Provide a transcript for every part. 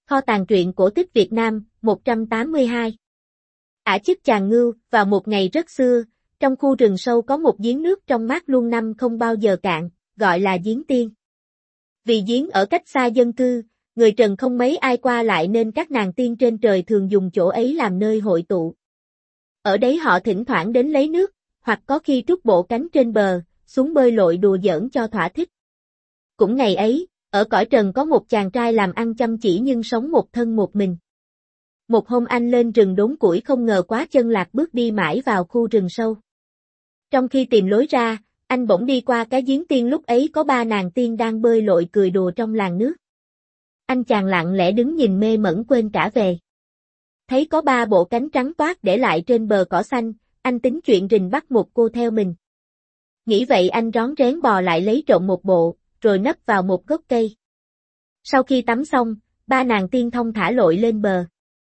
Kho tàng truyện cổ tích Việt Nam, 182. Ả chức chàng ngưu, vào một ngày rất xưa, trong khu rừng sâu có một giếng nước trong mát luôn năm không bao giờ cạn, gọi là giếng Tiên. Vì giếng ở cách xa dân cư, người trần không mấy ai qua lại nên các nàng tiên trên trời thường dùng chỗ ấy làm nơi hội tụ. Ở đấy họ thỉnh thoảng đến lấy nước, hoặc có khi trút bộ cánh trên bờ, xuống bơi lội đùa giỡn cho thỏa thích. Cũng ngày ấy, ở cõi trần có một chàng trai làm ăn chăm chỉ nhưng sống một thân một mình. Một hôm anh lên rừng đốn củi không ngờ quá chân lạc bước đi mãi vào khu rừng sâu. Trong khi tìm lối ra, anh bỗng đi qua cái giếng tiên lúc ấy có 3 nàng tiên đang bơi lội cười đùa trong làn nước. Anh chàng lặng lẽ đứng nhìn mê mẩn quên cả về. Thấy có 3 bộ cánh trắng toát để lại trên bờ cỏ xanh, anh tính chuyện rình bắt một cô theo mình. Nghĩ vậy anh rón rén bò lại lấy trộm một bộ, rồi nấp vào một gốc cây. Sau khi tắm xong, 3 nàng tiên thong thả lội lên bờ.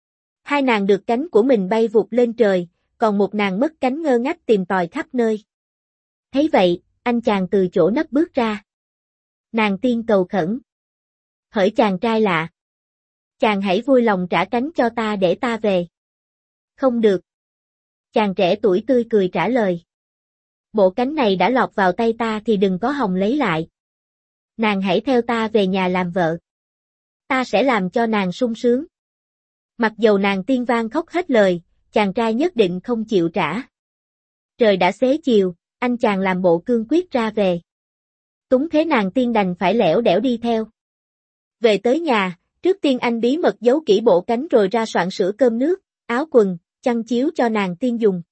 2 nàng được cánh của mình bay vụt lên trời, còn một nàng mất cánh ngơ ngác tìm tòi khắp nơi. Thấy vậy, anh chàng từ chỗ nấp bước ra. Nàng tiên cầu khẩn. Hỡi chàng trai lạ. Chàng hãy vui lòng trả cánh cho ta để ta về. Không được. Chàng trẻ tuổi tươi cười trả lời. Bộ cánh này đã lọt vào tay ta thì đừng có hòng lấy lại. Nàng hãy theo ta về nhà làm vợ. Ta sẽ làm cho nàng sung sướng. Mặc dầu nàng tiên vang khóc hết lời, chàng trai nhất định không chịu trả. Trời đã xế chiều, anh chàng làm bộ cương quyết ra về. Túng thế nàng tiên đành phải lẻo đẻo đi theo. Về tới nhà, trước tiên anh bí mật giấu kỹ bộ cánh rồi ra soạn sửa cơm nước, áo quần, chăn chiếu cho nàng tiên dùng.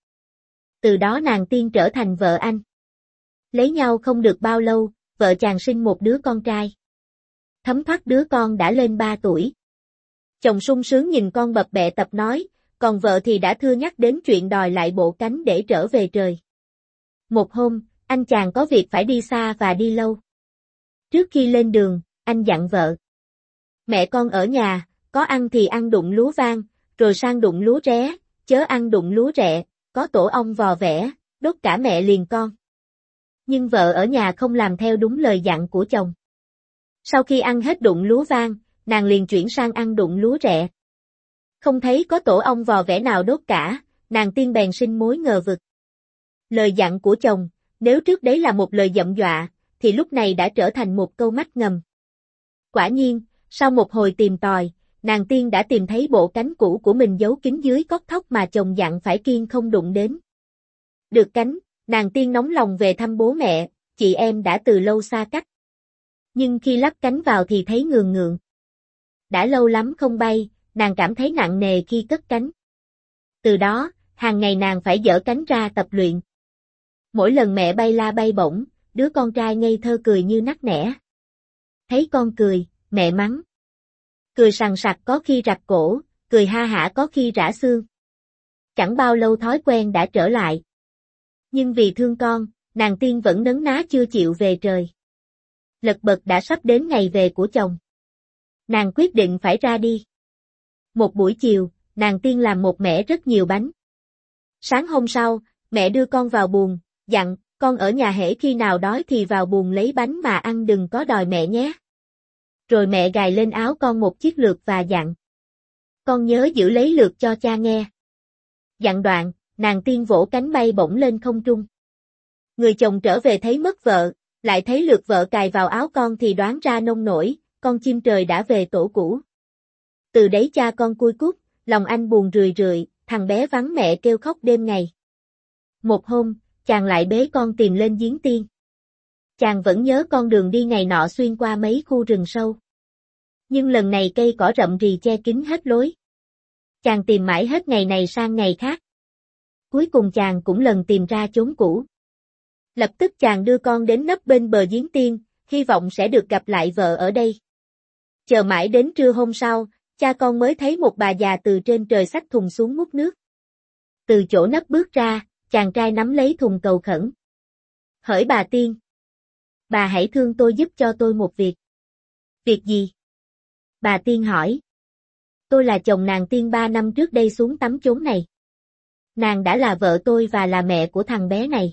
Từ đó nàng tiên trở thành vợ anh. Lấy nhau không được bao lâu, vợ chàng sinh một đứa con trai. Thấm thoát đứa con đã lên 3 tuổi. Chồng sung sướng nhìn con bập bẹ tập nói, còn vợ thì đã thưa nhắc đến chuyện đòi lại bộ cánh để trở về trời. Một hôm, anh chàng có việc phải đi xa và đi lâu. Trước khi lên đường, anh dặn vợ. Mẹ con ở nhà, có ăn thì ăn đụng lúa vang, rồi sang đụng lúa ré, chớ ăn đụng lúa rẹ, có tổ ong vò vẽ, đốt cả mẹ liền con. Nhưng vợ ở nhà không làm theo đúng lời dặn của chồng. Sau khi ăn hết đụng lúa vang, nàng liền chuyển sang ăn đụng lúa rẹ. Không thấy có tổ ong vò vẽ nào đốt cả, nàng tiên bèn sinh mối ngờ vực. Lời dặn của chồng, nếu trước đấy là một lời dậm dọa, thì lúc này đã trở thành một câu mách ngầm. Quả nhiên, sau một hồi tìm tòi, nàng tiên đã tìm thấy bộ cánh cũ của mình giấu kín dưới cốt thóc mà chồng dặn phải kiêng không đụng đến. Được cánh, nàng tiên nóng lòng về thăm bố mẹ, chị em đã từ lâu xa cách. Nhưng khi lắp cánh vào thì thấy ngường ngượng. Đã lâu lắm không bay, nàng cảm thấy nặng nề khi cất cánh. Từ đó, hàng ngày nàng phải giở cánh ra tập luyện. Mỗi lần mẹ bay la bay bổng, đứa con trai ngây thơ cười như nắc nẻ. Thấy con cười, mẹ mắng. Cười sằng sặc có khi rạch cổ, cười ha hả có khi rã xương. Chẳng bao lâu thói quen đã trở lại. Nhưng vì thương con, nàng tiên vẫn nấn ná chưa chịu về trời. Lật bật đã sắp đến ngày về của chồng. Nàng quyết định phải ra đi. Một buổi chiều, nàng tiên làm một mẻ rất nhiều bánh. Sáng hôm sau, mẹ đưa con vào buồng, dặn, con ở nhà hễ khi nào đói thì vào buồng lấy bánh mà ăn đừng có đòi mẹ nhé. Rồi mẹ gài lên áo con một chiếc lược và dặn. Con nhớ giữ lấy lược cho cha nghe. Dặn đoạn, nàng tiên vỗ cánh bay bổng lên không trung. Người chồng trở về thấy mất vợ, lại thấy lược vợ cài vào áo con thì đoán ra nông nổi, con chim trời đã về tổ cũ. Từ đấy cha con cui cút, lòng anh buồn rười rượi, thằng bé vắng mẹ kêu khóc đêm ngày. Một hôm, chàng lại bế con tìm lên giếng tiên. Chàng vẫn nhớ con đường đi ngày nọ xuyên qua mấy khu rừng sâu. Nhưng lần này cây cỏ rậm rì che kín hết lối. Chàng tìm mãi hết ngày này sang ngày khác. Cuối cùng chàng cũng lần tìm ra chốn cũ. Lập tức chàng đưa con đến nấp bên bờ giếng tiên, hy vọng sẽ được gặp lại vợ ở đây. Chờ mãi đến trưa hôm sau, cha con mới thấy một bà già từ trên trời xách thùng xuống múc nước. Từ chỗ nấp bước ra, chàng trai nắm lấy thùng cầu khẩn. Hỡi bà tiên! Bà hãy thương tôi giúp cho tôi một việc. Việc gì? Bà tiên hỏi. Tôi là chồng nàng tiên 3 năm trước đây xuống tắm chốn này. Nàng đã là vợ tôi và là mẹ của thằng bé này.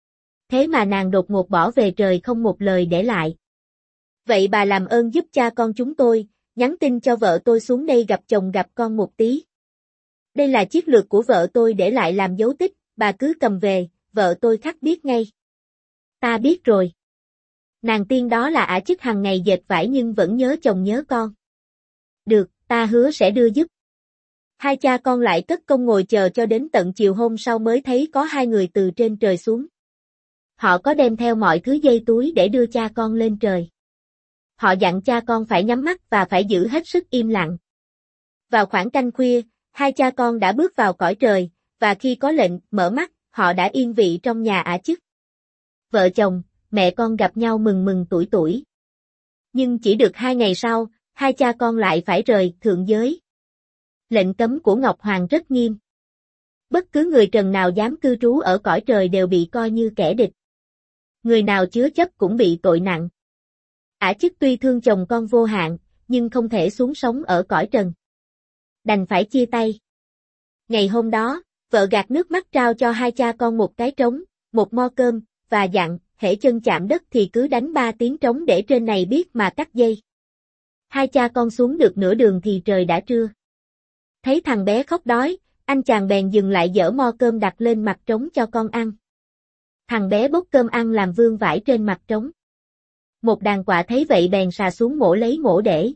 Thế mà nàng đột ngột bỏ về trời không một lời để lại. Vậy bà làm ơn giúp cha con chúng tôi, nhắn tin cho vợ tôi xuống đây gặp chồng gặp con một tí. Đây là chiến lược của vợ tôi để lại làm dấu tích, bà cứ cầm về, vợ tôi khắc biết ngay. Ta biết rồi. Nàng tiên đó là ả chức hàng ngày dệt vải nhưng vẫn nhớ chồng nhớ con. Được, ta hứa sẽ đưa giúp. Hai cha con lại cất công ngồi chờ cho đến tận chiều hôm sau mới thấy có hai người từ trên trời xuống. Họ có đem theo mọi thứ dây túi để đưa cha con lên trời. Họ dặn cha con phải nhắm mắt và phải giữ hết sức im lặng. Vào khoảng canh khuya, hai cha con đã bước vào cõi trời, và khi có lệnh mở mắt, họ đã yên vị trong nhà ả chức. Vợ chồng, mẹ con gặp nhau mừng mừng tuổi tuổi. Nhưng chỉ được 2 ngày sau, hai cha con lại phải rời thượng giới. Lệnh cấm của Ngọc Hoàng rất nghiêm. Bất cứ người trần nào dám cư trú ở cõi trời đều bị coi như kẻ địch. Người nào chứa chấp cũng bị tội nặng. Ả chức tuy thương chồng con vô hạn, nhưng không thể xuống sống ở cõi trần. Đành phải chia tay. Ngày hôm đó, vợ gạt nước mắt trao cho hai cha con một cái trống, một mo cơm, và dặn, hễ chân chạm đất thì cứ đánh 3 tiếng trống để trên này biết mà cắt dây. Hai cha con xuống được nửa đường thì trời đã trưa. Thấy thằng bé khóc đói, anh chàng bèn dừng lại dỡ mo cơm đặt lên mặt trống cho con ăn. Thằng bé bốc cơm ăn làm vương vãi trên mặt trống. Một đàn quạ thấy vậy bèn xà xuống mổ lấy mổ để.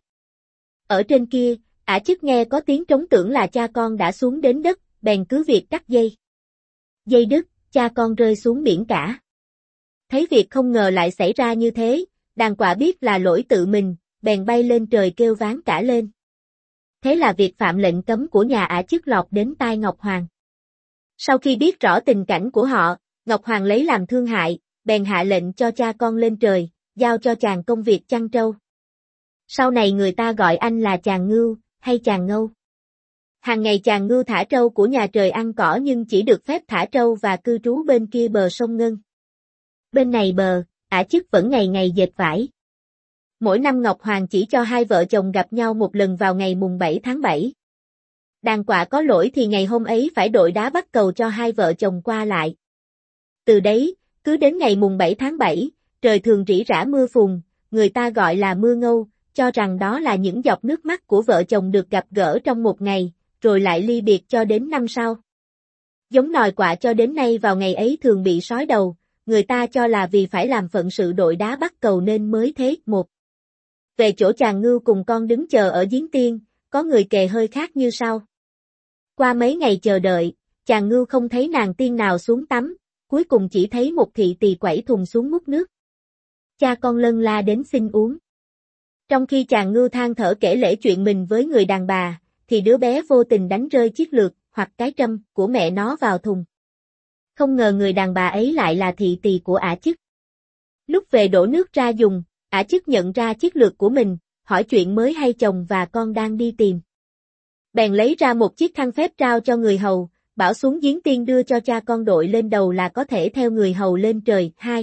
Ở trên kia, ả chức nghe có tiếng trống tưởng là cha con đã xuống đến đất, bèn cứ việc cắt dây. Dây đứt, cha con rơi xuống biển cả. Thấy việc không ngờ lại xảy ra như thế, đàn quạ biết là lỗi tự mình, bèn bay lên trời kêu ván cả lên. Thế là việc phạm lệnh cấm của nhà ả chức lọt đến tai Ngọc Hoàng. Sau khi biết rõ tình cảnh của họ, Ngọc Hoàng lấy làm thương hại, bèn hạ lệnh cho cha con lên trời, giao cho chàng công việc chăn trâu. Sau này người ta gọi anh là chàng Ngưu, hay chàng Ngâu. Hàng ngày chàng Ngưu thả trâu của nhà trời ăn cỏ nhưng chỉ được phép thả trâu và cư trú bên kia bờ sông Ngân. Bên này bờ, ả chức vẫn ngày ngày dệt vải. Mỗi năm Ngọc Hoàng chỉ cho hai vợ chồng gặp nhau một lần vào ngày mùng 7 tháng 7. Đàn quạ có lỗi thì ngày hôm ấy phải đội đá bắt cầu cho hai vợ chồng qua lại. Từ đấy, cứ đến ngày mùng 7 tháng 7, trời thường rỉ rả mưa phùn, người ta gọi là mưa ngâu, cho rằng đó là những giọt nước mắt của vợ chồng được gặp gỡ trong một ngày, rồi lại ly biệt cho đến năm sau. Giống nòi quạ cho đến nay vào ngày ấy thường bị sói đầu, người ta cho là vì phải làm phận sự đội đá bắt cầu nên mới thế. Một. Về chỗ chàng Ngưu cùng con đứng chờ ở giếng tiên, có người kể hơi khác như sau. Qua mấy ngày chờ đợi, chàng Ngưu không thấy nàng tiên nào xuống tắm, cuối cùng chỉ thấy một thị tỳ quẩy thùng xuống múc nước. Cha con lân la đến xin uống. Trong khi chàng Ngưu than thở kể lể chuyện mình với người đàn bà, thì đứa bé vô tình đánh rơi chiếc lược hoặc cái trâm của mẹ nó vào thùng. Không ngờ người đàn bà ấy lại là thị tỳ của ả chức. Lúc về đổ nước ra dùng, ả chức nhận ra chiếc lược của mình, hỏi chuyện mới hay chồng và con đang đi tìm. Bèn lấy ra một chiếc khăn phép trao cho người hầu, bảo xuống giếng tiên đưa cho cha con đội lên đầu là có thể theo người hầu lên trời. 2.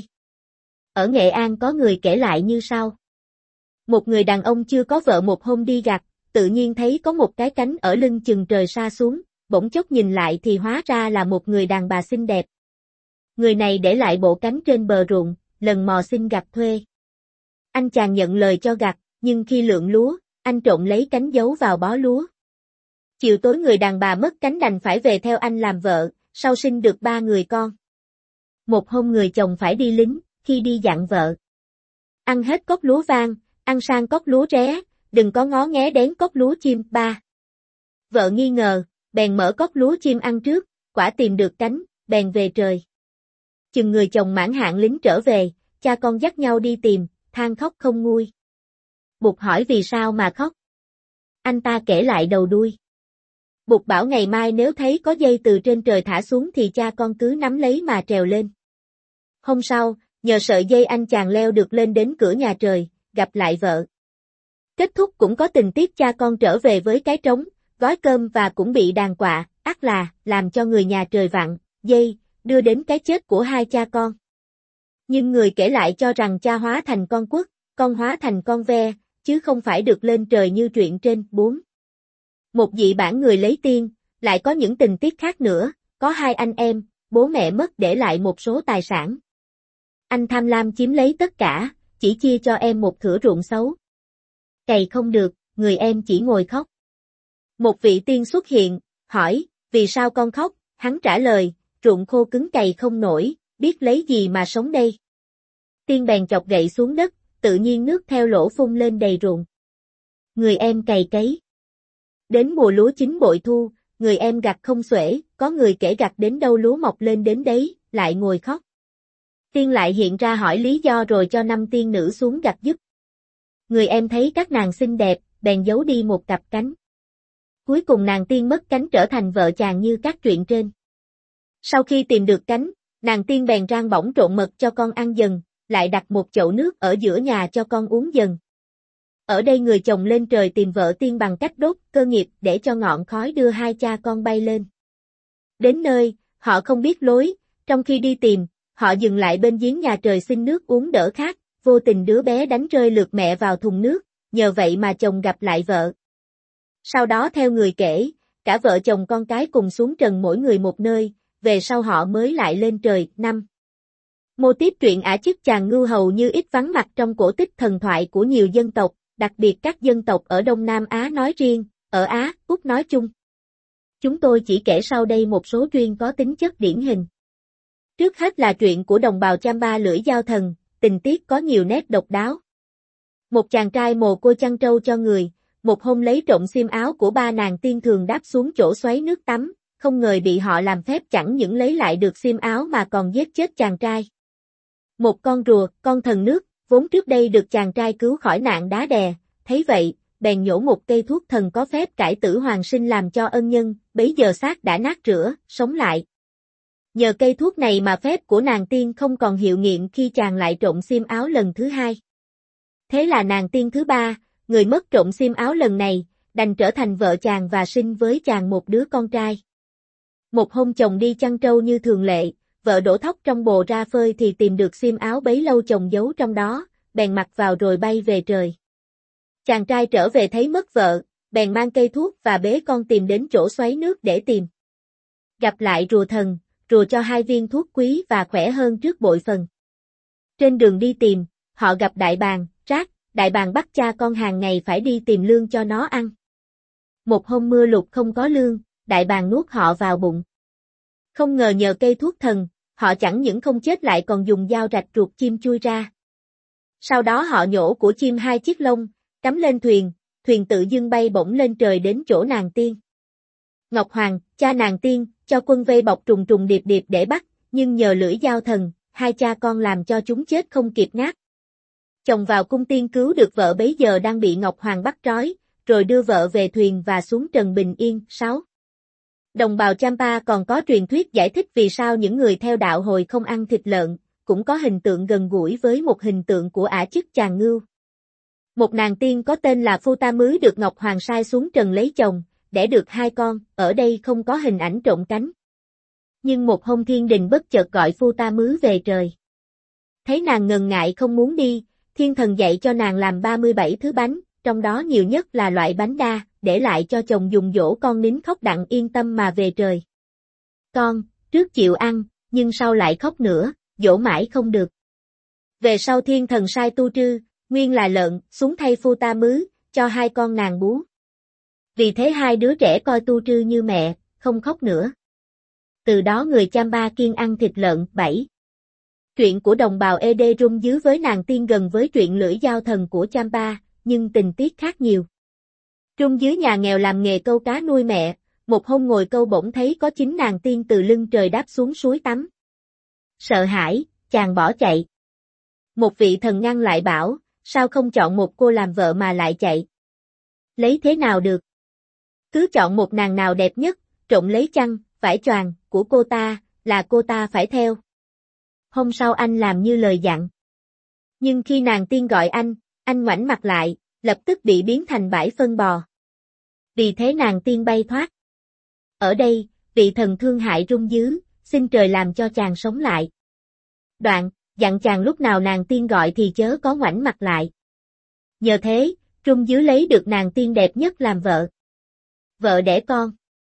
Ở Nghệ An có người kể lại như sau. Một người đàn ông chưa có vợ một hôm đi gặt, tự nhiên thấy có một cái cánh ở lưng chừng trời xa xuống, bỗng chốc nhìn lại thì hóa ra là một người đàn bà xinh đẹp. Người này để lại bộ cánh trên bờ ruộng, lần mò xin gặt thuê. Anh chàng nhận lời cho gặt, nhưng khi lượm lúa, anh trộm lấy cánh giấu vào bó lúa. Chiều tối người đàn bà mất cánh đành phải về theo anh làm vợ, sau sinh được 3 người con. Một hôm người chồng phải đi lính, khi đi dặn vợ. Ăn hết cốc lúa vang, ăn sang cốc lúa ré, đừng có ngó nghé đến cốc lúa chim. 3. Vợ nghi ngờ, bèn mở cốc lúa chim ăn trước, quả tìm được cánh, bèn về trời. Chừng người chồng mãn hạn lính trở về, cha con dắt nhau đi tìm, than khóc không nguôi. Bụt hỏi vì sao mà khóc. Anh ta kể lại đầu đuôi. Bụt bảo ngày mai nếu thấy có dây từ trên trời thả xuống thì cha con cứ nắm lấy mà trèo lên. Hôm sau, nhờ sợi dây anh chàng leo được lên đến cửa nhà trời, gặp lại vợ. Kết thúc cũng có tình tiết cha con trở về với cái trống, gói cơm và cũng bị đàn quạ, ắt là, làm cho người nhà trời vặn, dây, đưa đến cái chết của hai cha con. Nhưng người kể lại cho rằng cha hóa thành con quất, con hóa thành con ve, chứ không phải được lên trời như truyện trên. 4. Một dị bản người lấy tiên, lại có những tình tiết khác nữa, có 2 anh em, bố mẹ mất để lại một số tài sản. Anh tham lam chiếm lấy tất cả, chỉ chia cho em một thửa ruộng xấu. Cày không được, người em chỉ ngồi khóc. Một vị tiên xuất hiện, hỏi, vì sao con khóc? Hắn trả lời, ruộng khô cứng cày không nổi, biết lấy gì mà sống đây. Tiên bèn chọc gậy xuống đất, tự nhiên nước theo lỗ phun lên đầy ruộng. Người em cày cấy. Đến mùa lúa chín bội thu, người em gặt không xuể, có người kể gặt đến đâu lúa mọc lên đến đấy, lại ngồi khóc. Tiên lại hiện ra hỏi lý do rồi cho 5 tiên nữ xuống gặt giúp. Người em thấy các nàng xinh đẹp, bèn giấu đi một cặp cánh. Cuối cùng nàng tiên mất cánh trở thành vợ chàng như các truyện trên. Sau khi tìm được cánh, nàng tiên bèn rang bỏng trộn mật cho con ăn dần, lại đặt một chậu nước ở giữa nhà cho con uống dần. Ở đây người chồng lên trời tìm vợ tiên bằng cách đốt cơ nghiệp để cho ngọn khói đưa hai cha con bay lên. Đến nơi, họ không biết lối, trong khi đi tìm, họ dừng lại bên giếng nhà trời xin nước uống đỡ khát, vô tình đứa bé đánh rơi lượt mẹ vào thùng nước, nhờ vậy mà chồng gặp lại vợ. Sau đó theo người kể, cả vợ chồng con cái cùng xuống trần mỗi người một nơi, về sau họ mới lại lên trời. 5. Mô típ truyện Ả Chức Chàng Ngưu hầu như ít vắng mặt trong cổ tích thần thoại của nhiều dân tộc, đặc biệt các dân tộc ở Đông Nam Á nói riêng, ở Á, Úc nói chung. Chúng tôi chỉ kể sau đây một số truyện có tính chất điển hình. Trước hết là truyện của đồng bào Champa lưỡi dao thần, tình tiết có nhiều nét độc đáo. Một chàng trai mồ côi chăn trâu cho người, một hôm lấy trộm xiêm áo của ba nàng tiên thường đáp xuống chỗ xoáy nước tắm, không ngờ bị họ làm phép chẳng những lấy lại được xiêm áo mà còn giết chết chàng trai. Một con rùa, con thần nước, vốn trước đây được chàng trai cứu khỏi nạn đá đè, thấy vậy, bèn nhổ một cây thuốc thần có phép cải tử hoàng sinh làm cho ân nhân, bấy giờ xác đã nát rữa, sống lại. Nhờ cây thuốc này mà phép của nàng tiên không còn hiệu nghiệm khi chàng lại trộm xiêm áo lần thứ hai. Thế là nàng tiên thứ ba, người mất trộm xiêm áo lần này, đành trở thành vợ chàng và sinh với chàng một đứa con trai. Một hôm chồng đi chăn trâu như thường lệ, vợ đổ thóc trong bồ ra phơi thì tìm được xiêm áo bấy lâu chồng giấu trong đó, bèn mặc vào rồi bay về trời. Chàng trai trở về thấy mất vợ, bèn mang cây thuốc và bế con tìm đến chỗ xoáy nước để tìm. Gặp lại rùa thần, rùa cho 2 viên thuốc quý và khỏe hơn trước bội phần. Trên đường đi tìm, họ gặp đại bàng, rác, đại bàng bắt cha con hàng ngày phải đi tìm lương cho nó ăn. Một hôm mưa lụt không có lương, đại bàng nuốt họ vào bụng. Không ngờ nhờ cây thuốc thần, họ chẳng những không chết lại còn dùng dao rạch ruột chim chui ra. Sau đó họ nhổ của chim 2 chiếc lông, cắm lên thuyền, thuyền tự dưng bay bổng lên trời đến chỗ nàng tiên. Ngọc Hoàng, cha nàng tiên, cho quân vây bọc trùng trùng điệp điệp để bắt, nhưng nhờ lưỡi dao thần, 2 cha con làm cho chúng chết không kịp nát. Chồng vào cung tiên cứu được vợ bấy giờ đang bị Ngọc Hoàng bắt trói, rồi đưa vợ về thuyền và xuống trần bình yên. 6. Đồng bào Champa còn có truyền thuyết giải thích vì sao những người theo đạo Hồi không ăn thịt lợn, cũng có hình tượng gần gũi với một hình tượng của Ả Chức Chàng Ngưu. Một nàng tiên có tên là Phu Ta Mứ được Ngọc Hoàng sai xuống trần lấy chồng, đẻ được 2 con, ở đây không có hình ảnh trộn cánh. Nhưng một hôm thiên đình bất chợt gọi Phu Ta Mứ về trời. Thấy nàng ngần ngại không muốn đi, thiên thần dạy cho nàng làm 37 thứ bánh, trong đó nhiều nhất là loại bánh đa, để lại cho chồng dùng dỗ con nín khóc đặng yên tâm mà về trời. Con, trước chịu ăn, nhưng sau lại khóc nữa, dỗ mãi không được. Về sau thiên thần sai Tu Trư, nguyên là lợn, xuống thay Phu Ta Mứ, cho 2 con nàng bú. Vì thế 2 đứa trẻ coi Tu Trư như mẹ, không khóc nữa. Từ đó người Champa kiêng ăn thịt lợn. 7. Truyện của đồng bào Ede Rung dưới với nàng tiên gần với truyện lưỡi dao thần của Champa, nhưng tình tiết khác nhiều. Trung dưới nhà nghèo làm nghề câu cá nuôi mẹ, một hôm ngồi câu bỗng thấy có 9 nàng tiên từ lưng trời đáp xuống suối tắm. Sợ hãi, chàng bỏ chạy. Một vị thần ngăn lại bảo, sao không chọn một cô làm vợ mà lại chạy? Lấy thế nào được? Cứ chọn một nàng nào đẹp nhất, trộn lấy chăn, vải choàng của cô ta, là cô ta phải theo. Hôm sau anh làm như lời dặn. Nhưng khi nàng tiên gọi anh ngoảnh mặt lại, lập tức bị biến thành bãi phân bò. Vì thế nàng tiên bay thoát. Ở đây, vị thần thương hại rung dứ, xin trời làm cho chàng sống lại. Đoạn, dặn chàng lúc nào nàng tiên gọi thì chớ có ngoảnh mặt lại. Nhờ thế, rung dứ lấy được nàng tiên đẹp nhất làm vợ. Vợ đẻ con.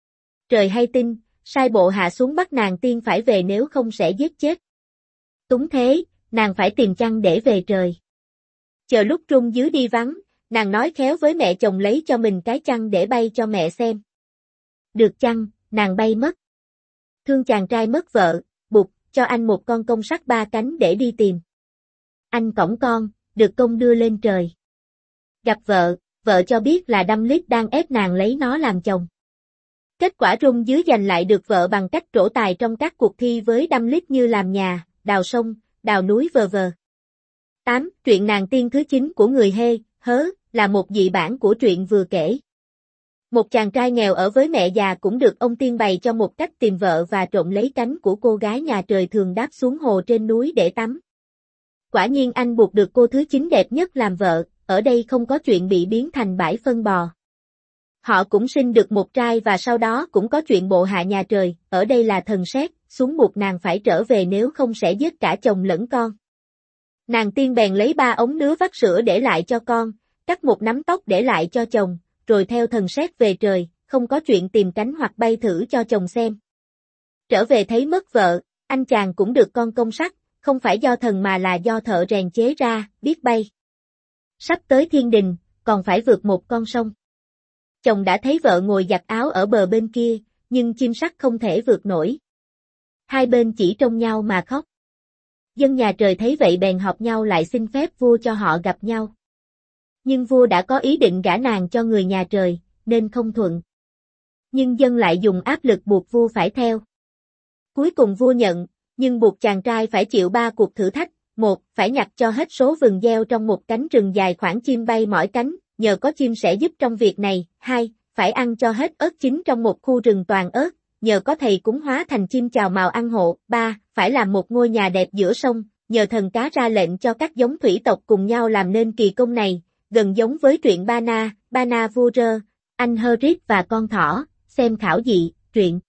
Trời hay tin, sai bộ hạ xuống bắt nàng tiên phải về nếu không sẽ giết chết. Túng thế, nàng phải tìm chăn để về trời. Chờ lúc rung dứ đi vắng, nàng nói khéo với mẹ chồng lấy cho mình cái chăn để bay cho mẹ xem. Được chăng, nàng bay mất. Thương chàng trai mất vợ, bụt, cho anh một con công sắt 3 cánh để đi tìm. Anh cõng con, được công đưa lên trời. Gặp vợ, vợ cho biết là Đâm Lít đang ép nàng lấy nó làm chồng. Kết quả rung dưới giành lại được vợ bằng cách trổ tài trong các cuộc thi với Đâm Lít như làm nhà, đào sông, đào núi v.v. 8. Truyện nàng tiên thứ 9 của người Hê, Hớ, là một dị bản của truyện vừa kể. Một chàng trai nghèo ở với mẹ già cũng được ông tiên bày cho một cách tìm vợ và trộm lấy cánh của cô gái nhà trời thường đáp xuống hồ trên núi để tắm. Quả nhiên anh buộc được cô thứ 9 đẹp nhất làm vợ, ở đây không có chuyện bị biến thành bãi phân bò. Họ cũng sinh được một trai và sau đó cũng có chuyện bộ hạ nhà trời, ở đây là thần sét, xuống buộc nàng phải trở về nếu không sẽ giết cả chồng lẫn con. Nàng tiên bèn lấy 3 ống nứa vắt sữa để lại cho con, cắt một nắm tóc để lại cho chồng, rồi theo thần sét về trời, không có chuyện tìm cánh hoặc bay thử cho chồng xem. Trở về thấy mất vợ, anh chàng cũng được con công sắt, không phải do thần mà là do thợ rèn chế ra, biết bay. Sắp tới thiên đình, còn phải vượt một con sông. Chồng đã thấy vợ ngồi giặt áo ở bờ bên kia, nhưng chim sắt không thể vượt nổi. Hai bên chỉ trông nhau mà khóc. Dân nhà trời thấy vậy bèn họp nhau lại xin phép vua cho họ gặp nhau. Nhưng vua đã có ý định gả nàng cho người nhà trời, nên không thuận. Nhưng dân lại dùng áp lực buộc vua phải theo. Cuối cùng vua nhận, nhưng buộc chàng trai phải chịu 3 cuộc thử thách. 1. Phải nhặt cho hết số vừng gieo trong một cánh rừng dài khoảng chim bay mỏi cánh, nhờ có chim sẽ giúp trong việc này. 2. Phải ăn cho hết ớt chín trong một khu rừng toàn ớt, nhờ có thầy cúng hóa thành chim chào mào ăn hộ. 3. Phải làm một ngôi nhà đẹp giữa sông, nhờ thần cá ra lệnh cho các giống thủy tộc cùng nhau làm nên kỳ công này, gần giống với truyện Bana vua Rơ, anh Hớrit và con thỏ, xem khảo dị, truyện.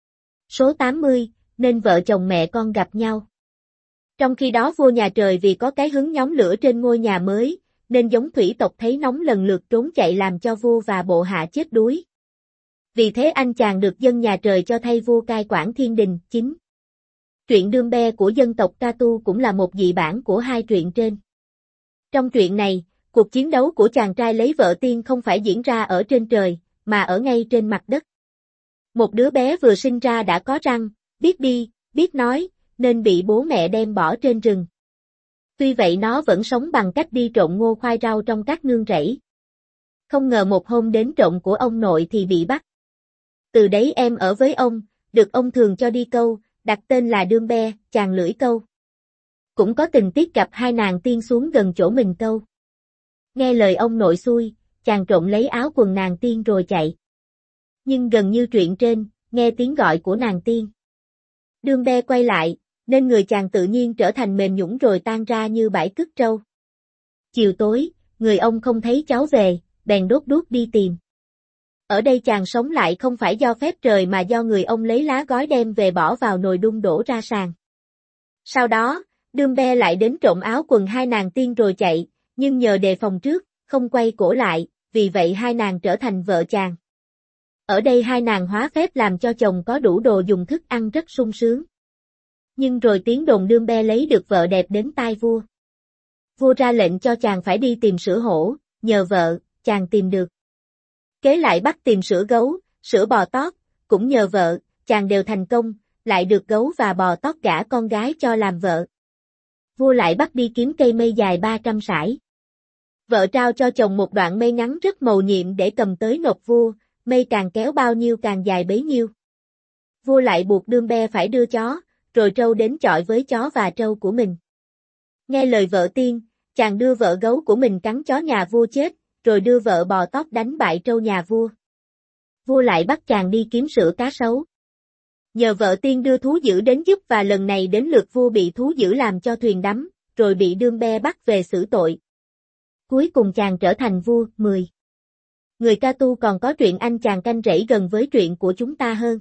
Số 80, nên vợ chồng mẹ con gặp nhau. Trong khi đó vua nhà trời vì có cái hứng nhóm lửa trên ngôi nhà mới, nên giống thủy tộc thấy nóng lần lượt trốn chạy làm cho vua và bộ hạ chết đuối. Vì thế anh chàng được dân nhà trời cho thay vua cai quản thiên đình. 9. Truyện Đương Be của dân tộc Katu cũng là một dị bản của hai truyện trên. Trong truyện này, cuộc chiến đấu của chàng trai lấy vợ tiên không phải diễn ra ở trên trời, mà ở ngay trên mặt đất. Một đứa bé vừa sinh ra đã có răng, biết đi, biết nói, nên bị bố mẹ đem bỏ trên rừng. Tuy vậy nó vẫn sống bằng cách đi trộn ngô khoai rau trong các nương rẫy. Không ngờ một hôm đến trộn của ông nội thì bị bắt. Từ đấy em ở với ông, được ông thường cho đi câu, đặt tên là Đương Be, chàng lưỡi câu. Cũng có tình tiết gặp hai nàng tiên xuống gần chỗ mình câu. Nghe lời ông nội xui, chàng trộn lấy áo quần nàng tiên rồi chạy. Nhưng gần như truyện trên, nghe tiếng gọi của nàng tiên. Đương Be quay lại, nên người chàng tự nhiên trở thành mềm nhũn rồi tan ra như bãi cứt trâu. Chiều tối, người ông không thấy cháu về, bèn đốt đuốc đi tìm. Ở đây chàng sống lại không phải do phép trời mà do người ông lấy lá gói đem về bỏ vào nồi đun đổ ra sàn. Sau đó, Đương Be lại đến trộm áo quần hai nàng tiên rồi chạy, nhưng nhờ đề phòng trước, không quay cổ lại, vì vậy hai nàng trở thành vợ chàng. Ở đây hai nàng hóa phép làm cho chồng có đủ đồ dùng thức ăn rất sung sướng. Nhưng rồi tiếng đồn Đương Be lấy được vợ đẹp đến tai vua. Vua ra lệnh cho chàng phải đi tìm sữa hổ, nhờ vợ, chàng tìm được. Kế lại bắt tìm sữa gấu, sữa bò tót, cũng nhờ vợ, chàng đều thành công, lại được gấu và bò tót gả con gái cho làm vợ. Vua lại bắt đi kiếm cây mây dài 300 sải. Vợ trao cho chồng một đoạn mây ngắn rất mầu nhiệm để cầm tới nộp vua, mây càng kéo bao nhiêu càng dài bấy nhiêu. Vua lại buộc Đương Be phải đưa chó, rồi trâu đến chọi với chó và trâu của mình. Nghe lời vợ tiên, chàng đưa vợ gấu của mình cắn chó nhà vua chết, rồi đưa vợ bò tót đánh bại trâu nhà vua. Vua lại bắt chàng đi kiếm sữa cá sấu. Nhờ vợ tiên đưa thú dữ đến giúp và lần này đến lượt vua bị thú dữ làm cho thuyền đắm, rồi bị Đương Be bắt về xử tội. Cuối cùng chàng trở thành vua. 10. Người Katu còn có truyện anh chàng canh rẫy gần với truyện của chúng ta hơn.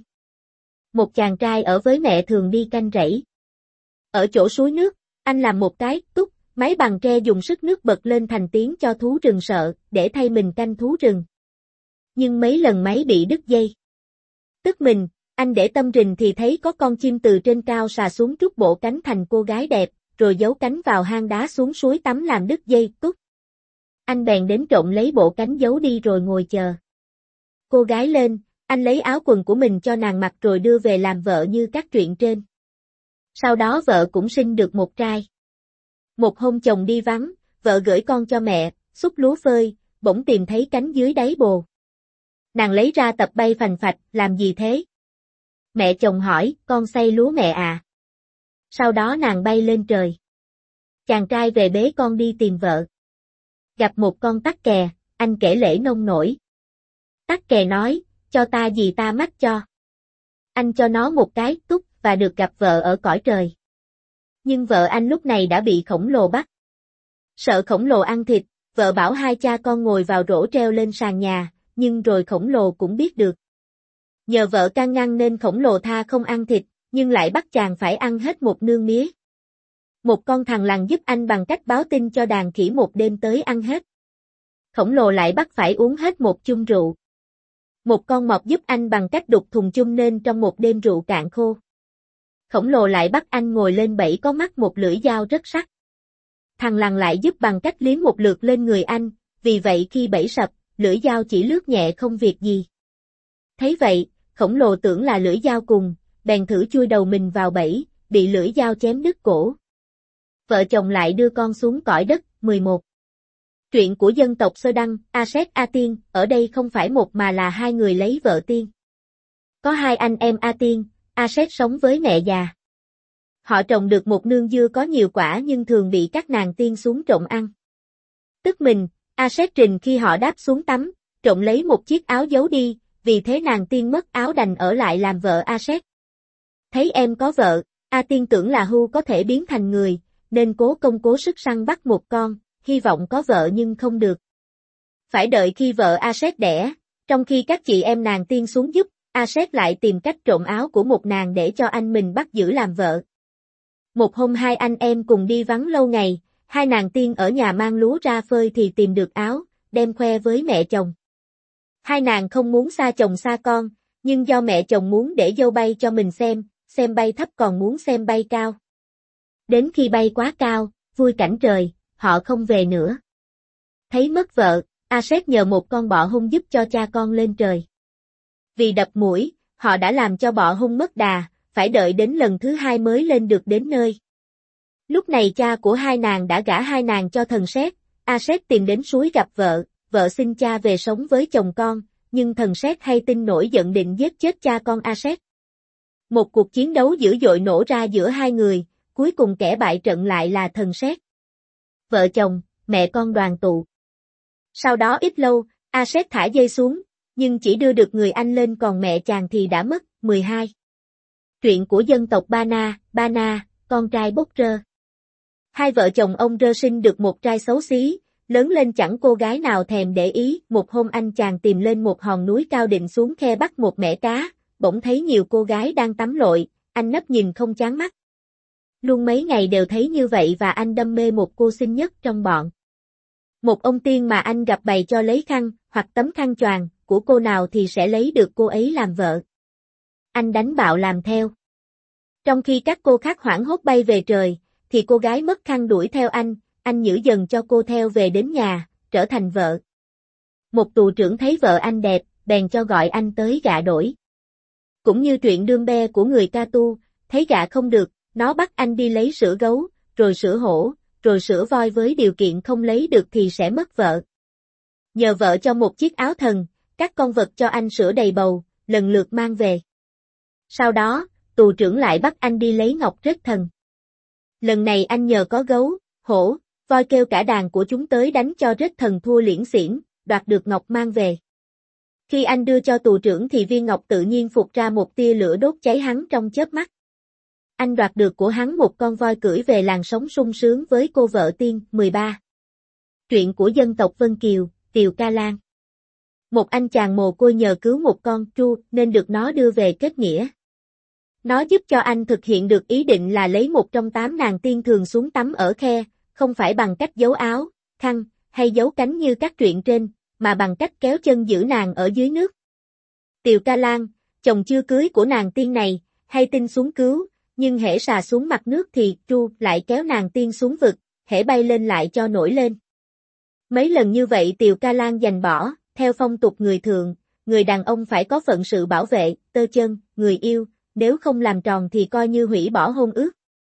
Một chàng trai ở với mẹ thường đi canh rẫy. Ở chỗ suối nước, anh làm một cái túc, máy bằng tre dùng sức nước bật lên thành tiếng cho thú rừng sợ, để thay mình canh thú rừng. Nhưng mấy lần máy bị đứt dây. Tức mình, anh để tâm rình thì thấy có con chim từ trên cao xà xuống trút bộ cánh thành cô gái đẹp, rồi giấu cánh vào hang đá xuống suối tắm làm đứt dây túc. Anh bèn đến trộm lấy bộ cánh giấu đi rồi ngồi chờ. Cô gái lên, anh lấy áo quần của mình cho nàng mặc rồi đưa về làm vợ như các truyện trên. Sau đó vợ cũng sinh được một trai. Một hôm chồng đi vắng, vợ gửi con cho mẹ, xúc lúa phơi, bỗng tìm thấy cánh dưới đáy bồ. Nàng lấy ra tập bay phành phạch, làm gì thế? Mẹ chồng hỏi, con xay lúa mẹ à. Sau đó nàng bay lên trời. Chàng trai về bế con đi tìm vợ. Gặp một con tắc kè, anh kể lể nông nổi. Tắc kè nói, cho ta gì ta mách cho. Anh cho nó một cái túc và được gặp vợ ở cõi trời. Nhưng vợ anh lúc này đã bị khổng lồ bắt. Sợ khổng lồ ăn thịt, vợ bảo hai cha con ngồi vào rổ treo lên sàn nhà, nhưng rồi khổng lồ cũng biết được. Nhờ vợ can ngăn nên khổng lồ tha không ăn thịt, nhưng lại bắt chàng phải ăn hết một nương mía. Một con thằn lằn giúp anh bằng cách báo tin cho đàn khỉ một đêm tới ăn hết. Khổng lồ lại bắt phải uống hết một chung rượu. Một con mọp giúp anh bằng cách đục thùng chung nên trong một đêm rượu cạn khô. Khổng lồ lại bắt anh ngồi lên bẫy có mắc một lưỡi dao rất sắc. Thằn lằn lại giúp bằng cách liếm một lượt lên người anh, vì vậy khi bẫy sập, lưỡi dao chỉ lướt nhẹ không việc gì. Thấy vậy, khổng lồ tưởng là lưỡi dao cùng, bèn thử chui đầu mình vào bẫy, bị lưỡi dao chém đứt cổ. Vợ chồng lại đưa con xuống cõi đất. 11. Truyện của dân tộc Sơ Đăng, A Sét A Tiên, ở đây không phải một mà là hai người lấy vợ tiên. Có hai anh em A Tiên, A Sét sống với mẹ già. Họ trồng được một nương dưa có nhiều quả nhưng thường bị các nàng tiên xuống trộm ăn. Tức mình, A Sét trình khi họ đáp xuống tắm, trộm lấy một chiếc áo giấu đi, vì thế nàng tiên mất áo đành ở lại làm vợ A Sét. Thấy em có vợ, A Tiên tưởng là hưu có thể biến thành người, nên cố công cố sức săn bắt một con, hy vọng có vợ nhưng không được. Phải đợi khi vợ A Sét đẻ, trong khi các chị em nàng tiên xuống giúp, A Sét lại tìm cách trộm áo của một nàng để cho anh mình bắt giữ làm vợ. Một hôm hai anh em cùng đi vắng lâu ngày, hai nàng tiên ở nhà mang lúa ra phơi thì tìm được áo, đem khoe với mẹ chồng. Hai nàng không muốn xa chồng xa con, nhưng do mẹ chồng muốn để dâu bay cho mình xem bay thấp còn muốn xem bay cao. Đến khi bay quá cao, vui cảnh trời, họ không về nữa. Thấy mất vợ, A Sét nhờ một con bọ hung giúp cho cha con lên trời. Vì đập mũi, họ đã làm cho bọ hung mất đà, phải đợi đến lần thứ hai mới lên được đến nơi. Lúc này cha của hai nàng đã gả hai nàng cho thần Sét, A Sét tìm đến suối gặp vợ xin cha về sống với chồng con, nhưng thần Sét hay tin nổi giận định giết chết cha con A Sét. Một cuộc chiến đấu dữ dội nổ ra giữa hai người, cuối cùng kẻ bại trận lại là thần Sét. Vợ chồng, mẹ con đoàn tụ. Sau đó ít lâu, A Sét thả dây xuống, nhưng chỉ đưa được người anh lên còn mẹ chàng thì đã mất. 12. Truyện của dân tộc Ba Na, con trai bốc rơ. Hai vợ chồng ông rơ sinh được một trai xấu xí, lớn lên chẳng cô gái nào thèm để ý. Một hôm anh chàng tìm lên một hòn núi cao định xuống khe bắt một mẻ cá, bỗng thấy nhiều cô gái đang tắm lội, anh nấp nhìn không chán mắt. Luôn mấy ngày đều thấy như vậy và anh đâm mê một cô xinh nhất trong bọn. Một ông tiên mà anh gặp bày cho lấy khăn, hoặc tấm khăn choàng, của cô nào thì sẽ lấy được cô ấy làm vợ. Anh đánh bạo làm theo. Trong khi các cô khác hoảng hốt bay về trời, thì cô gái mất khăn đuổi theo anh nhử dần cho cô theo về đến nhà, trở thành vợ. Một tù trưởng thấy vợ anh đẹp, bèn cho gọi anh tới gạ đổi. Cũng như truyện đương be của người Ca Tu, thấy gạ không được, nó bắt anh đi lấy sữa gấu, rồi sữa hổ, rồi sữa voi với điều kiện không lấy được thì sẽ mất vợ. Nhờ vợ cho một chiếc áo thần, các con vật cho anh sữa đầy bầu, lần lượt mang về. Sau đó, tù trưởng lại bắt anh đi lấy ngọc rết thần. Lần này anh nhờ có gấu, hổ, voi kêu cả đàn của chúng tới đánh cho rết thần thua liễn xiển, đoạt được ngọc mang về. Khi anh đưa cho tù trưởng thì viên ngọc tự nhiên phụt ra một tia lửa đốt cháy hắn trong chớp mắt. Anh đoạt được của hắn một con voi cưỡi về làng sống sung sướng với cô vợ tiên. 13. Truyện của dân tộc Vân Kiều, Tiều Ca Lan. Một anh chàng mồ côi nhờ cứu một con tru nên được nó đưa về kết nghĩa. Nó giúp cho anh thực hiện được ý định là lấy một trong 8 nàng tiên thường xuống tắm ở khe, không phải bằng cách giấu áo, khăn, hay giấu cánh như các truyện trên, mà bằng cách kéo chân giữ nàng ở dưới nước. Tiều Ca Lan, chồng chưa cưới của nàng tiên này, hay tin xuống cứu, nhưng hễ xà xuống mặt nước thì tru lại kéo nàng tiên xuống vực, hễ bay lên lại cho nổi lên. Mấy lần như vậy Tiều Ca Lan giành bỏ, theo phong tục người thượng, người đàn ông phải có phận sự bảo vệ, tơ chân, người yêu, nếu không làm tròn thì coi như hủy bỏ hôn ước.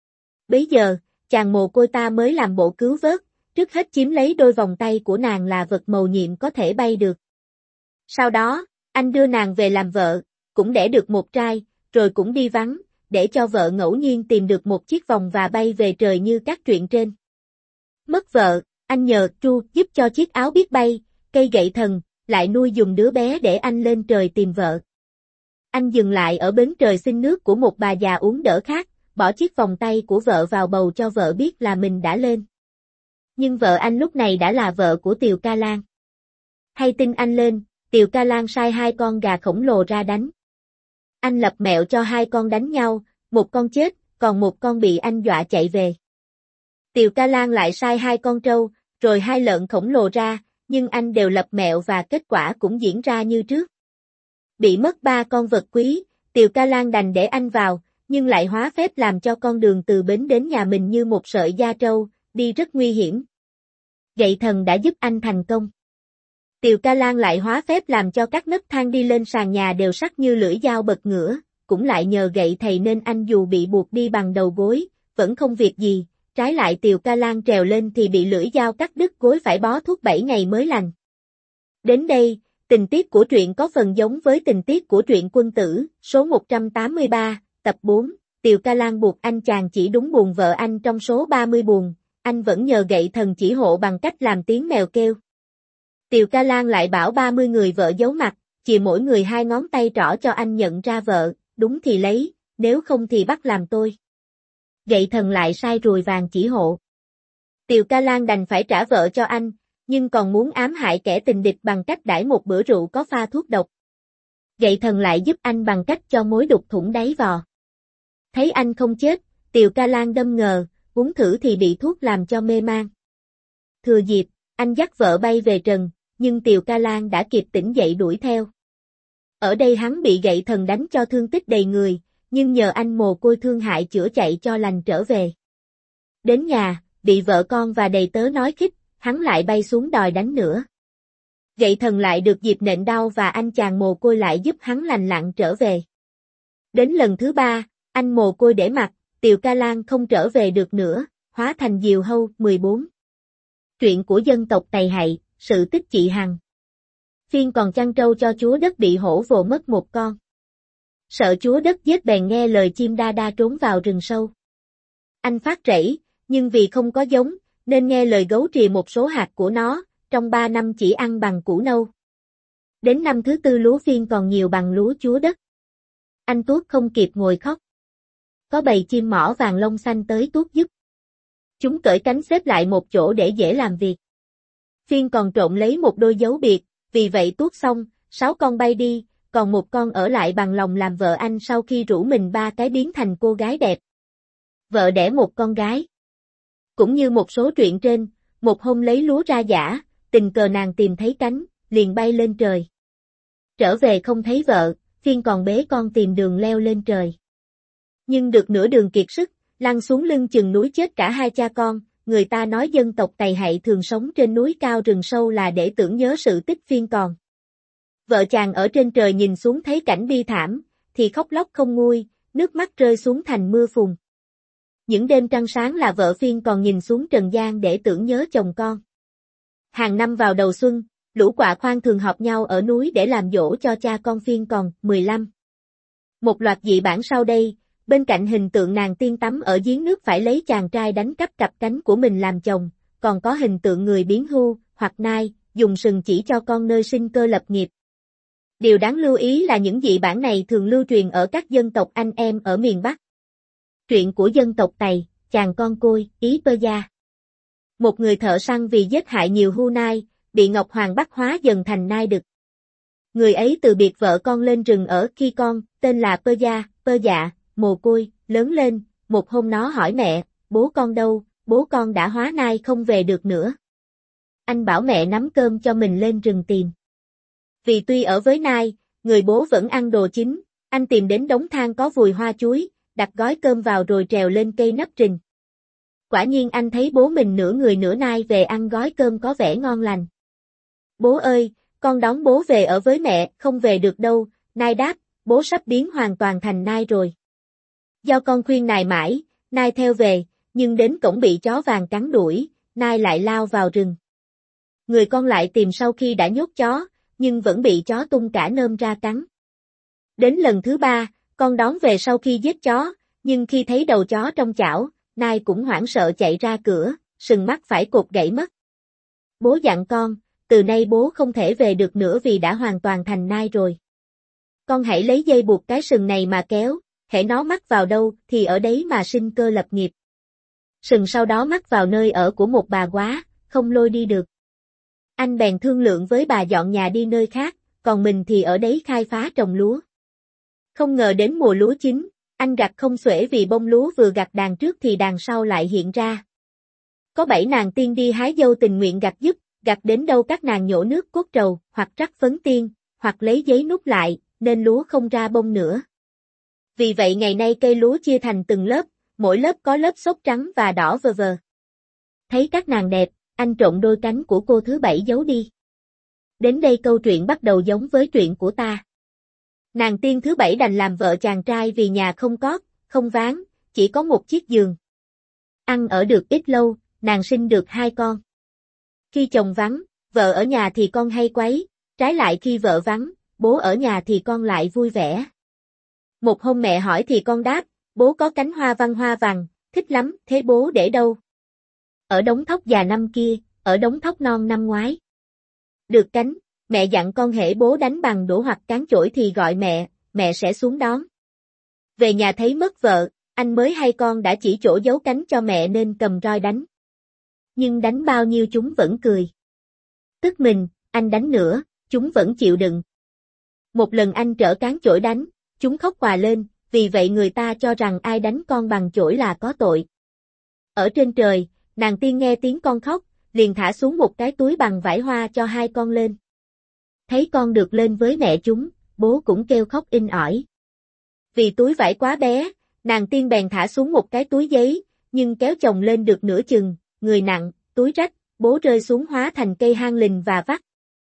Bấy giờ, chàng mồ côi ta mới làm bộ cứu vớt, trước hết chiếm lấy đôi vòng tay của nàng là vật mầu nhiệm có thể bay được. Sau đó, anh đưa nàng về làm vợ, cũng đẻ được một trai, rồi cũng đi vắng, để cho vợ ngẫu nhiên tìm được một chiếc vòng và bay về trời như các truyện trên. Mất vợ, anh nhờ Tru giúp cho chiếc áo biết bay, cây gậy thần, lại nuôi dùng đứa bé để anh lên trời tìm vợ. Anh dừng lại ở bến trời xin nước của một bà già uống đỡ khát, bỏ chiếc vòng tay của vợ vào bầu cho vợ biết là mình đã lên. Nhưng vợ anh lúc này đã là vợ của Tiều Ca Lan. Hay tin anh lên, Tiều Ca Lan sai 2 con gà khổng lồ ra đánh. Anh lập mẹo cho 2 con đánh nhau, một con chết, còn một con bị anh dọa chạy về. Tiều Ca Lan lại sai 2 con trâu, rồi 2 lợn khổng lồ ra, nhưng anh đều lập mẹo và kết quả cũng diễn ra như trước. Bị mất 3 con vật quý, Tiều Ca Lan đành để anh vào, nhưng lại hóa phép làm cho con đường từ bến đến nhà mình như một sợi da trâu, đi rất nguy hiểm. Gậy thần đã giúp anh thành công. Tiều Ca Lan lại hóa phép làm cho các nấc thang đi lên sàn nhà đều sắc như lưỡi dao bật ngửa, cũng lại nhờ gậy thầy nên anh dù bị buộc đi bằng đầu gối, vẫn không việc gì, trái lại Tiều Ca Lan trèo lên thì bị lưỡi dao cắt đứt gối phải bó thuốc 7 ngày mới lành. Đến đây, tình tiết của truyện có phần giống với tình tiết của truyện Quân Tử, số 183, tập 4, Tiều Ca Lan buộc anh chàng chỉ đúng buồn vợ anh trong số 30 buồn, anh vẫn nhờ gậy thần chỉ hộ bằng cách làm tiếng mèo kêu. Tiều Ca Lan lại bảo 30 người vợ giấu mặt, chìa mỗi người 2 ngón tay trỏ cho anh nhận ra vợ, đúng thì lấy, nếu không thì bắt làm tôi. Gậy thần lại sai ruồi vàng chỉ hộ. Tiều Ca Lan đành phải trả vợ cho anh, nhưng còn muốn ám hại kẻ tình địch bằng cách đãi một bữa rượu có pha thuốc độc. Gậy thần lại giúp anh bằng cách cho mối đục thủng đáy vò. Thấy anh không chết, Tiều Ca Lan đâm ngờ, uống thử thì bị thuốc làm cho mê man. Thừa dịp, anh dắt vợ bay về trần, nhưng Tiều Ca Lan đã kịp tỉnh dậy đuổi theo. Ở đây hắn bị gậy thần đánh cho thương tích đầy người, nhưng nhờ anh mồ côi thương hại chữa chạy cho lành trở về. Đến nhà, bị vợ con và đầy tớ nói khích, hắn lại bay xuống đòi đánh nữa. Gậy thần lại được dịp nện đau và anh chàng mồ côi lại giúp hắn lành lặn trở về. Đến lần thứ 3, anh mồ côi để mặc, Tiều Ca Lan không trở về được nữa, hóa thành diều hâu. 14. Truyện của dân tộc Tày Hạy, sự tích chị Hằng. Phiên còn chăn trâu cho chúa đất bị hổ vồ mất một con. Sợ chúa đất giết bèn nghe lời chim đa đa trốn vào rừng sâu. Anh phát rẫy, nhưng vì không có giống, nên nghe lời gấu trìa một số hạt của nó, trong 3 năm chỉ ăn bằng củ nâu. Đến năm thứ 4 lúa Phiên còn nhiều bằng lúa chúa đất. Anh tuốt không kịp ngồi khóc. Có bầy chim mỏ vàng lông xanh tới tuốt giúp. Chúng cởi cánh xếp lại một chỗ để dễ làm việc. Phiên còn trộn lấy một đôi dấu biệt, vì vậy tuốt xong, 6 con bay đi, còn một con ở lại bằng lòng làm vợ anh sau khi rủ mình 3 cái biến thành cô gái đẹp. Vợ đẻ một con gái. Cũng như một số truyện trên, một hôm lấy lúa ra giã, tình cờ nàng tìm thấy cánh, liền bay lên trời. Trở về không thấy vợ, Phiên còn bế con tìm đường leo lên trời. Nhưng được nửa đường kiệt sức, lăn xuống lưng chừng núi chết cả 2 cha con, người ta nói dân tộc Tày Hạy thường sống trên núi cao rừng sâu là để tưởng nhớ sự tích Phiên còn. Vợ chàng ở trên trời nhìn xuống thấy cảnh bi thảm, thì khóc lóc không nguôi, nước mắt rơi xuống thành mưa phùn. Những đêm trăng sáng là vợ Phiên còn nhìn xuống trần gian để tưởng nhớ chồng con. Hàng năm vào đầu xuân, lũ quạ khoan thường họp nhau ở núi để làm dỗ cho cha con Phiên còn. 15. Một loạt dị bản sau đây, bên cạnh hình tượng nàng tiên tắm ở giếng nước phải lấy chàng trai đánh cắp cặp cánh của mình làm chồng, còn có hình tượng người biến hưu, hoặc nai, dùng sừng chỉ cho con nơi sinh cơ lập nghiệp. Điều đáng lưu ý là những dị bản này thường lưu truyền ở các dân tộc anh em ở miền Bắc. Truyện của dân tộc Tày, chàng con côi, Ý Pơ Gia. Một người thợ săn vì giết hại nhiều hưu nai, bị Ngọc Hoàng bắt hóa dần thành nai đực. Người ấy từ biệt vợ con lên rừng ở khi con, tên là Pơ Gia, Pơ Dạ, mồ côi, lớn lên, một hôm nó hỏi mẹ, bố con đâu, bố con đã hóa nai không về được nữa. Anh bảo mẹ nắm cơm cho mình lên rừng tìm. Vì tuy ở với nai, người bố vẫn ăn đồ chín, anh tìm đến đống than có vùi hoa chuối, đặt gói cơm vào rồi trèo lên cây nấp rình. Quả nhiên anh thấy bố mình nửa người nửa nai về ăn gói cơm có vẻ ngon lành. Bố ơi, con đón bố về ở với mẹ, không về được đâu, Nai đáp, bố sắp biến hoàn toàn thành nai rồi. Do con khuyên nài mãi, nai theo về, nhưng đến cổng bị chó vàng cắn đuổi, nai lại lao vào rừng. Người con lại tìm sau khi đã nhốt chó, nhưng vẫn bị chó tung cả nơm ra cắn. Đến lần thứ 3, con đón về sau khi giết chó, nhưng khi thấy đầu chó trong chảo, nai cũng hoảng sợ chạy ra cửa, sừng mắt phải cột gãy mất. Bố dặn con, từ nay bố không thể về được nữa vì đã hoàn toàn thành nai rồi. Con hãy lấy dây buộc cái sừng này mà kéo, hễ nó mắc vào đâu thì ở đấy mà sinh cơ lập nghiệp. Sừng sau đó mắc vào nơi ở của một bà góa, không lôi đi được. Anh bèn thương lượng với bà dọn nhà đi nơi khác, còn mình thì ở đấy khai phá trồng lúa. Không ngờ đến mùa lúa chín, anh gặt không xuể vì bông lúa vừa gặt đàn trước thì đàn sau lại hiện ra. Có 7 nàng tiên đi hái dâu tình nguyện gặt giúp, gặt đến đâu các nàng nhổ nước cốt trầu, hoặc rắc phấn tiên, hoặc lấy giấy nút lại, nên lúa không ra bông nữa. Vì vậy ngày nay cây lúa chia thành từng lớp, mỗi lớp có lớp xốp trắng và đỏ vờ vờ. Thấy các nàng đẹp, anh trộn đôi cánh của cô thứ 7 giấu đi. Đến đây câu chuyện bắt đầu giống với chuyện của ta. Nàng tiên thứ 7 đành làm vợ chàng trai vì nhà không cót, không ván, chỉ có một chiếc giường. Ăn ở được ít lâu, nàng sinh được 2 con. Khi chồng vắng, vợ ở nhà thì con hay quấy, trái lại khi vợ vắng, bố ở nhà thì con lại vui vẻ. Một hôm mẹ hỏi thì con đáp, bố có cánh hoa văn hoa vàng, thích lắm, thế bố để đâu? Ở đống thóc già năm kia, ở đống thóc non năm ngoái. Được cánh, mẹ dặn con hễ bố đánh bằng đũa hoặc cán chổi thì gọi mẹ sẽ xuống đón. Về nhà thấy mất vợ, anh mới hay con đã chỉ chỗ giấu cánh cho mẹ nên cầm roi đánh. Nhưng đánh bao nhiêu chúng vẫn cười. Tức mình, anh đánh nữa, chúng vẫn chịu đựng. Một lần anh trở cán chổi đánh, chúng khóc òa lên, vì vậy người ta cho rằng ai đánh con bằng chổi là có tội. Ở trên trời, nàng tiên nghe tiếng con khóc, liền thả xuống một cái túi bằng vải hoa cho 2 con lên. Thấy con được lên với mẹ chúng, bố cũng kêu khóc inh ỏi. Vì túi vải quá bé, nàng tiên bèn thả xuống một cái túi giấy, nhưng kéo chồng lên được nửa chừng, người nặng, túi rách, bố rơi xuống hóa thành cây hang lình và vắt.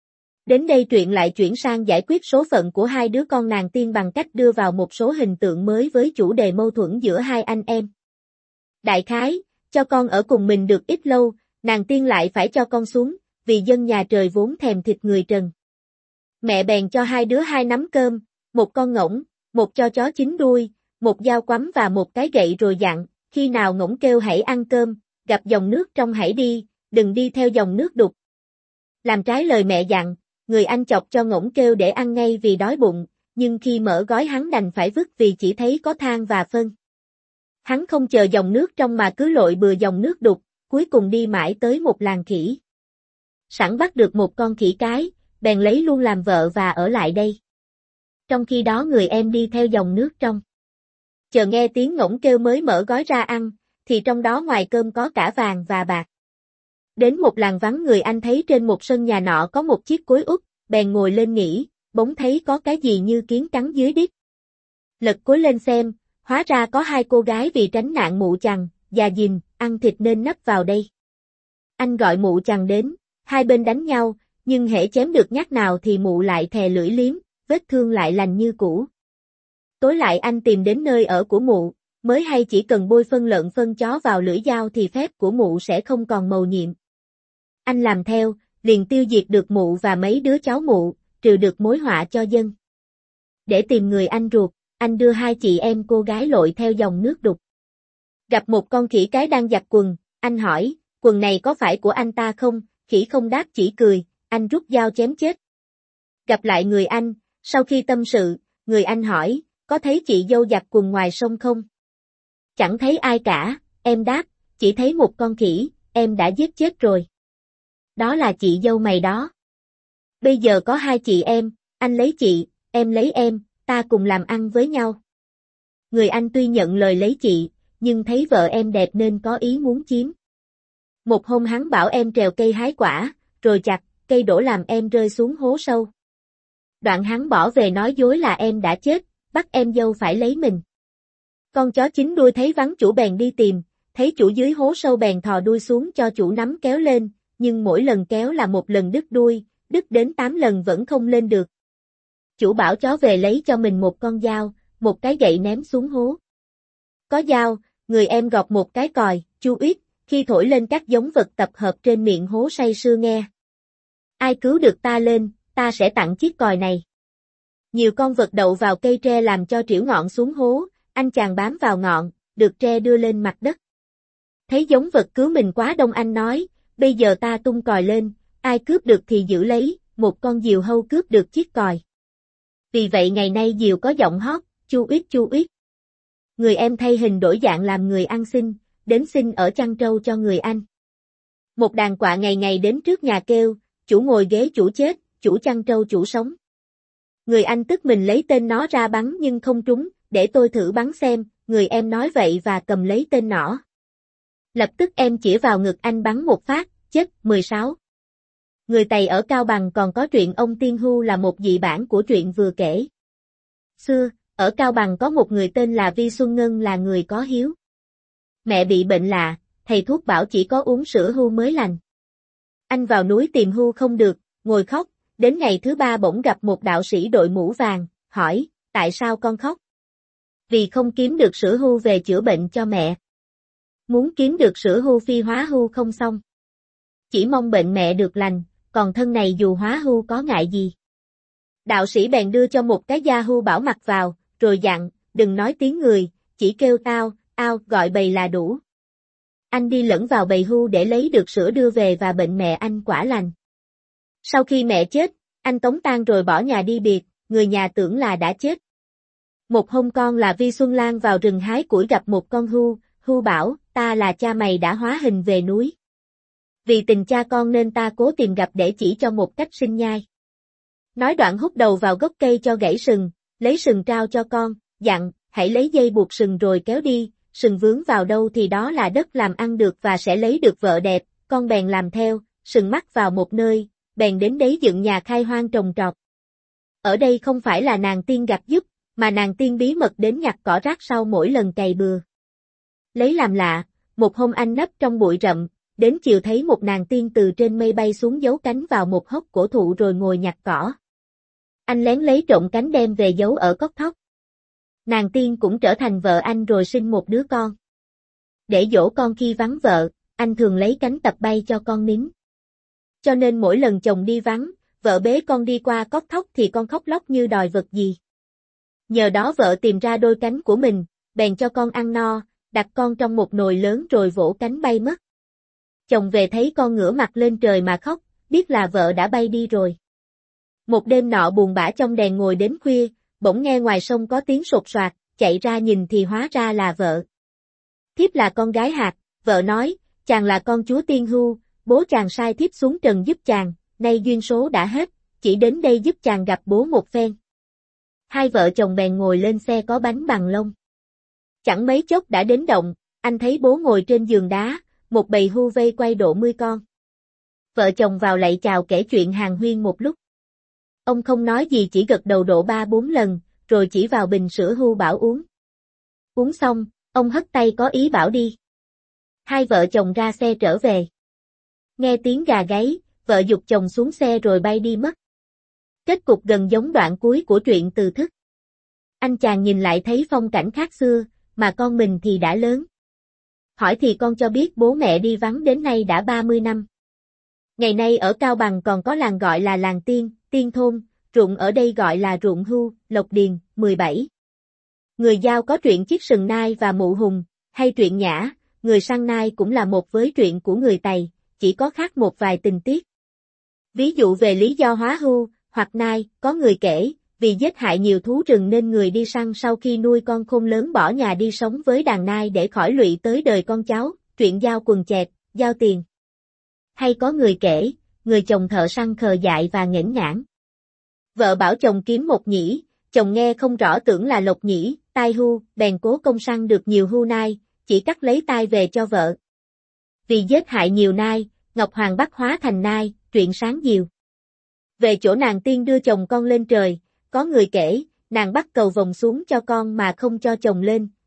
Đến đây truyện lại chuyển sang giải quyết số phận của 2 đứa con nàng tiên bằng cách đưa vào một số hình tượng mới với chủ đề mâu thuẫn giữa 2 anh em. Đại khái, cho con ở cùng mình được ít lâu, nàng tiên lại phải cho con xuống, vì dân nhà trời vốn thèm thịt người trần. Mẹ bèn cho 2 đứa 2 nắm cơm, một con ngỗng, một cho chó 9 đuôi, một dao quắm và một cái gậy rồi dặn, khi nào ngỗng kêu hãy ăn cơm, gặp dòng nước trong hãy đi, đừng đi theo dòng nước đục. Làm trái lời mẹ dặn, người anh chọc cho ngỗng kêu để ăn ngay vì đói bụng, nhưng khi mở gói hắn đành phải vứt vì chỉ thấy có than và phân. Hắn không chờ dòng nước trong mà cứ lội bừa dòng nước đục, cuối cùng đi mãi tới một làng khỉ. Sẵn bắt được một con khỉ cái, bèn lấy luôn làm vợ và ở lại đây. Trong khi đó người em đi theo dòng nước trong. Chờ nghe tiếng ngỗng kêu mới mở gói ra ăn, thì trong đó ngoài cơm có cả vàng và bạc. Đến một làng vắng người anh thấy trên một sân nhà nọ có một chiếc cối út, bèn ngồi lên nghỉ, bỗng thấy có cái gì như kiến cắn dưới đít. Lật cối lên xem, hóa ra có 2 cô gái vì tránh nạn mụ chằn, già dìm, ăn thịt nên nấp vào đây. Anh gọi mụ chằn đến, 2 bên đánh nhau, nhưng hễ chém được nhát nào thì mụ lại thè lưỡi liếm, vết thương lại lành như cũ. Tối lại anh tìm đến nơi ở của mụ, mới hay chỉ cần bôi phân lợn phân chó vào lưỡi dao thì phép của mụ sẽ không còn mầu nhiệm. Anh làm theo, liền tiêu diệt được mụ và mấy đứa cháu mụ, trừ được mối họa cho dân. Để tìm người anh ruột, anh đưa 2 chị em cô gái lội theo dòng nước đục. Gặp một con khỉ cái đang giặt quần, anh hỏi, quần này có phải của anh ta không? Khỉ không đáp chỉ cười, anh rút dao chém chết. Gặp lại người anh, sau khi tâm sự, người anh hỏi, có thấy chị dâu giặt quần ngoài sông không? Chẳng thấy ai cả, em đáp, chỉ thấy một con khỉ, em đã giết chết rồi. Đó là chị dâu mày đó. Bây giờ có 2 chị em, anh lấy chị, em lấy em, ta cùng làm ăn với nhau. Người anh tuy nhận lời lấy chị, nhưng thấy vợ em đẹp nên có ý muốn chiếm. Một hôm hắn bảo em trèo cây hái quả, rồi chặt, cây đổ làm em rơi xuống hố sâu. Đoạn hắn bỏ về nói dối là em đã chết, bắt em dâu phải lấy mình. Con chó 9 đuôi thấy vắng chủ bèn đi tìm, thấy chủ dưới hố sâu bèn thò đuôi xuống cho chủ nắm kéo lên, nhưng mỗi lần kéo là một lần đứt đuôi, đứt đến 8 lần vẫn không lên được. Chủ bảo chó về lấy cho mình một con dao, một cái gậy ném xuống hố. Có dao, người em gọt một cái còi, chu ít, khi thổi lên các giống vật tập hợp trên miệng hố say sưa nghe. Ai cứu được ta lên, ta sẽ tặng chiếc còi này. Nhiều con vật đậu vào cây tre làm cho trĩu ngọn xuống hố, anh chàng bám vào ngọn, được tre đưa lên mặt đất. Thấy giống vật cứu mình quá đông anh nói, bây giờ ta tung còi lên, ai cướp được thì giữ lấy, một con diều hâu cướp được chiếc còi. Vì vậy ngày nay diều có giọng hót, chu ít chu ít. Người em thay hình đổi dạng làm người ăn xin, đến xin ở chăn trâu cho người anh. Một đàn quạ ngày ngày đến trước nhà kêu, chủ ngồi ghế chủ chết, chủ chăn trâu chủ sống. Người anh tức mình lấy tên nó ra bắn nhưng không trúng, để tôi thử bắn xem, người em nói vậy và cầm lấy tên nỏ. Lập tức em chĩa vào ngực anh bắn một phát, chết, 16. Người Tày ở Cao Bằng còn có truyện ông Tiên Hưu là một dị bản của truyện vừa kể. Xưa, ở Cao Bằng có một người tên là Vi Xuân Ngân là người có hiếu. Mẹ bị bệnh lạ, thầy thuốc bảo chỉ có uống sữa hưu mới lành. Anh vào núi tìm hưu không được, ngồi khóc, đến ngày thứ 3 bỗng gặp một đạo sĩ đội mũ vàng, hỏi, tại sao con khóc? Vì không kiếm được sữa hưu về chữa bệnh cho mẹ. Muốn kiếm được sữa hưu phi hóa hưu không xong. Chỉ mong bệnh mẹ được lành, còn thân này dù hóa hưu có ngại gì. Đạo sĩ bèn đưa cho một cái da hưu bảo mặc vào, rồi dặn, đừng nói tiếng người, chỉ kêu ao, ao, gọi bầy là đủ. Anh đi lẫn vào bầy hưu để lấy được sữa đưa về và bệnh mẹ anh quả lành. Sau khi mẹ chết, anh tống tang rồi bỏ nhà đi biệt, người nhà tưởng là đã chết. Một hôm con là Vi Xuân Lan vào rừng hái củi gặp một con hưu, hưu bảo, ta là cha mày đã hóa hình về núi. Vì tình cha con nên ta cố tìm gặp để chỉ cho một cách sinh nhai. Nói đoạn hút đầu vào gốc cây cho gãy sừng, lấy sừng trao cho con, dặn, hãy lấy dây buộc sừng rồi kéo đi, sừng vướng vào đâu thì đó là đất làm ăn được và sẽ lấy được vợ đẹp, con bèn làm theo, sừng mắc vào một nơi, bèn đến đấy dựng nhà khai hoang trồng trọt. Ở đây không phải là nàng tiên gặt giúp, mà nàng tiên bí mật đến nhặt cỏ rác sau mỗi lần cày bừa. Lấy làm lạ, một hôm anh nấp trong bụi rậm, đến chiều thấy một nàng tiên từ trên mây bay xuống giấu cánh vào một hốc cổ thụ rồi ngồi nhặt cỏ. Anh lén lấy trộm cánh đem về giấu ở cốc thóc. Nàng tiên cũng trở thành vợ anh rồi sinh một đứa con. Để dỗ con khi vắng vợ, anh thường lấy cánh tập bay cho con nín. Cho nên mỗi lần chồng đi vắng, vợ bế con đi qua cốc thóc thì con khóc lóc như đòi vật gì. Nhờ đó vợ tìm ra đôi cánh của mình, bèn cho con ăn no, đặt con trong một nồi lớn rồi vỗ cánh bay mất. Chồng về thấy con ngửa mặt lên trời mà khóc, biết là vợ đã bay đi rồi. Một đêm nọ buồn bã trong đèn ngồi đến khuya, bỗng nghe ngoài sông có tiếng sột soạt, chạy ra nhìn thì hóa ra là vợ. Thiếp là con gái Hạt, vợ nói, chàng là con chúa Tiên Hưu, bố chàng sai thiếp xuống trần giúp chàng, nay duyên số đã hết, chỉ đến đây giúp chàng gặp bố một phen. Hai vợ chồng bèn ngồi lên xe có bánh bằng lông. Chẳng mấy chốc đã đến động, anh thấy bố ngồi trên giường đá, một bầy hưu vây quay độ 10 con. Vợ chồng vào lạy chào kể chuyện hàn huyên một lúc. Ông không nói gì chỉ gật đầu độ 3-4 lần, rồi chỉ vào bình sữa hưu bảo uống. Uống xong, ông hất tay có ý bảo đi. Hai vợ chồng ra xe trở về. Nghe tiếng gà gáy, vợ giục chồng xuống xe rồi bay đi mất. Kết cục gần giống đoạn cuối của truyện Từ Thức. Anh chàng nhìn lại thấy phong cảnh khác xưa, mà con mình thì đã lớn. Hỏi thì con cho biết bố mẹ đi vắng đến nay đã 30 năm. Ngày nay ở Cao Bằng còn có làng gọi là làng Tiên, Tiên Thôn, ruộng ở đây gọi là ruộng hưu, Lộc Điền, 17. Người Dao có truyện Chiếc Sừng Nai và Mụ Hùng, hay truyện Nhã, Người Săn Nai cũng là một với truyện của người Tày, chỉ có khác một vài tình tiết. Ví dụ về lý do hóa hưu, hoặc nai, có người kể, vì giết hại nhiều thú rừng nên người đi săn sau khi nuôi con khôn lớn bỏ nhà đi sống với đàn nai để khỏi lụy tới đời con cháu, truyện Dao Quần Chẹt, Dao Tiền. Hay có người kể, người chồng thợ săn khờ dại và nghễnh nghãn. Vợ bảo chồng kiếm một nhĩ, chồng nghe không rõ tưởng là lộc nhĩ, tai hưu, bèn cố công săn được nhiều hưu nai, chỉ cắt lấy tai về cho vợ. Vì giết hại nhiều nai, Ngọc Hoàng bắt hóa thành nai, truyện Sáng Diều. Về chỗ nàng tiên đưa chồng con lên trời, có người kể, nàng bắt cầu vồng xuống cho con mà không cho chồng lên,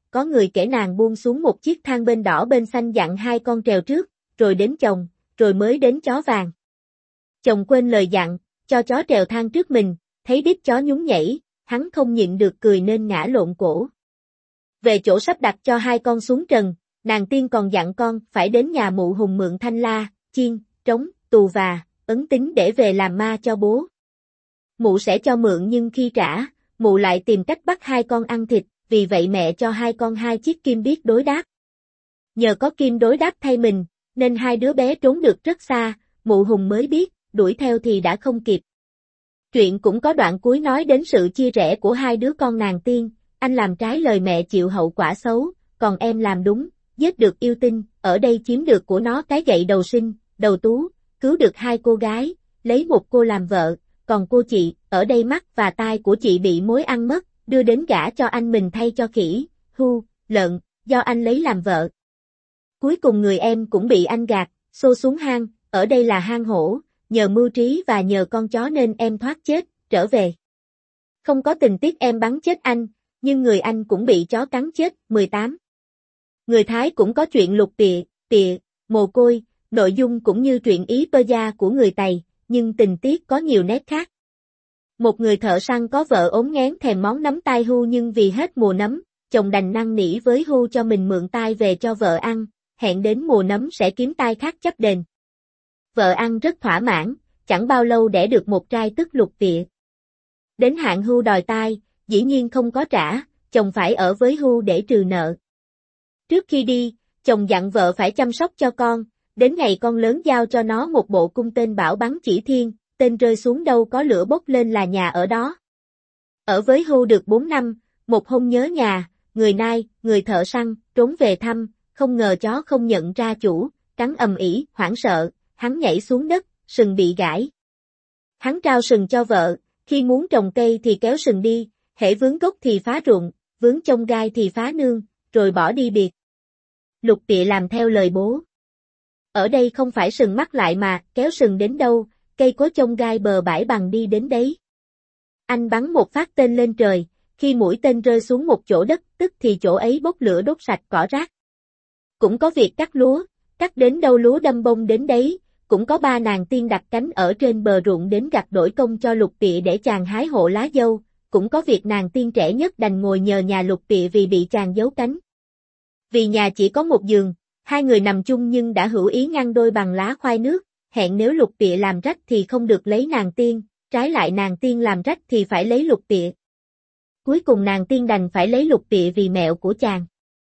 có người kể nàng buông xuống một chiếc thang bên đỏ bên xanh dặn hai con trèo trước, rồi đến chồng, rồi mới đến chó vàng. Chồng quên lời dặn, cho chó trèo thang trước mình, thấy đít chó nhún nhảy, hắn không nhịn được cười nên ngã lộn cổ. Về chỗ sắp đặt cho hai con xuống trần, nàng tiên còn dặn con phải đến nhà mụ Hùng mượn thanh la, chiên, trống, tù và, ấn tính để về làm ma cho bố. Mụ sẽ cho mượn nhưng khi trả, mụ lại tìm cách bắt hai con ăn thịt, vì vậy mẹ cho hai con hai chiếc kim biết đối đáp. Nhờ có kim đối đáp thay mình, nên hai đứa bé trốn được rất xa, mụ Hùng mới biết, đuổi theo thì đã không kịp. Truyện cũng có đoạn cuối nói đến sự chia rẽ của hai đứa con nàng tiên, anh làm trái lời mẹ chịu hậu quả xấu, còn em làm đúng, giết được yêu tinh, ở đây chiếm được của nó cái gậy đầu sinh, đầu tú, cứu được hai cô gái, lấy một cô làm vợ, còn cô chị, ở đây mắt và tai của chị bị mối ăn mất, đưa đến gả cho anh mình thay cho khỉ, lợn, do anh lấy làm vợ. Cuối cùng người em cũng bị anh gạt, xô xuống hang, ở đây là hang hổ, nhờ mưu trí và nhờ con chó nên em thoát chết, trở về. Không có tình tiết em bắn chết anh, nhưng người anh cũng bị chó cắn chết, 18. Người Thái cũng có chuyện lục tịa, mồ côi, nội dung cũng như truyện Ý Pơ Gia của người Tày, nhưng tình tiết có nhiều nét khác. Một người thợ săn có vợ ốm nghén thèm món nấm tai nhưng vì hết mùa nấm, chồng đành năn nỉ với cho mình mượn tai về cho vợ ăn, hẹn đến mùa nấm sẽ kiếm tai khác chấp đền. Vợ ăn rất thỏa mãn, chẳng bao lâu đẻ được một trai tức lục tịa. Đến hạn đòi tai, dĩ nhiên không có trả, chồng phải ở với để trừ nợ. Trước khi đi, chồng dặn vợ phải chăm sóc cho con, đến ngày con lớn giao cho nó một bộ cung tên bảo bắn chỉ thiên, tên rơi xuống đâu có lửa bốc lên là nhà ở đó. Ở với được 4 năm, một hôm nhớ nhà, người nai, người thợ săn, trốn về thăm, không ngờ chó không nhận ra chủ, cắn ầm ĩ, hoảng sợ, hắn nhảy xuống đất, sừng bị gãy. Hắn trao sừng cho vợ, khi muốn trồng cây thì kéo sừng đi, hễ vướng gốc thì phá ruộng, vướng chông gai thì phá nương, rồi bỏ đi biệt. Lục tịa làm theo lời bố. Ở đây không phải sừng mắc lại mà, kéo sừng đến đâu, cây có chông gai bờ bãi bằng đi đến đấy. Anh bắn một phát tên lên trời, khi mũi tên rơi xuống một chỗ đất, tức thì chỗ ấy bốc lửa đốt sạch cỏ rác. Cũng có việc cắt lúa, cắt đến đâu lúa đâm bông đến đấy, cũng có ba nàng tiên đặt cánh ở trên bờ ruộng đến gặt đổi công cho lục tịa để chàng hái hộ lá dâu, cũng có việc nàng tiên trẻ nhất đành ngồi nhờ nhà lục tịa vì bị chàng giấu cánh. Vì nhà chỉ có một giường, hai người nằm chung nhưng đã hữu ý ngăn đôi bằng lá khoai nước, hẹn nếu lục tịa làm rách thì không được lấy nàng tiên, trái lại nàng tiên làm rách thì phải lấy lục tịa. Cuối cùng nàng tiên đành phải lấy lục tịa vì mẹo của chàng.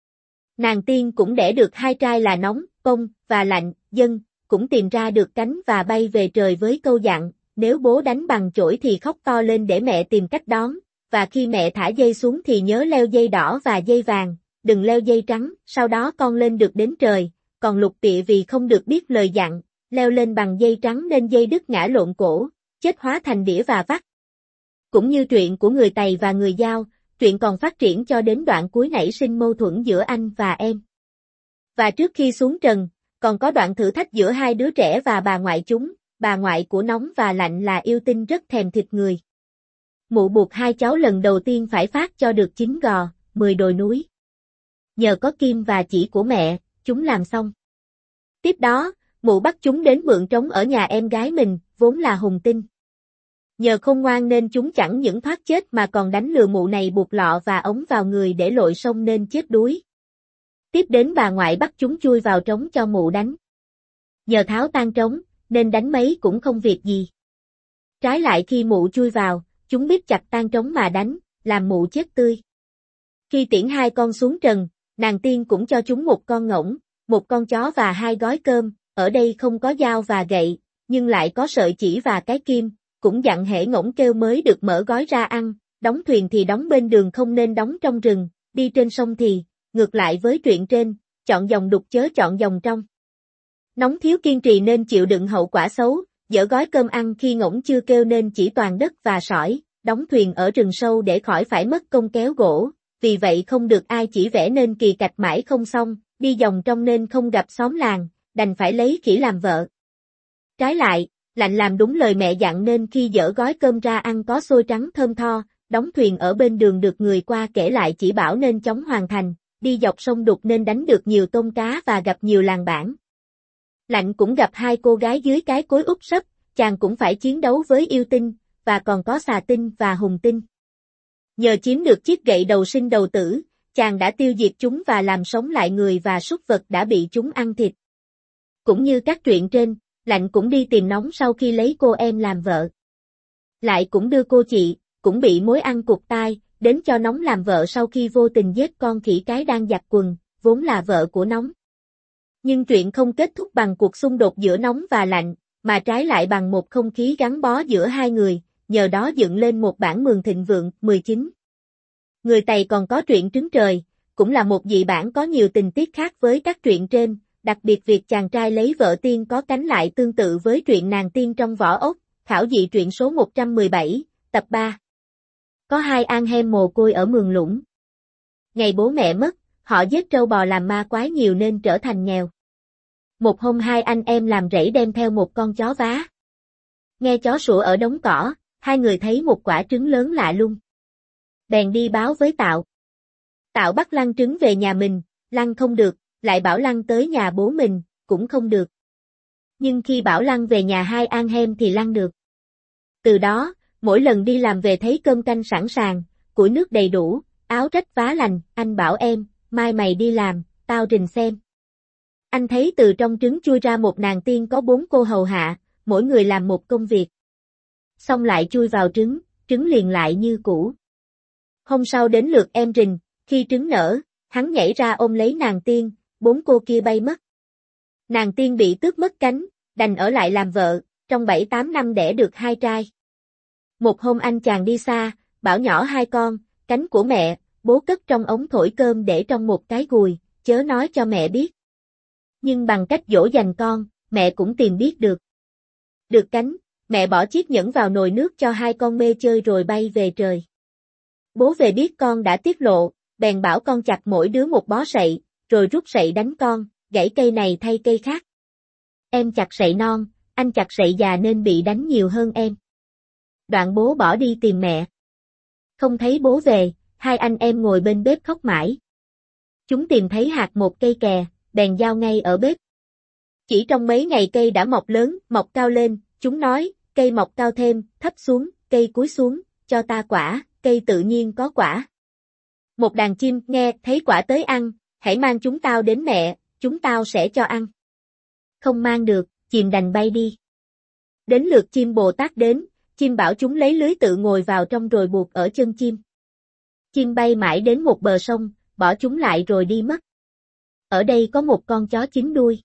Nàng tiên cũng đẻ được hai trai là Nóng, Công và Lạnh, Dân, cũng tìm ra được cánh và bay về trời với câu dặn, nếu bố đánh bằng chổi thì khóc to lên để mẹ tìm cách đón, và khi mẹ thả dây xuống thì nhớ leo dây đỏ và dây vàng, đừng leo dây trắng, sau đó con lên được đến trời, còn lục tịa vì không được biết lời dặn, leo lên bằng dây trắng nên dây đứt ngã lộn cổ, chết hóa thành đĩa và vắt. Cũng như truyện của người Tày và người Dao, truyện còn phát triển cho đến đoạn cuối nảy sinh mâu thuẫn giữa anh và em. Và trước khi xuống trần, còn có đoạn thử thách giữa hai đứa trẻ và bà ngoại chúng, bà ngoại của Nóng và Lạnh là yêu tinh rất thèm thịt người. Mụ buộc hai cháu lần đầu tiên phải phát cho được 9 gò, 10 đồi núi. Nhờ có kim và chỉ của mẹ, chúng làm xong. Tiếp đó, mụ bắt chúng đến mượn trống ở nhà em gái mình, vốn là Hùng Tinh. Nhờ khôn ngoan nên chúng chẳng những thoát chết mà còn đánh lừa mụ này buộc lọ và ống vào người để lội sông nên chết đuối. Tiếp đến bà ngoại bắt chúng chui vào trống cho mụ đánh. Nhờ tháo tan trống, nên đánh mấy cũng không việc gì. Trái lại khi mụ chui vào, chúng biết chặt tan trống mà đánh, làm mụ chết tươi. Khi tiễn hai con xuống trần, nàng tiên cũng cho chúng một con ngỗng, một con chó và 2 gói cơm, ở đây không có dao và gậy, nhưng lại có sợi chỉ và cái kim, cũng dặn hễ ngỗng kêu mới được mở gói ra ăn, đóng thuyền thì đóng bên đường không nên đóng trong rừng, đi trên sông thì, ngược lại với chuyện trên, chọn dòng đục chớ chọn dòng trong. Nóng thiếu kiên trì nên chịu đựng hậu quả xấu, dỡ gói cơm ăn khi ngỗng chưa kêu nên chỉ toàn đất và sỏi, đóng thuyền ở rừng sâu để khỏi phải mất công kéo gỗ, vì vậy không được ai chỉ vẽ nên kỳ cạch mãi không xong, đi dòng trong nên không gặp xóm làng, đành phải lấy khỉ làm vợ. Trái lại, Lạnh làm đúng lời mẹ dặn nên khi dỡ gói cơm ra ăn có xôi trắng thơm tho, đóng thuyền ở bên đường được người qua kể lại chỉ bảo nên chóng hoàn thành, đi dọc sông Đục nên đánh được nhiều tôm cá và gặp nhiều làng bản. Lạnh cũng gặp hai cô gái dưới cái cối úp sấp, chàng cũng phải chiến đấu với yêu tinh, và còn có xà tinh và hùng tinh. Nhờ chiếm được chiếc gậy đầu sinh đầu tử, chàng đã tiêu diệt chúng và làm sống lại người và súc vật đã bị chúng ăn thịt. Cũng như các truyện trên, Lạnh cũng đi tìm Nóng sau khi lấy cô em làm vợ. Lại cũng đưa cô chị, cũng bị mối ăn cụt tai, đến cho Nóng làm vợ sau khi vô tình giết con khỉ cái đang giặt quần, vốn là vợ của Nóng. Nhưng chuyện không kết thúc bằng cuộc xung đột giữa Nóng và Lạnh, mà trái lại bằng một không khí gắn bó giữa hai người, nhờ đó dựng lên một bản Mường Thịnh Vượng 19. Người Tày còn có truyện Trứng Trời, cũng là một dị bản có nhiều tình tiết khác với các truyện trên, đặc biệt việc chàng trai lấy vợ tiên có cánh lại tương tự với truyện Nàng Tiên trong Võ Ốc, khảo dị truyện số 117, tập 3. Có hai An Hem mồ côi ở Mường Lũng. Ngày bố mẹ mất, họ giết trâu bò làm ma quái nhiều nên trở thành nghèo. Một hôm hai anh em làm rẫy đem theo một con chó vá. Nghe chó sủa ở đống cỏ, hai người thấy một quả trứng lớn lạ lung. Bèn đi báo với Tạo. Tạo bắt Lăng trứng về nhà mình, Lăng không được, lại bảo Lăng tới nhà bố mình, cũng không được. Nhưng khi bảo Lăng về nhà hai An Hem thì Lăng được. Từ đó, mỗi lần đi làm về thấy cơm canh sẵn sàng, củi nước đầy đủ, áo rách vá lành, anh bảo em, mai mày đi làm, tao rình xem. Anh thấy từ trong trứng chui ra một nàng tiên có 4 cô hầu hạ, mỗi người làm một công việc. Xong lại chui vào trứng liền lại như cũ. Hôm sau đến lượt em rình, khi trứng nở, hắn nhảy ra ôm lấy nàng tiên, 4 cô kia bay mất. Nàng tiên bị tước mất cánh, đành ở lại làm vợ, trong 7-8 năm đẻ được 2 trai. Một hôm anh chàng đi xa, bảo nhỏ hai con, cánh của mẹ, bố cất trong ống thổi cơm để trong một cái gùi, chớ nói cho mẹ biết. Nhưng bằng cách dỗ dành con, mẹ cũng tìm biết được. Được cánh, mẹ bỏ chiếc nhẫn vào nồi nước cho hai con mê chơi rồi bay về trời. Bố về biết con đã tiết lộ, bèn bảo con chặt mỗi đứa một bó sậy, rồi rút sậy đánh con, gãy cây này thay cây khác. Em chặt sậy non, anh chặt sậy già nên bị đánh nhiều hơn em. Đoạn bố bỏ đi tìm mẹ. Không thấy bố về, hai anh em ngồi bên bếp khóc mãi. Chúng tìm thấy hạt một cây kè, bèn giao ngay ở bếp. Chỉ trong mấy ngày cây đã mọc lớn, mọc cao lên, chúng nói, cây mọc cao thêm, thấp xuống, cây cúi xuống, cho ta quả, cây tự nhiên có quả. Một đàn chim nghe thấy quả tới ăn, hãy mang chúng tao đến mẹ, chúng tao sẽ cho ăn. Không mang được, chim đành bay đi. Đến lượt chim Bồ Tát đến, chim bảo chúng lấy lưới tự ngồi vào trong rồi buộc ở chân chim. Chim bay mãi đến một bờ sông, bỏ chúng lại rồi đi mất. Ở đây có một con chó 9 đuôi.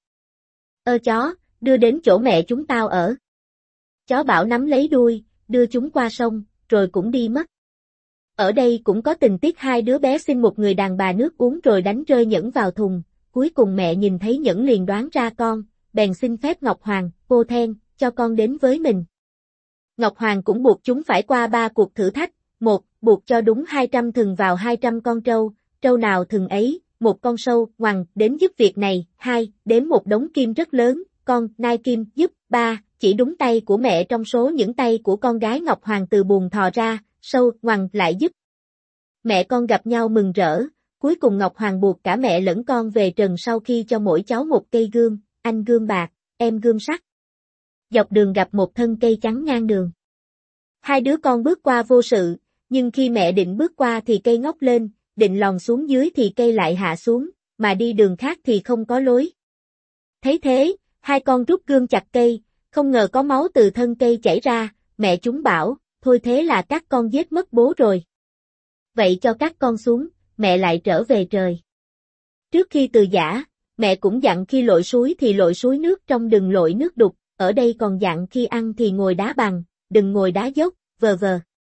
Chó, đưa đến chỗ mẹ chúng tao ở. Chó bảo nắm lấy đuôi, đưa chúng qua sông, rồi cũng đi mất. Ở đây cũng có tình tiết hai đứa bé xin một người đàn bà nước uống rồi đánh rơi nhẫn vào thùng, cuối cùng mẹ nhìn thấy nhẫn liền đoán ra con, bèn xin phép Ngọc Hoàng, Pô Then, cho con đến với mình. Ngọc Hoàng cũng buộc chúng phải qua 3 cuộc thử thách, 1. Buộc cho đúng 200 thừng vào 200 con trâu, trâu nào thừng ấy, một con sâu, ngoằng, đến giúp việc này, 2. Đếm một đống kim rất lớn, con, nai kim, giúp, 3. Chỉ đúng tay của mẹ trong số những tay của con gái Ngọc Hoàng từ buồng thò ra, sâu, ngoằng, lại giúp. Mẹ con gặp nhau mừng rỡ, cuối cùng Ngọc Hoàng buộc cả mẹ lẫn con về trần sau khi cho mỗi cháu một cây gươm, anh gươm bạc, em gươm sắt. Dọc đường gặp một thân cây trắng ngang đường. Hai đứa con bước qua vô sự, nhưng khi mẹ định bước qua thì cây ngóc lên, định lòn xuống dưới thì cây lại hạ xuống, mà đi đường khác thì không có lối. Thấy thế, hai con rút gươm chặt cây, không ngờ có máu từ thân cây chảy ra, mẹ chúng bảo, thôi thế là các con giết mất bố rồi. Vậy cho các con xuống, mẹ lại trở về trời. Trước khi từ giã, mẹ cũng dặn khi lội suối thì lội suối nước trong đừng lội nước đục, ở đây còn dặn khi ăn thì ngồi đá bằng, đừng ngồi đá dốc, v.v.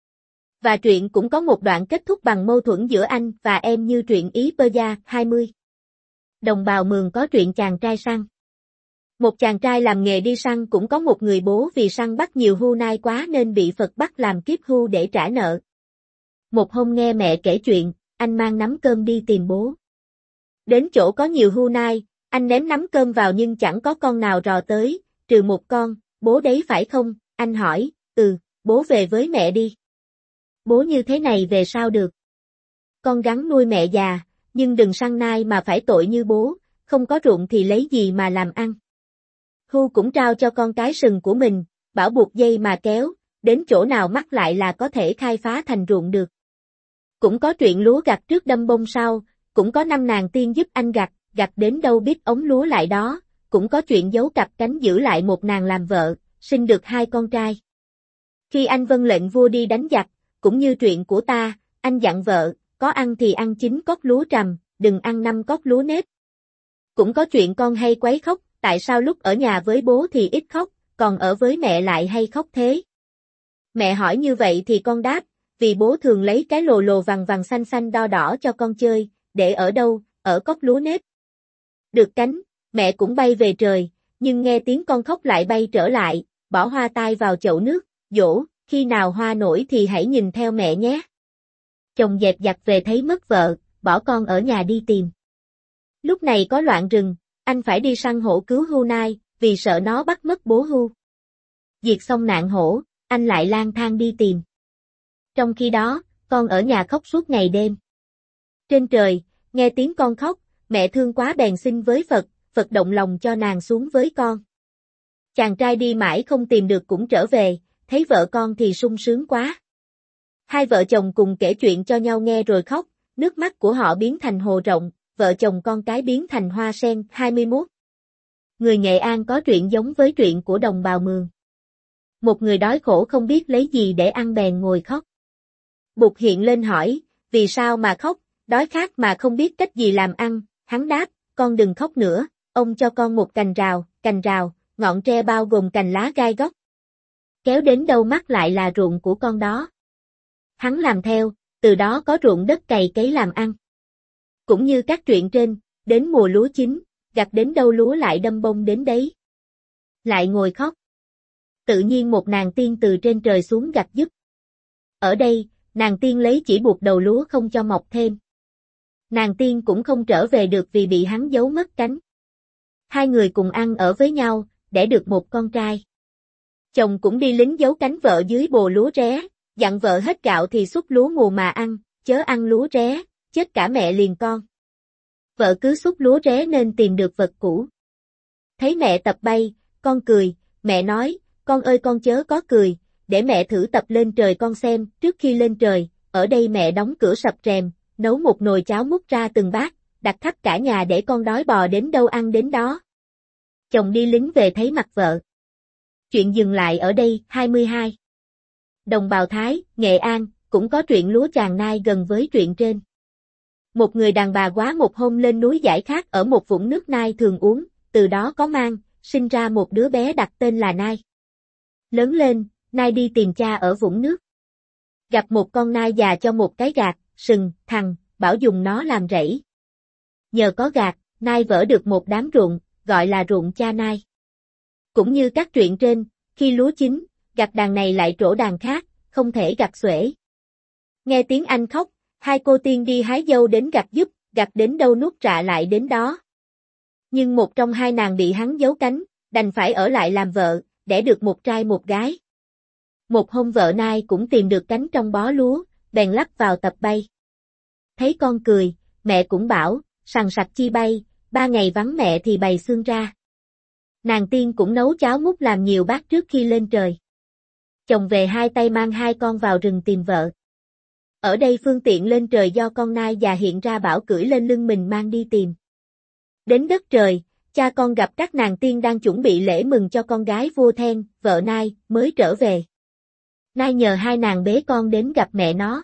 Và truyện cũng có một đoạn kết thúc bằng mâu thuẫn giữa anh và em như truyện Ý Persia 20. Đồng bào Mường có truyện chàng trai săn. Một chàng trai làm nghề đi săn cũng có một người bố vì săn bắt nhiều hươu nai quá nên bị Phật bắt làm kiếp hươu để trả nợ. Một hôm nghe mẹ kể chuyện, anh mang nắm cơm đi tìm bố. Đến chỗ có nhiều hươu nai, anh ném nắm cơm vào nhưng chẳng có con nào rò tới, trừ một con, bố đấy phải không? Anh hỏi, bố về với mẹ đi. Bố như thế này về sao được? Con gắng nuôi mẹ già, nhưng đừng săn nai mà phải tội như bố, không có ruộng thì lấy gì mà làm ăn. Hu cũng trao cho con cái sừng của mình, bảo buộc dây mà kéo, đến chỗ nào mắc lại là có thể khai phá thành ruộng được. Cũng có chuyện lúa gặt trước đâm bông sau, cũng có 5 nàng tiên giúp anh gặt, gặt đến đâu biết ống lúa lại đó, cũng có chuyện giấu cặp cánh giữ lại một nàng làm vợ, sinh được 2 con trai. Khi anh vâng lệnh vua đi đánh giặc, cũng như chuyện của ta, anh dặn vợ, có ăn thì ăn 9 cốc lúa trầm, đừng ăn 5 cốc lúa nếp. Cũng có chuyện con hay quấy khóc, tại sao lúc ở nhà với bố thì ít khóc, còn ở với mẹ lại hay khóc thế? Mẹ hỏi như vậy thì con đáp, vì bố thường lấy cái lồ lồ vàng vàng xanh xanh đo đỏ cho con chơi, để ở đâu, ở cốc lúa nếp. Được cánh, mẹ cũng bay về trời, nhưng nghe tiếng con khóc lại bay trở lại, bỏ hoa tai vào chậu nước, dỗ, khi nào hoa nổi thì hãy nhìn theo mẹ nhé. Chồng dẹp giặt về thấy mất vợ, bỏ con ở nhà đi tìm. Lúc này có loạn rừng, anh phải đi săn hổ cứu Hu Nai, vì sợ nó bắt mất bố Hu. Diệt xong nạn hổ, anh lại lang thang đi tìm. Trong khi đó, con ở nhà khóc suốt ngày đêm. Trên trời, nghe tiếng con khóc, mẹ thương quá bèn xin với Phật, Phật động lòng cho nàng xuống với con. Chàng trai đi mãi không tìm được cũng trở về, thấy vợ con thì sung sướng quá. Hai vợ chồng cùng kể chuyện cho nhau nghe rồi khóc, nước mắt của họ biến thành hồ rộng, vợ chồng con cái biến thành hoa sen. 21. Người Nghệ An có chuyện giống với chuyện của đồng bào Mường. Một người đói khổ không biết lấy gì để ăn bèn ngồi khóc. Bụt hiện lên hỏi, vì sao mà khóc, đói khát mà không biết cách gì làm ăn, hắn đáp, con đừng khóc nữa, ông cho con một cành rào, ngọn tre bao gồm cành lá gai góc. Kéo đến đâu mắc lại là ruộng của con đó. Hắn làm theo, từ đó có ruộng đất cày cấy làm ăn. Cũng như các chuyện trên, đến mùa lúa chín, gặt đến đâu lúa lại đâm bông đến đấy. Lại ngồi khóc. Tự nhiên một nàng tiên từ trên trời xuống gặt giúp. Ở đây, nàng tiên lấy chỉ buộc đầu lúa không cho mọc thêm. Nàng tiên cũng không trở về được vì bị hắn giấu mất cánh. Hai người cùng ăn ở với nhau, đẻ được một con trai. Chồng cũng đi lính giấu cánh vợ dưới bồ lúa ré, dặn vợ hết gạo thì xúc lúa mùa mà ăn, chớ ăn lúa ré, chết cả mẹ liền con. Vợ cứ xúc lúa ré nên tìm được vật cũ. Thấy mẹ tập bay, con cười, mẹ nói, con ơi con chớ có cười, để mẹ thử tập lên trời con xem. Trước khi lên trời, ở đây mẹ đóng cửa sập rèm, nấu một nồi cháo múc ra từng bát, đặt khắp cả nhà để con đói bò đến đâu ăn đến đó. Chồng đi lính về thấy mặt vợ. Chuyện dừng lại ở đây. 22. Đồng bào Thái, Nghệ An, cũng có chuyện lúa chàng nai gần với chuyện trên. Một người đàn bà quá một hôm lên núi giải khát ở một vũng nước nai thường uống, từ đó có mang, sinh ra một đứa bé đặt tên là Nai. Lớn lên, Nai đi tìm cha ở vũng nước. Gặp một con nai già cho một cái gạt, sừng, thằng, bảo dùng nó làm rẫy. Nhờ có gạt, Nai vỡ được một đám ruộng, gọi là ruộng cha Nai. Cũng như các chuyện trên, khi lúa chín, gặt đàn này lại trổ đàn khác, không thể gặt xuể. Nghe tiếng anh khóc, hai cô tiên đi hái dâu đến gặt giúp, gặt đến đâu nuốt trạ lại đến đó. Nhưng một trong hai nàng bị hắn giấu cánh, đành phải ở lại làm vợ, đẻ được một trai một gái. Một hôm vợ Nai cũng tìm được cánh trong bó lúa, bèn lắp vào tập bay. Thấy con cười, mẹ cũng bảo, sằng sặc chi bay, 3 ngày vắng mẹ thì bày xương ra. Nàng tiên cũng nấu cháo múc làm nhiều bát trước khi lên trời. Chồng về hai tay mang hai con vào rừng tìm vợ. Ở đây phương tiện lên trời do con Nai già hiện ra bảo cưỡi lên lưng mình mang đi tìm. Đến đất trời, cha con gặp các nàng tiên đang chuẩn bị lễ mừng cho con gái vua Then, vợ Nai, mới trở về. Nai nhờ hai nàng bế con đến gặp mẹ nó.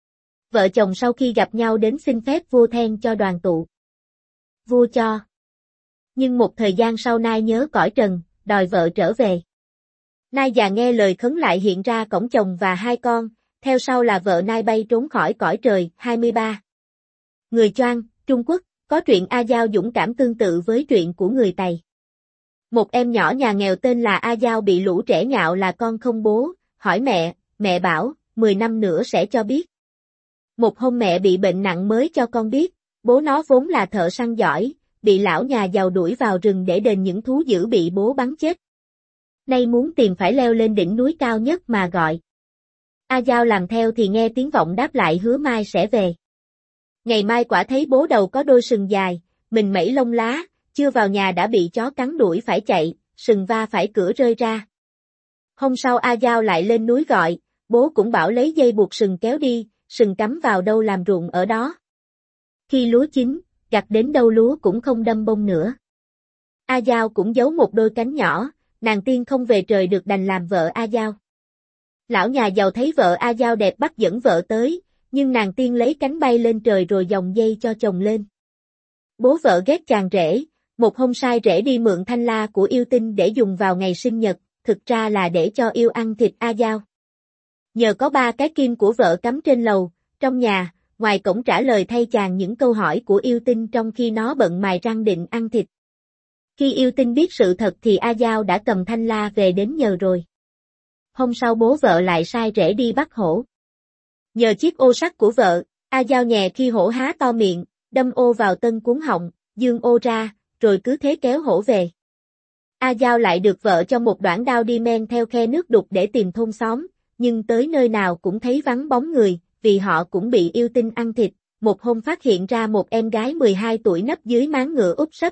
Vợ chồng sau khi gặp nhau đến xin phép vua Then cho đoàn tụ. Vua cho. Nhưng một thời gian sau Nai nhớ cõi trần, đòi vợ trở về. Nai già nghe lời khấn lại hiện ra cổng chồng và hai con, theo sau là vợ Nai bay trốn khỏi cõi trời. 23. Người Choang, Trung Quốc, có chuyện A Giao dũng cảm tương tự với chuyện của người Tày. Một em nhỏ nhà nghèo tên là A Giao bị lũ trẻ nhạo là con không bố, hỏi mẹ bảo, 10 năm nữa sẽ cho biết. Một hôm mẹ bị bệnh nặng mới cho con biết, bố nó vốn là thợ săn giỏi, bị lão nhà giàu đuổi vào rừng để đền những thú dữ bị bố bắn chết. Nay muốn tìm phải leo lên đỉnh núi cao nhất mà gọi. A Giao làm theo thì nghe tiếng vọng đáp lại hứa mai sẽ về. Ngày mai quả thấy bố đầu có đôi sừng dài, mình mẩy lông lá, chưa vào nhà đã bị chó cắn đuổi phải chạy, sừng va phải cửa rơi ra. Hôm sau A Giao lại lên núi gọi, bố cũng bảo lấy dây buộc sừng kéo đi, sừng cắm vào đâu làm ruộng ở đó. Khi lúa chín, gặt đến đâu lúa cũng không đâm bông nữa. A Giao cũng giấu một đôi cánh nhỏ, nàng tiên không về trời được đành làm vợ A Giao. Lão nhà giàu thấy vợ A Giao đẹp bắt dẫn vợ tới, nhưng nàng tiên lấy cánh bay lên trời rồi dòng dây cho chồng lên. Bố vợ ghét chàng rể, một hôm sai rể đi mượn thanh la của yêu tinh để dùng vào ngày sinh nhật, thực ra là để cho yêu ăn thịt A Giao. Nhờ có 3 cái kim của vợ cắm trên lầu, trong nhà, ngoài cổng trả lời thay chàng những câu hỏi của yêu tinh trong khi nó bận mài răng định ăn thịt. Khi yêu tinh biết sự thật thì A Giao đã cầm thanh la về đến nhờ rồi. Hôm sau bố vợ lại sai rể đi bắt hổ. Nhờ chiếc ô sắt của vợ, A Giao nhè khi hổ há to miệng, đâm ô vào tân cuốn họng, dương ô ra, rồi cứ thế kéo hổ về. A Giao lại được vợ cho một đoạn đao đi men theo khe nước đục để tìm thôn xóm, nhưng tới nơi nào cũng thấy vắng bóng người, vì họ cũng bị yêu tinh ăn thịt. Một hôm phát hiện ra một em gái 12 tuổi nấp dưới máng ngựa úp sấp.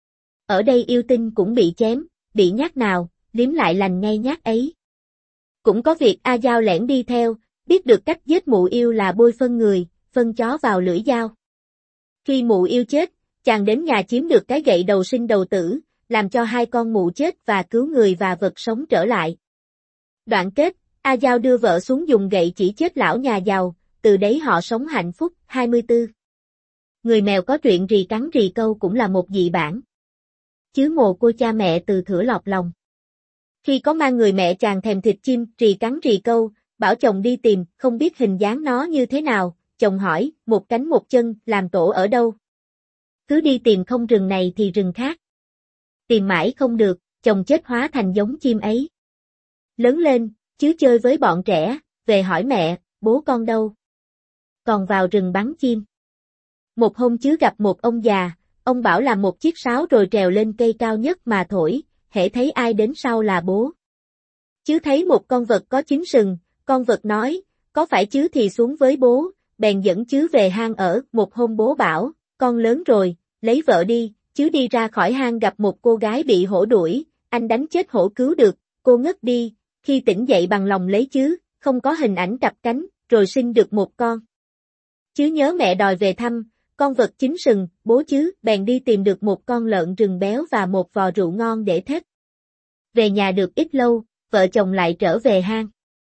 Ở đây yêu tinh cũng bị chém, bị nhát nào, liếm lại lành ngay nhát ấy. Cũng có việc A Giao lẻn đi theo, biết được cách giết mụ yêu là bôi phân người, phân chó vào lưỡi dao. Khi mụ yêu chết, chàng đến nhà chiếm được cái gậy đầu sinh đầu tử, làm cho 2 con mụ chết và cứu người và vật sống trở lại. Đoạn kết, A Giao đưa vợ xuống dùng gậy chỉ chết lão nhà giàu, từ đấy họ sống hạnh phúc. 24. Người mèo có chuyện rì cắn rì câu cũng là một dị bản. Chứ mồ côi cha mẹ từ thửa lọt lòng. Khi có mang người mẹ chàng thèm thịt chim, rì cắn rì câu, bảo chồng đi tìm, không biết hình dáng nó như thế nào, chồng hỏi, một cánh một chân, làm tổ ở đâu? Cứ đi tìm không rừng này thì rừng khác. Tìm mãi không được, chồng chết hóa thành giống chim ấy. Lớn lên, chứ chơi với bọn trẻ, về hỏi mẹ, bố con đâu? Còn vào rừng bắn chim. Một hôm chứ gặp một ông già, ông bảo làm một chiếc sáo rồi trèo lên cây cao nhất mà thổi, hễ thấy ai đến sau là bố. Chứ thấy một con vật có 9 sừng, con vật nói, có phải chứ thì xuống với bố, bèn dẫn chứ về hang ở. Một hôm bố bảo, con lớn rồi, lấy vợ đi, chứ đi ra khỏi hang gặp một cô gái bị hổ đuổi, anh đánh chết hổ cứu được, cô ngất đi, khi tỉnh dậy bằng lòng lấy chứ, không có hình ảnh cặp cánh, rồi sinh được một con. Chứ nhớ mẹ đòi về thăm, con vật 9 sừng, bố chứ, bèn đi tìm được một con lợn rừng béo và một vò rượu ngon để thết. Về nhà được ít lâu, vợ chồng lại trở về hang.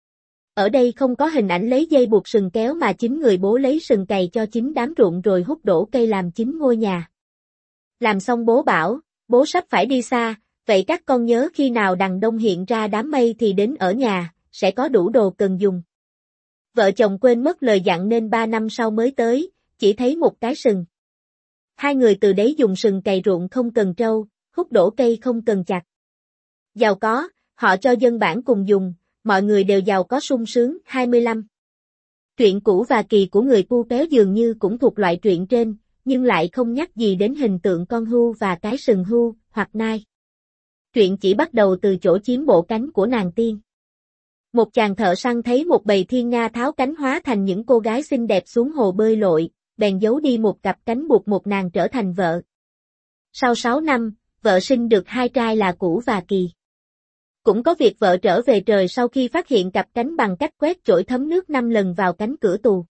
Ở đây không có hình ảnh lấy dây buộc sừng kéo mà chính người bố lấy sừng cày cho chính đám ruộng rồi hút đổ cây làm chính ngôi nhà. Làm xong bố bảo, bố sắp phải đi xa, vậy các con nhớ khi nào đằng đông hiện ra đám mây thì đến ở nhà, sẽ có đủ đồ cần dùng. Vợ chồng quên mất lời dặn nên 3 năm sau mới tới, chỉ thấy một cái sừng. Hai người từ đấy dùng sừng cày ruộng không cần trâu, hút đổ cây không cần chặt. Giàu có, họ cho dân bản cùng dùng, mọi người đều giàu có sung sướng. 25. Truyện cũ và kỳ của người Pu Péo dường như cũng thuộc loại truyện trên, nhưng lại không nhắc gì đến hình tượng con hươu và cái sừng hươu, hoặc nai. Truyện chỉ bắt đầu từ chỗ chiếm bộ cánh của nàng tiên. Một chàng thợ săn thấy một bầy thiên nga tháo cánh hóa thành những cô gái xinh đẹp xuống hồ bơi lội, bèn giấu đi một cặp cánh buộc một nàng trở thành vợ. Sau 6 năm, vợ sinh được 2 trai là Cũ và Kỳ. Cũng có việc vợ trở về trời sau khi phát hiện cặp cánh bằng cách quét chổi thấm nước 5 lần vào cánh cửa tù.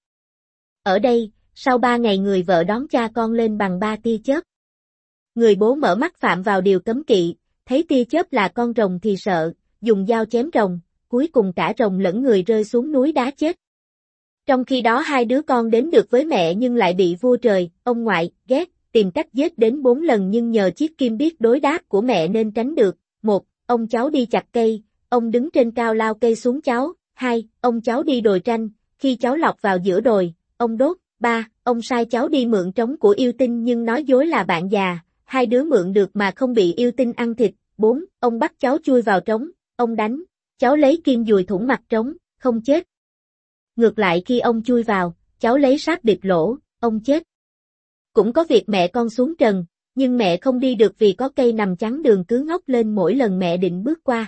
Ở đây, sau 3 ngày người vợ đón cha con lên bằng 3 tia chớp. Người bố mở mắt phạm vào điều cấm kỵ, thấy tia chớp là con rồng thì sợ, dùng dao chém rồng, cuối cùng cả rồng lẫn người rơi xuống núi đá chết. Trong khi đó 2 đứa con đến được với mẹ nhưng lại bị vua trời, ông ngoại, ghét, tìm cách giết đến 4 lần nhưng nhờ chiếc kim biết đối đáp của mẹ nên tránh được. 1. Ông cháu đi chặt cây, ông đứng trên cao lao cây xuống cháu. 2. Ông cháu đi đồi tranh, khi cháu lọt vào giữa đồi, ông đốt. 3. Ông sai cháu đi mượn trống của yêu tinh nhưng nói dối là bạn già, 2 đứa mượn được mà không bị yêu tinh ăn thịt. 4. Ông bắt cháu chui vào trống, ông đánh, cháu lấy kim dùi thủng mặt trống, không chết. Ngược lại khi ông chui vào, cháu lấy sáp bịt lỗ, ông chết. Cũng có việc mẹ con xuống trần, nhưng mẹ không đi được vì có cây nằm chắn đường cứ ngóc lên mỗi lần mẹ định bước qua.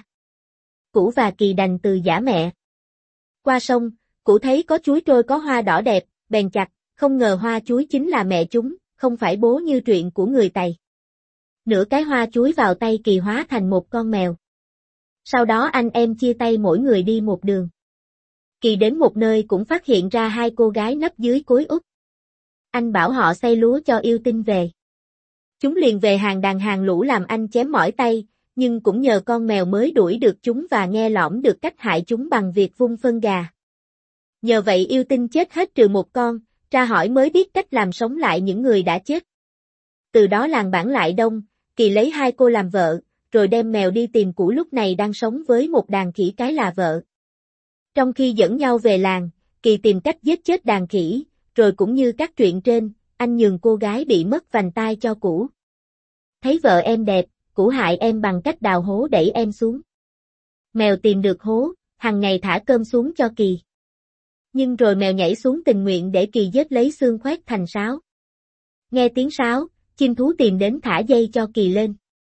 Cũ và Kỳ đành từ giả mẹ. Qua sông, Cũ thấy có chuối trôi có hoa đỏ đẹp, bèn chặt, không ngờ hoa chuối chính là mẹ chúng, không phải bố như truyện của người Tày. Nửa cái hoa chuối vào tay Kỳ hóa thành một con mèo. Sau đó anh em chia tay mỗi người đi một đường. Kỳ đến một nơi cũng phát hiện ra hai cô gái nấp dưới cối út. Anh bảo họ xay lúa cho yêu tinh về. Chúng liền về hàng đàn hàng lũ làm anh chém mỏi tay, nhưng cũng nhờ con mèo mới đuổi được chúng và nghe lỏm được cách hại chúng bằng việc vung phân gà. Nhờ vậy yêu tinh chết hết trừ một con, tra hỏi mới biết cách làm sống lại những người đã chết. Từ đó làng bản lại đông, Kỳ lấy hai cô làm vợ, rồi đem mèo đi tìm cũ lúc này đang sống với một đàn khỉ cái là vợ. Trong khi dẫn nhau về làng, Kỳ tìm cách giết chết đàn khỉ, rồi cũng như các truyện trên, anh nhường cô gái bị mất vành tai cho cũ. Thấy vợ em đẹp, cũ hại em bằng cách đào hố đẩy em xuống. Mèo tìm được hố, hàng ngày thả cơm xuống cho Kỳ. Nhưng rồi mèo nhảy xuống tình nguyện để Kỳ giết lấy xương khoét thành sáo. Nghe tiếng sáo, chim thú tìm đến thả dây cho Kỳ lên.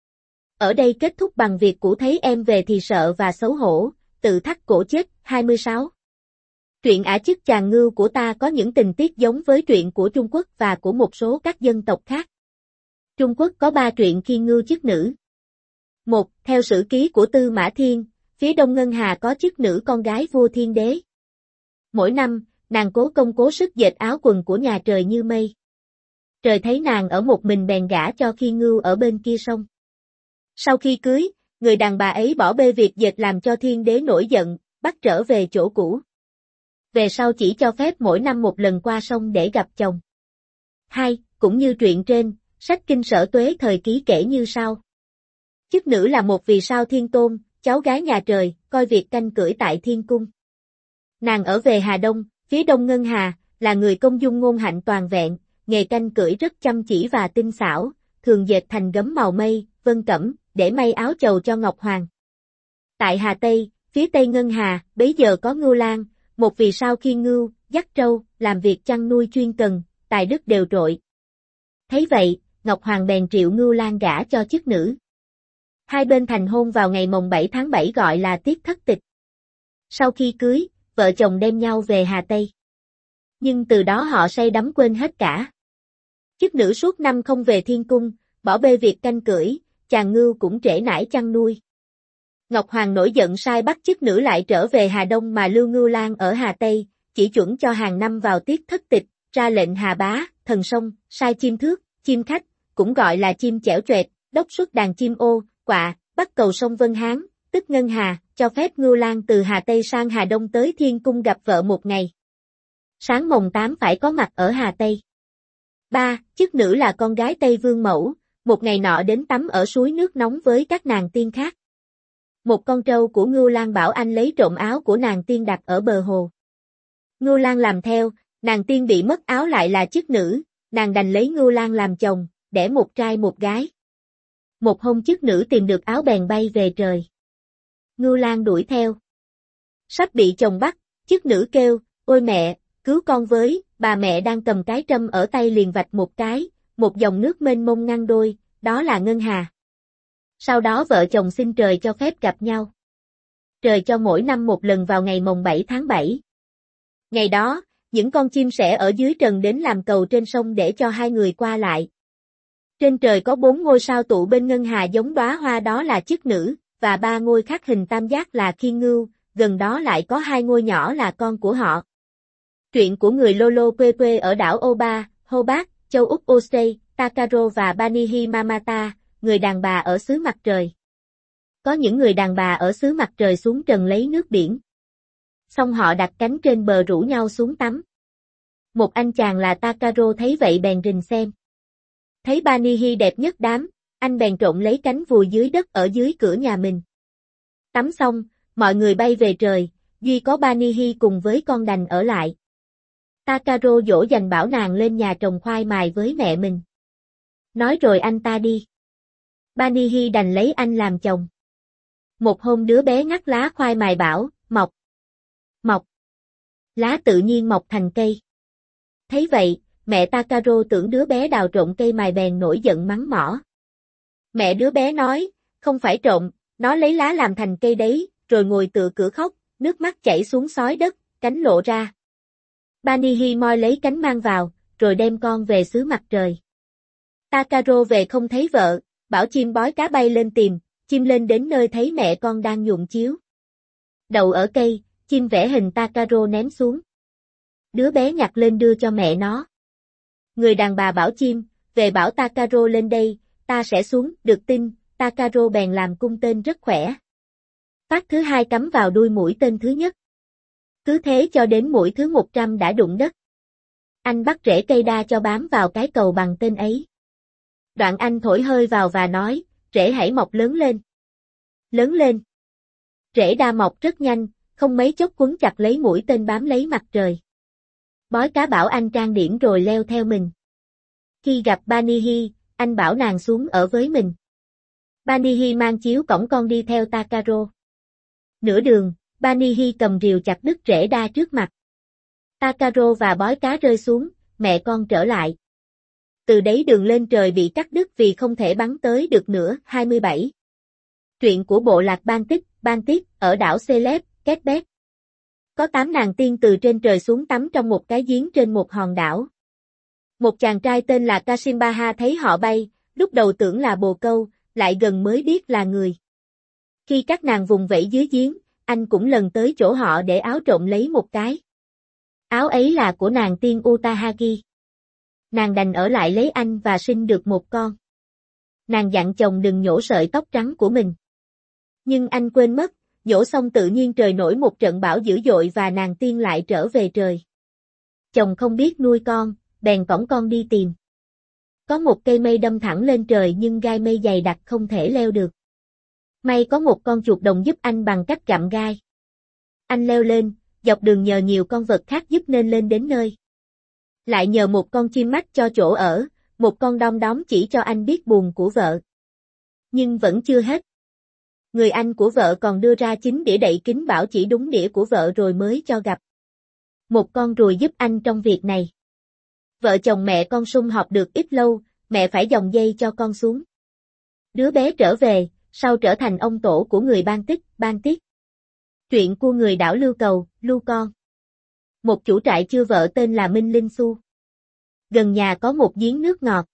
Ở đây kết thúc bằng việc cũ thấy em về thì sợ và xấu hổ, tự thắt cổ chết. 26. Truyện Ả Chức Chàng Ngưu của ta có những tình tiết giống với truyện của Trung Quốc và của một số các dân tộc khác. Trung Quốc có 3 truyện khi ngưu chức nữ. 1. Theo sử ký của Tư Mã Thiên, phía đông Ngân Hà có chức nữ con gái vua Thiên Đế. Mỗi năm, nàng cố công cố sức dệt áo quần của nhà trời như mây. Trời thấy nàng ở một mình bèn gả cho Khi Ngưu ở bên kia sông. Sau khi cưới, người đàn bà ấy bỏ bê việc dệt làm cho Thiên Đế nổi giận, bắt trở về chỗ cũ. Về sau chỉ cho phép mỗi năm một lần qua sông để gặp chồng. 2. Cũng như truyện trên, sách Kinh Sở Tuế thời ký kể như sau. Chức nữ là một vì sao Thiên Tôn, cháu gái nhà trời, coi việc canh cưỡi tại Thiên Cung. Nàng ở về Hà Đông, phía đông Ngân Hà, là người công dung ngôn hạnh toàn vẹn, nghề canh cưỡi rất chăm chỉ và tinh xảo, thường dệt thành gấm màu mây, vân cẩm, để may áo chầu cho Ngọc Hoàng. Tại Hà Tây, phía tây Ngân Hà, bấy giờ có Ngưu Lang, một vì sao Khi Ngưu, dắt trâu, làm việc chăn nuôi chuyên cần, tài đức đều trội. Thấy vậy, Ngọc Hoàng bèn triệu Ngưu Lang gả cho chức nữ. Hai bên thành hôn vào ngày mồng 7 tháng 7 gọi là tiết thất tịch. Sau khi cưới, vợ chồng đem nhau về Hà Tây. Nhưng từ đó họ say đắm quên hết cả. Chức nữ suốt năm không về Thiên Cung, bỏ bê việc canh cưỡi, chàng ngưu cũng trễ nải chăn nuôi. Ngọc Hoàng nổi giận sai bắt chức nữ lại trở về Hà Đông mà lưu Ngưu Lang ở Hà Tây, chỉ chuẩn cho hàng năm vào tiết thất tịch, ra lệnh Hà Bá, thần sông, sai chim thước, chim khách, cũng gọi là chim chẻo choẹt, đốc xuất đàn chim ô, quạ, bắt cầu sông Vân Hán, tức Ngân Hà, cho phép Ngưu Lang từ Hà Tây sang Hà Đông tới Thiên Cung gặp vợ một ngày. Sáng mồng 8 phải có mặt ở Hà Tây. 3. Chức nữ là con gái Tây Vương Mẫu, một ngày nọ đến tắm ở suối nước nóng với các nàng tiên khác. Một con trâu của Ngưu Lang bảo anh lấy trộm áo của nàng tiên đặt ở bờ hồ. Ngưu Lang làm theo, nàng tiên bị mất áo lại là chức nữ, nàng đành lấy Ngưu Lang làm chồng, đẻ một trai một gái. Một hôm chức nữ tìm được áo bèn bay về trời. Ngưu Lang đuổi theo. Sắp bị chồng bắt, chức nữ kêu, ôi mẹ, cứu con với, bà mẹ đang cầm cái trâm ở tay liền vạch một cái, một dòng nước mênh mông ngăn đôi, đó là Ngân Hà. Sau đó vợ chồng xin trời cho phép gặp nhau. Trời cho mỗi năm một lần vào ngày mồng 7 tháng 7. Ngày đó, những con chim sẻ ở dưới trần đến làm cầu trên sông để cho hai người qua lại. Trên trời có 4 ngôi sao tụ bên Ngân Hà giống đóa hoa đó là chức nữ, và 3 ngôi khác hình tam giác là Khi Ngưu, gần đó lại có 2 ngôi nhỏ là con của họ. Truyện của người Lolo quê quê ở đảo Oba, Hobart, châu Úc Osei, Takaro và Banihi Mamata, người đàn bà ở xứ mặt trời. Có những người đàn bà ở xứ mặt trời xuống trần lấy nước biển. Xong họ đặt cánh trên bờ rủ nhau xuống tắm. Một anh chàng là Takaro thấy vậy bèn rình xem. Thấy Banihi đẹp nhất đám, anh bèn trộn lấy cánh vùi dưới đất ở dưới cửa nhà mình. Tắm xong, mọi người bay về trời, duy có Banihi cùng với con đành ở lại. Takaro dỗ dành bảo nàng lên nhà trồng khoai mài với mẹ mình. Nói rồi anh ta đi. Banihi đành lấy anh làm chồng. Một hôm đứa bé ngắt lá khoai mài bảo, mọc. Mọc. Lá tự nhiên mọc thành cây. Thấy vậy, mẹ Takaro tưởng đứa bé đào trộm cây mài bèn nổi giận mắng mỏ. Mẹ đứa bé nói, không phải trộm, nó lấy lá làm thành cây đấy, rồi ngồi tựa cửa khóc, nước mắt chảy xuống xói đất, cánh lộ ra. Banihi moi lấy cánh mang vào, rồi đem con về xứ mặt trời. Takaro về không thấy vợ, bảo chim bói cá bay lên tìm, chim lên đến nơi thấy mẹ con đang nhuộm chiếu. Đậu ở cây, chim vẽ hình Takaro ném xuống. Đứa bé nhặt lên đưa cho mẹ nó. Người đàn bà bảo chim, về bảo Takaro lên đây, ta sẽ xuống, được tin, Takaro bèn làm cung tên rất khỏe. Phát thứ hai cắm vào đuôi mũi tên thứ nhất. Cứ thế cho đến mũi thứ 100 đã đụng đất. Anh bắt rễ cây đa cho bám vào cái cầu bằng tên ấy. Đoạn anh thổi hơi vào và nói, rễ hãy mọc lớn lên. Lớn lên. Rễ đa mọc rất nhanh, không mấy chốc quấn chặt lấy mũi tên bám lấy mặt trời. Bói cá bảo anh trang điểm rồi leo theo mình. Khi gặp Banihi, anh bảo nàng xuống ở với mình. Banihi mang chiếu cõng con đi theo Takaro. Nửa đường, Banihi cầm rìu chặt đứt rễ đa trước mặt. Takaro và bói cá rơi xuống, mẹ con trở lại. Từ đấy đường lên trời bị cắt đứt vì không thể bắn tới được nữa. 27. Truyện của bộ lạc Ban Tiết, ở đảo Celeb, Quebec. Có 8 nàng tiên từ trên trời xuống tắm trong một cái giếng trên một hòn đảo. Một chàng trai tên là Kasimbaha thấy họ bay, lúc đầu tưởng là bồ câu, lại gần mới biết là người. Khi các nàng vùng vẫy dưới giếng, anh cũng lần tới chỗ họ để áo trộm lấy một cái. Áo ấy là của nàng tiên Utahagi. Nàng đành ở lại lấy anh và sinh được một con. Nàng dặn chồng đừng nhổ sợi tóc trắng của mình. Nhưng anh quên mất, nhổ xong tự nhiên trời nổi một trận bão dữ dội và nàng tiên lại trở về trời. Chồng không biết nuôi con, bèn cõng con đi tìm. Có một cây mây đâm thẳng lên trời nhưng gai mây dày đặc không thể leo được. May có một con chuột đồng giúp anh bằng cách gặm gai. Anh leo lên, dọc đường nhờ nhiều con vật khác giúp nên lên đến nơi. Lại nhờ một con chim mách cho chỗ ở, một con đom đóm chỉ cho anh biết buồn của vợ. Nhưng vẫn chưa hết. Người anh của vợ còn đưa ra 9 đĩa đậy kính bảo chỉ đúng đĩa của vợ rồi mới cho gặp. Một con ruồi giúp anh trong việc này. Vợ chồng mẹ con sum họp được ít lâu, mẹ phải dòng dây cho con xuống. Đứa bé trở về, sau trở thành ông tổ của người Ban Tiết. Chuyện của người đảo Lưu Cầu, Lưu Con. Một chủ trại chưa vợ tên là Minh Linh Xu. Gần nhà có một giếng nước ngọt.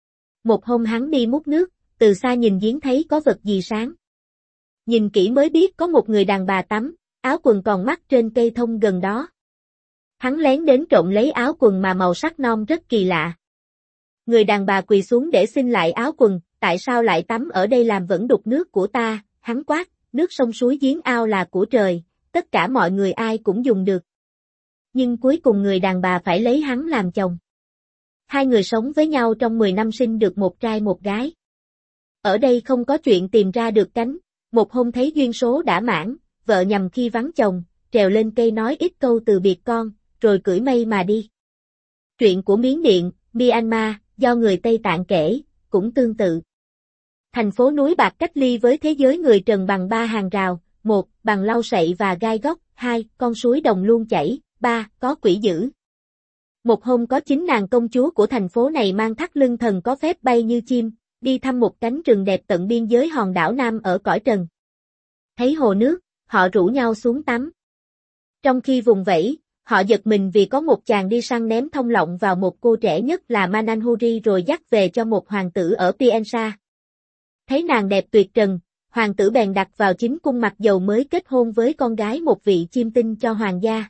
Một hôm hắn đi múc nước, từ xa nhìn giếng thấy có vật gì sáng. Nhìn kỹ mới biết có một người đàn bà tắm, áo quần còn mắc trên cây thông gần đó. Hắn lén đến trộm lấy áo quần mà màu sắc non rất kỳ lạ. Người đàn bà quỳ xuống để xin lại áo quần, tại sao lại tắm ở đây làm vẫn đục nước của ta, hắn quát, nước sông suối giếng ao là của trời, tất cả mọi người ai cũng dùng được. Nhưng cuối cùng người đàn bà phải lấy hắn làm chồng. Hai người sống với nhau trong 10 năm sinh được một trai một gái. Ở đây không có chuyện tìm ra được cánh, một hôm thấy duyên số đã mãn, vợ nhằm khi vắng chồng, trèo lên cây nói ít câu từ biệt con, rồi cưỡi mây mà đi. Chuyện của Miến Điện, Myanmar, do người Tây Tạng kể, cũng tương tự. Thành phố núi bạc cách ly với thế giới người Trần bằng 3 hàng rào, 1. Bằng lau sậy và gai góc, 2. Con suối đồng luôn chảy, 3. Có quỷ dữ. Một hôm có 9 nàng công chúa của thành phố này mang thắt lưng thần có phép bay như chim, đi thăm một cánh rừng đẹp tận biên giới hòn đảo Nam ở cõi trần. Thấy hồ nước, họ rủ nhau xuống tắm. Trong khi vùng vẫy, họ giật mình vì có một chàng đi săn ném thông lọng vào một cô trẻ nhất là Mananhuri rồi dắt về cho một hoàng tử ở Piensa. Thấy nàng đẹp tuyệt trần, hoàng tử bèn đặt vào chính cung mặc dầu mới kết hôn với con gái một vị chiêm tinh cho hoàng gia.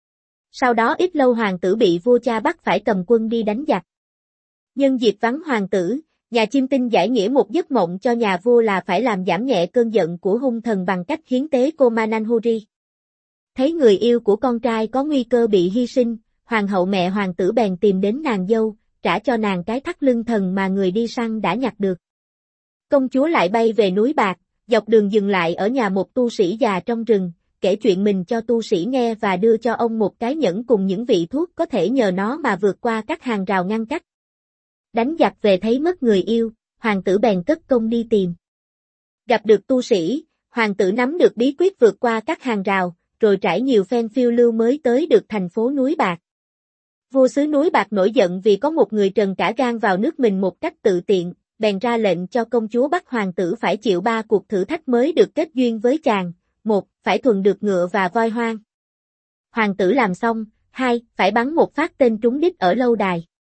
Sau đó ít lâu hoàng tử bị vua cha bắt phải cầm quân đi đánh giặc. Nhân dịp vắng hoàng tử, nhà chiêm tinh giải nghĩa một giấc mộng cho nhà vua là phải làm giảm nhẹ cơn giận của hung thần bằng cách hiến tế cô Mananhuri. Thấy người yêu của con trai có nguy cơ bị hy sinh, hoàng hậu mẹ hoàng tử bèn tìm đến nàng dâu, trả cho nàng cái thắt lưng thần mà người đi săn đã nhặt được. Công chúa lại bay về núi Bạc, dọc đường dừng lại ở nhà một tu sĩ già trong rừng, kể chuyện mình cho tu sĩ nghe và đưa cho ông một cái nhẫn cùng những vị thuốc có thể nhờ nó mà vượt qua các hàng rào ngăn cách. Đánh giặc về thấy mất người yêu, hoàng tử bèn cất công đi tìm. Gặp được tu sĩ, hoàng tử nắm được bí quyết vượt qua các hàng rào, rồi trải nhiều phen phiêu lưu mới tới được thành phố núi Bạc. Vua xứ núi Bạc nổi giận vì có một người trần cả gan vào nước mình một cách tự tiện, bèn ra lệnh cho công chúa bắt hoàng tử phải chịu 3 cuộc thử thách mới được kết duyên với chàng. 1. Phải thuần được ngựa và voi hoang. Hoàng tử làm xong. 2. Phải bắn một phát tên trúng đích ở lâu đài.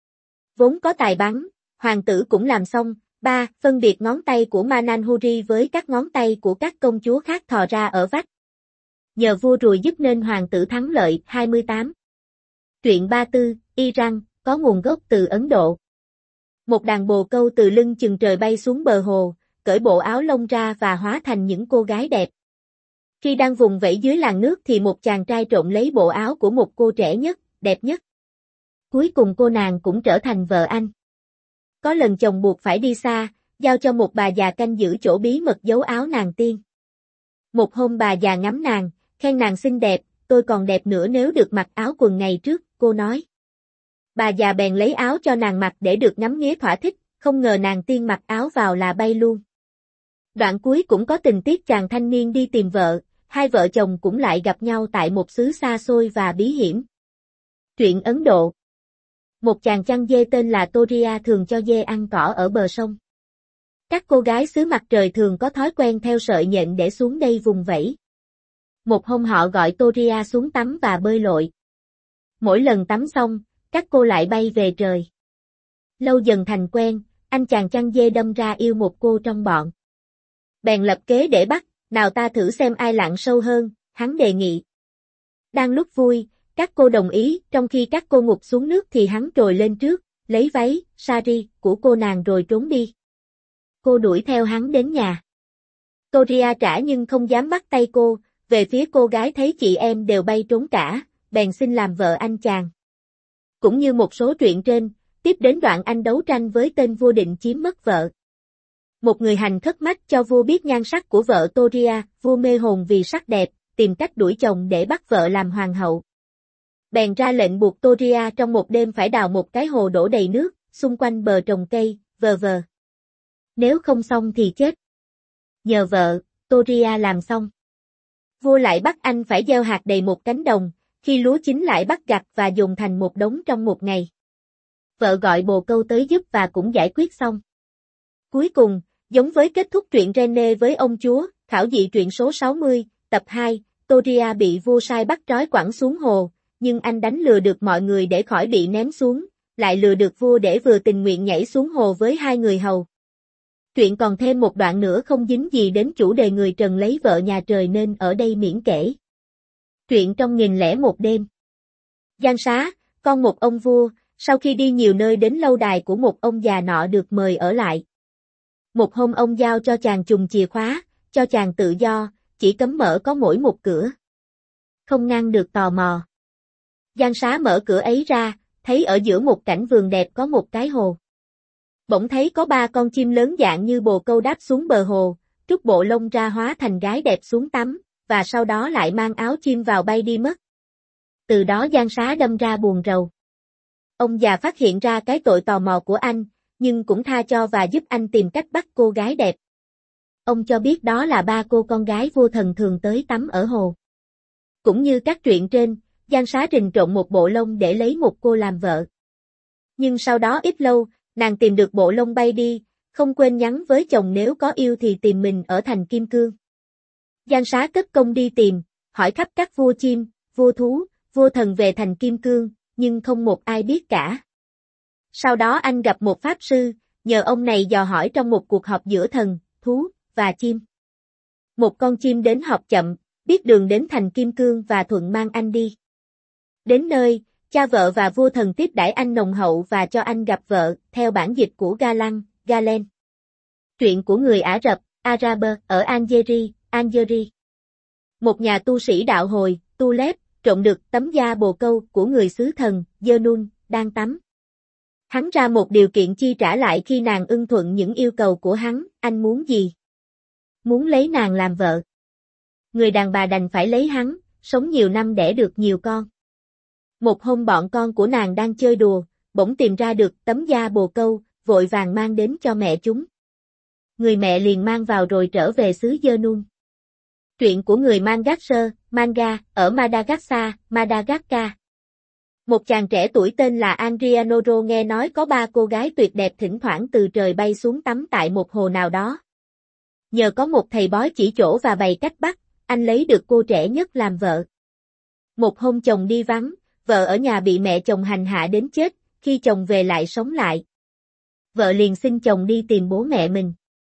Vốn có tài bắn, hoàng tử cũng làm xong. 3. Phân biệt ngón tay của Mananhuri với các ngón tay của các công chúa khác thò ra ở vách. Nhờ vua rùi giúp nên hoàng tử thắng lợi. 28. Truyện Ba Tư, Iran, có nguồn gốc từ Ấn Độ. Một đàn bồ câu từ lưng chừng trời bay xuống bờ hồ, cởi bộ áo lông ra và hóa thành những cô gái đẹp. Khi đang vùng vẫy dưới làn nước thì một chàng trai trộm lấy bộ áo của một cô trẻ nhất, đẹp nhất. Cuối cùng cô nàng cũng trở thành vợ anh. Có lần chồng buộc phải đi xa, giao cho một bà già canh giữ chỗ bí mật giấu áo nàng tiên. Một hôm bà già ngắm nàng, khen nàng xinh đẹp, tôi còn đẹp nữa nếu được mặc áo quần ngày trước, cô nói. Bà già bèn lấy áo cho nàng mặc để được ngắm nghía thỏa thích, không ngờ nàng tiên mặc áo vào là bay luôn. Đoạn cuối cũng có tình tiết chàng thanh niên đi tìm vợ, hai vợ chồng cũng lại gặp nhau tại một xứ xa xôi và bí hiểm. Truyện Ấn Độ. Một chàng chăn dê tên là Toria thường cho dê ăn cỏ ở bờ sông. Các cô gái xứ mặt trời thường có thói quen theo sợi nhện để xuống đây vùng vẫy. Một hôm họ gọi Toria xuống tắm và bơi lội. Mỗi lần tắm xong, các cô lại bay về trời. Lâu dần thành quen, anh chàng chăn dê đâm ra yêu một cô trong bọn. Bèn lập kế để bắt, nào ta thử xem ai lặn sâu hơn, hắn đề nghị. Đang lúc vui, các cô đồng ý, trong khi các cô ngụp xuống nước thì hắn trồi lên trước, lấy váy, sari, của cô nàng rồi trốn đi. Cô đuổi theo hắn đến nhà. Toria trả nhưng không dám bắt tay cô, về phía cô gái thấy chị em đều bay trốn cả, bèn xin làm vợ anh chàng. Cũng như một số truyện trên, tiếp đến đoạn anh đấu tranh với tên vua định chiếm mất vợ. Một người hành khất mách cho vua biết nhan sắc của vợ Toria, vua mê hồn vì sắc đẹp, tìm cách đuổi chồng để bắt vợ làm hoàng hậu. Bèn ra lệnh buộc Toria trong một đêm phải đào một cái hồ đổ đầy nước, xung quanh bờ trồng cây, vờ. Nếu không xong thì chết. Nhờ vợ, Toria làm xong. Vua lại bắt anh phải gieo hạt đầy một cánh đồng, khi lúa chín lại bắt gặt và dồn thành một đống trong một ngày. Vợ gọi bồ câu tới giúp và cũng giải quyết xong. Cuối cùng, giống với kết thúc truyện Rene với ông chúa, khảo dị truyện số 60, tập 2, Toria bị vua sai bắt trói quẳng xuống hồ, nhưng anh đánh lừa được mọi người để khỏi bị ném xuống, lại lừa được vua để vừa tình nguyện nhảy xuống hồ với hai người hầu. Truyện còn thêm một đoạn nữa không dính gì đến chủ đề người trần lấy vợ nhà trời nên ở đây miễn kể. Truyện trong 1001 đêm. Giang Xá, con một ông vua, sau khi đi nhiều nơi đến lâu đài của một ông già nọ được mời ở lại. Một hôm ông giao cho chàng chùm chìa khóa, cho chàng tự do, chỉ cấm mở có mỗi một cửa. Không ngăn được tò mò. Giang Xá mở cửa ấy ra, thấy ở giữa một cảnh vườn đẹp có một cái hồ. Bỗng thấy có 3 con chim lớn dạng như bồ câu đáp xuống bờ hồ, trút bộ lông ra hóa thành gái đẹp xuống tắm, và sau đó lại mang áo chim vào bay đi mất. Từ đó Giang Xá đâm ra buồn rầu. Ông già phát hiện ra cái tội tò mò của anh, nhưng cũng tha cho và giúp anh tìm cách bắt cô gái đẹp. Ông cho biết đó là 3 cô con gái vua thần thường tới tắm ở hồ. Cũng như các truyện trên, Giang Xá rình trộn một bộ lông để lấy một cô làm vợ. Nhưng sau đó ít lâu, nàng tìm được bộ lông bay đi, không quên nhắn với chồng nếu có yêu thì tìm mình ở thành Kim Cương. Giang Xá cất công đi tìm, hỏi khắp các vua chim, vua thú, vua thần về thành Kim Cương, nhưng không một ai biết cả. Sau đó anh gặp một pháp sư, nhờ ông này dò hỏi trong một cuộc họp giữa thần, thú, và chim. Một con chim đến họp chậm, biết đường đến thành Kim Cương và thuận mang anh đi. Đến nơi, cha vợ và vua thần tiếp đãi anh nồng hậu và cho anh gặp vợ, theo bản dịch của Galen. Truyện của người Ả Rập, Araber, ở Algeria. Một nhà tu sĩ đạo hồi, Tu Lép, trộm được tấm da bồ câu của người xứ thần, Dơ-nun, đang tắm. Hắn ra một điều kiện chi trả lại khi nàng ưng thuận những yêu cầu của hắn, anh muốn gì? Muốn lấy nàng làm vợ. Người đàn bà đành phải lấy hắn, sống nhiều năm đẻ được nhiều con. Một hôm bọn con của nàng đang chơi đùa, bỗng tìm ra được tấm da bồ câu, vội vàng mang đến cho mẹ chúng. Người mẹ liền mang vào rồi trở về xứ Dơ-nun. Truyện của người manga, ở Madagascar. Một chàng trẻ tuổi tên là Andrianoro nghe nói có 3 cô gái tuyệt đẹp thỉnh thoảng từ trời bay xuống tắm tại một hồ nào đó. Nhờ có một thầy bói chỉ chỗ và bày cách bắt, anh lấy được cô trẻ nhất làm vợ. Một hôm chồng đi vắng, vợ ở nhà bị mẹ chồng hành hạ đến chết, khi chồng về lại sống lại. Vợ liền xin chồng đi tìm bố mẹ mình.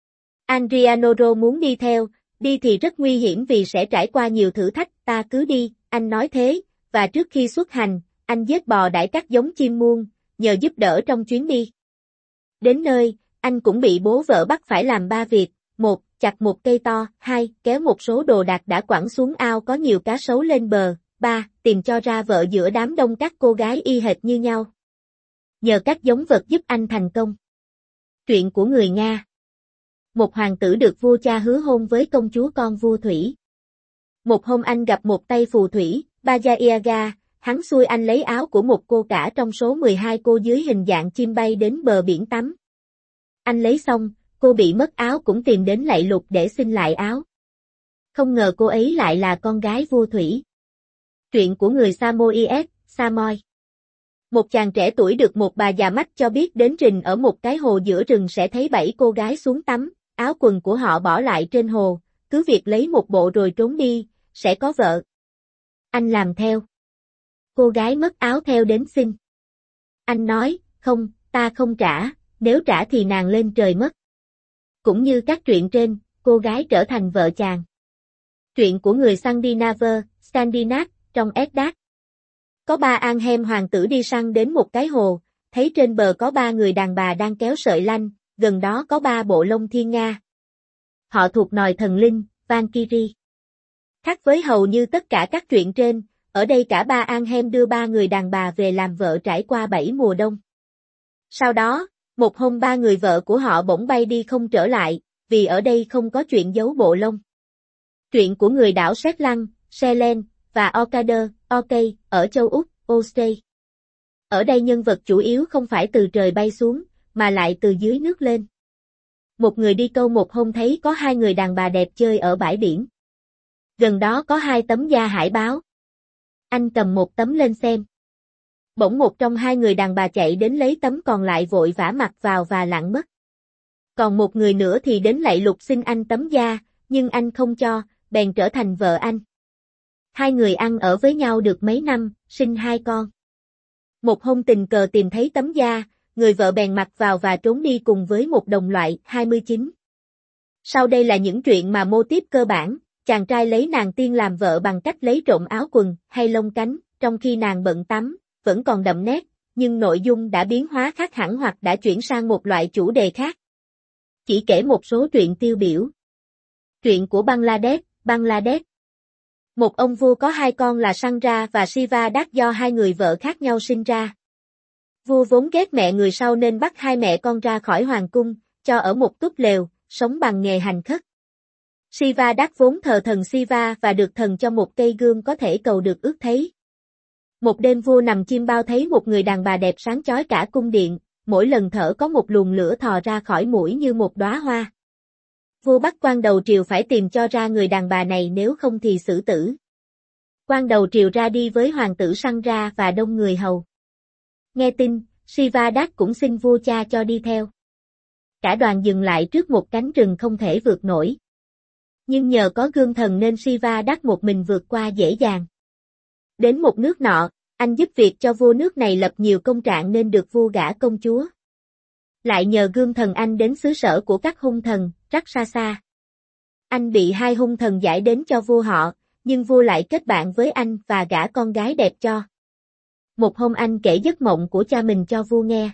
Adrianoro muốn đi theo, đi thì rất nguy hiểm vì sẽ trải qua nhiều thử thách, ta cứ đi, anh nói thế, và trước khi xuất hành, anh giết bò đãi các giống chim muông, nhờ giúp đỡ trong chuyến đi. Đến nơi, anh cũng bị bố vợ bắt phải làm 3 việc, 1. Chặt một cây to, 2. Kéo một số đồ đạc đã quẳng xuống ao có nhiều cá sấu lên bờ, 3. Tìm cho ra vợ giữa đám đông các cô gái y hệt như nhau. Nhờ các giống vật giúp anh thành công. Truyện của người Nga. Một hoàng tử được vua cha hứa hôn với công chúa con vua Thủy. Một hôm anh gặp một tay phù thủy, Bajayaga, hắn xui anh lấy áo của một cô cả trong số 12 cô dưới hình dạng chim bay đến bờ biển tắm. Anh lấy xong, cô bị mất áo cũng tìm đến lạy lục để xin lại áo. Không ngờ cô ấy lại là con gái vua Thủy. Truyện của người Samoyed, Samoy. Một chàng trẻ tuổi được một bà già mách cho biết đến rình ở một cái hồ giữa rừng sẽ thấy 7 cô gái xuống tắm, áo quần của họ bỏ lại trên hồ, cứ việc lấy một bộ rồi trốn đi, sẽ có vợ. Anh làm theo. Cô gái mất áo theo đến xin. Anh nói, không, ta không trả, nếu trả thì nàng lên trời mất. Cũng như các truyện trên, cô gái trở thành vợ chàng. Truyện của người Scandinave, trong Eddard. Có 3 Anhem hoàng tử đi săn đến một cái hồ, thấy trên bờ có 3 người đàn bà đang kéo sợi lanh, gần đó có 3 bộ lông thiên nga. Họ thuộc nòi thần linh, Valkyrie. Khác với hầu như tất cả các truyện trên, ở đây cả 3 Anhem đưa 3 người đàn bà về làm vợ trải qua 7 mùa đông. Sau đó, một hôm 3 người vợ của họ bỗng bay đi không trở lại, vì ở đây không có chuyện giấu bộ lông. Truyện của người đảo Shetland, Selen, và Orkney, ở châu Úc, Australia. Ở đây nhân vật chủ yếu không phải từ trời bay xuống, mà lại từ dưới nước lên. Một người đi câu một hôm thấy có 2 người đàn bà đẹp chơi ở bãi biển. Gần đó có 2 tấm da hải báo. Anh cầm một tấm lên xem. Bỗng một trong 2 người đàn bà chạy đến lấy tấm còn lại vội vã mặc vào và lặn mất. Còn một người nữa thì đến lạy lục xin anh tấm da, nhưng anh không cho, bèn trở thành vợ anh. 2 người ăn ở với nhau được mấy năm, sinh 2 con. Một hôm tình cờ tìm thấy tấm da, người vợ bèn mặc vào và trốn đi cùng với một đồng loại, 29. Sau đây là những chuyện mà mô típ cơ bản, chàng trai lấy nàng tiên làm vợ bằng cách lấy trộm áo quần hay lông cánh, trong khi nàng bận tắm, vẫn còn đậm nét, nhưng nội dung đã biến hóa khác hẳn hoặc đã chuyển sang một loại chủ đề khác. Chỉ kể một số truyện tiêu biểu. Truyện của Bangladesh. Một ông vua có 2 con là Sandra và Siva do 2 người vợ khác nhau sinh ra. Vua vốn ghét mẹ người sau nên bắt 2 mẹ con ra khỏi hoàng cung, cho ở một túp lều, sống bằng nghề hành khất. Siva vốn thờ thần Siva và được thần cho một cây gương có thể cầu được ước thấy. Một đêm vua nằm chiêm bao thấy một người đàn bà đẹp sáng chói cả cung điện, mỗi lần thở có một luồng lửa thò ra khỏi mũi như một đóa hoa. Vua bắt quan đầu triều phải tìm cho ra người đàn bà này nếu không thì xử tử. Quan đầu triều ra đi với hoàng tử Sandra và đông người hầu. Nghe tin, Siva cũng xin vua cha cho đi theo. Cả đoàn dừng lại trước một cánh rừng không thể vượt nổi. Nhưng nhờ có gương thần nên Siva một mình vượt qua dễ dàng. Đến một nước nọ, anh giúp việc cho vua nước này lập nhiều công trạng nên được vua gả công chúa. Lại nhờ gương thần anh đến xứ sở của các hung thần, Rakshasa. Anh bị 2 hung thần giải đến cho vua họ, nhưng vua lại kết bạn với anh và gả con gái đẹp cho. Một hôm anh kể giấc mộng của cha mình cho vua nghe.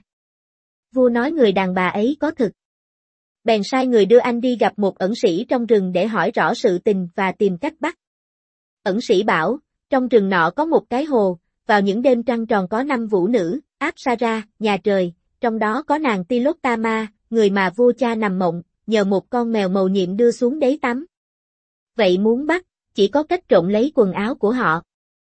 Vua nói người đàn bà ấy có thực. Bèn sai người đưa anh đi gặp một ẩn sĩ trong rừng để hỏi rõ sự tình và tìm cách bắt. Ẩn sĩ bảo, trong rừng nọ có một cái hồ, vào những đêm trăng tròn có 5 vũ nữ, Apsara, nhà trời, trong đó có nàng Tilottama, người mà vua cha nằm mộng, nhờ một con mèo màu nhiệm đưa xuống đấy tắm. Vậy muốn bắt, chỉ có cách trộm lấy quần áo của họ.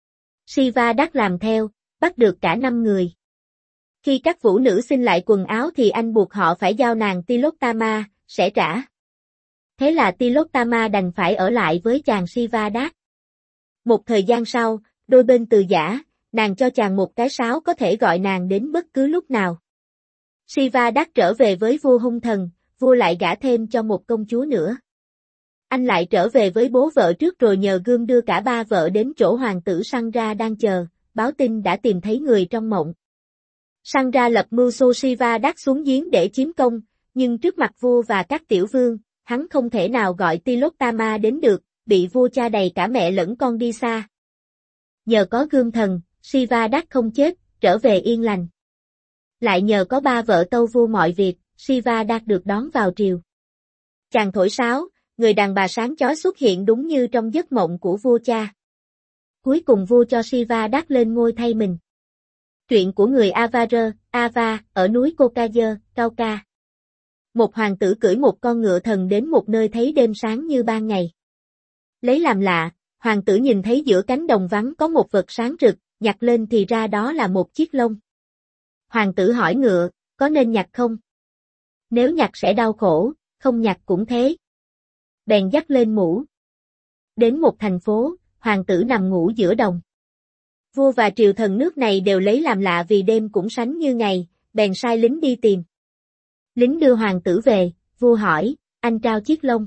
Siva làm theo, bắt được cả 5 người. Khi các vũ nữ xin lại quần áo thì anh buộc họ phải giao nàng Tilottama, sẽ trả. Thế là Tilottama đành phải ở lại với chàng Siva. Một thời gian sau, đôi bên từ giã, nàng cho chàng một cái sáo có thể gọi nàng đến bất cứ lúc nào. Siva trở về với vua hung thần, vua lại gả thêm cho một công chúa nữa. Anh lại trở về với bố vợ trước rồi nhờ gương đưa cả 3 vợ đến chỗ hoàng tử Sandra đang chờ, báo tin đã tìm thấy người trong mộng. Săn ra lập mưu xô Siva đắc xuống giếng để chiếm công, nhưng trước mặt vua và các tiểu vương, hắn không thể nào gọi Tilottama đến được, bị vua cha đầy cả mẹ lẫn con đi xa. Nhờ có gương thần, Siva đắc không chết, trở về yên lành. Lại nhờ có ba vợ tâu vua mọi việc, Siva đắc được đón vào triều. Chàng thổi sáo, người đàn bà sáng chói xuất hiện đúng như trong giấc mộng của vua cha. Cuối cùng vua cho Siva đắc lên ngôi thay mình. Truyện của người Avar, Ava, ở núi Kokaya, Kauka. Một hoàng tử cưỡi một con ngựa thần đến một nơi thấy đêm sáng như ban ngày. Lấy làm lạ, hoàng tử nhìn thấy giữa cánh đồng vắng có một vật sáng rực, nhặt lên thì ra đó là một chiếc lông. Hoàng tử hỏi ngựa, có nên nhặt không? Nếu nhặt sẽ đau khổ, không nhặt cũng thế. Bèn dắt lên mũ. Đến một thành phố, hoàng tử nằm ngủ giữa đồng. Vua và triều thần nước này đều lấy làm lạ vì đêm cũng sánh như ngày, bèn sai lính đi tìm. Lính đưa hoàng tử về, vua hỏi, anh trao chiếc lông.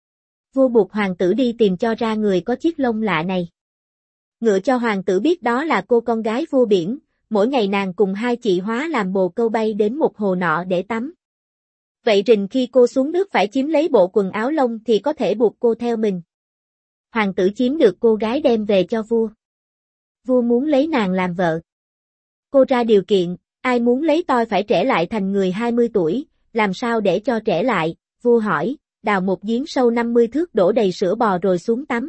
Vua buộc hoàng tử đi tìm cho ra người có chiếc lông lạ này. Ngựa cho hoàng tử biết đó là cô con gái vua biển, mỗi ngày nàng cùng hai chị hóa làm bồ câu bay đến một hồ nọ để tắm. Vậy rình khi cô xuống nước phải chiếm lấy bộ quần áo lông thì có thể buộc cô theo mình. Hoàng tử chiếm được cô gái đem về cho vua. Vua muốn lấy nàng làm vợ. Cô ra điều kiện, ai muốn lấy tôi phải trẻ lại thành người 20 tuổi, làm sao để cho trẻ lại, vua hỏi, đào một giếng sâu 50 thước đổ đầy sữa bò rồi xuống tắm.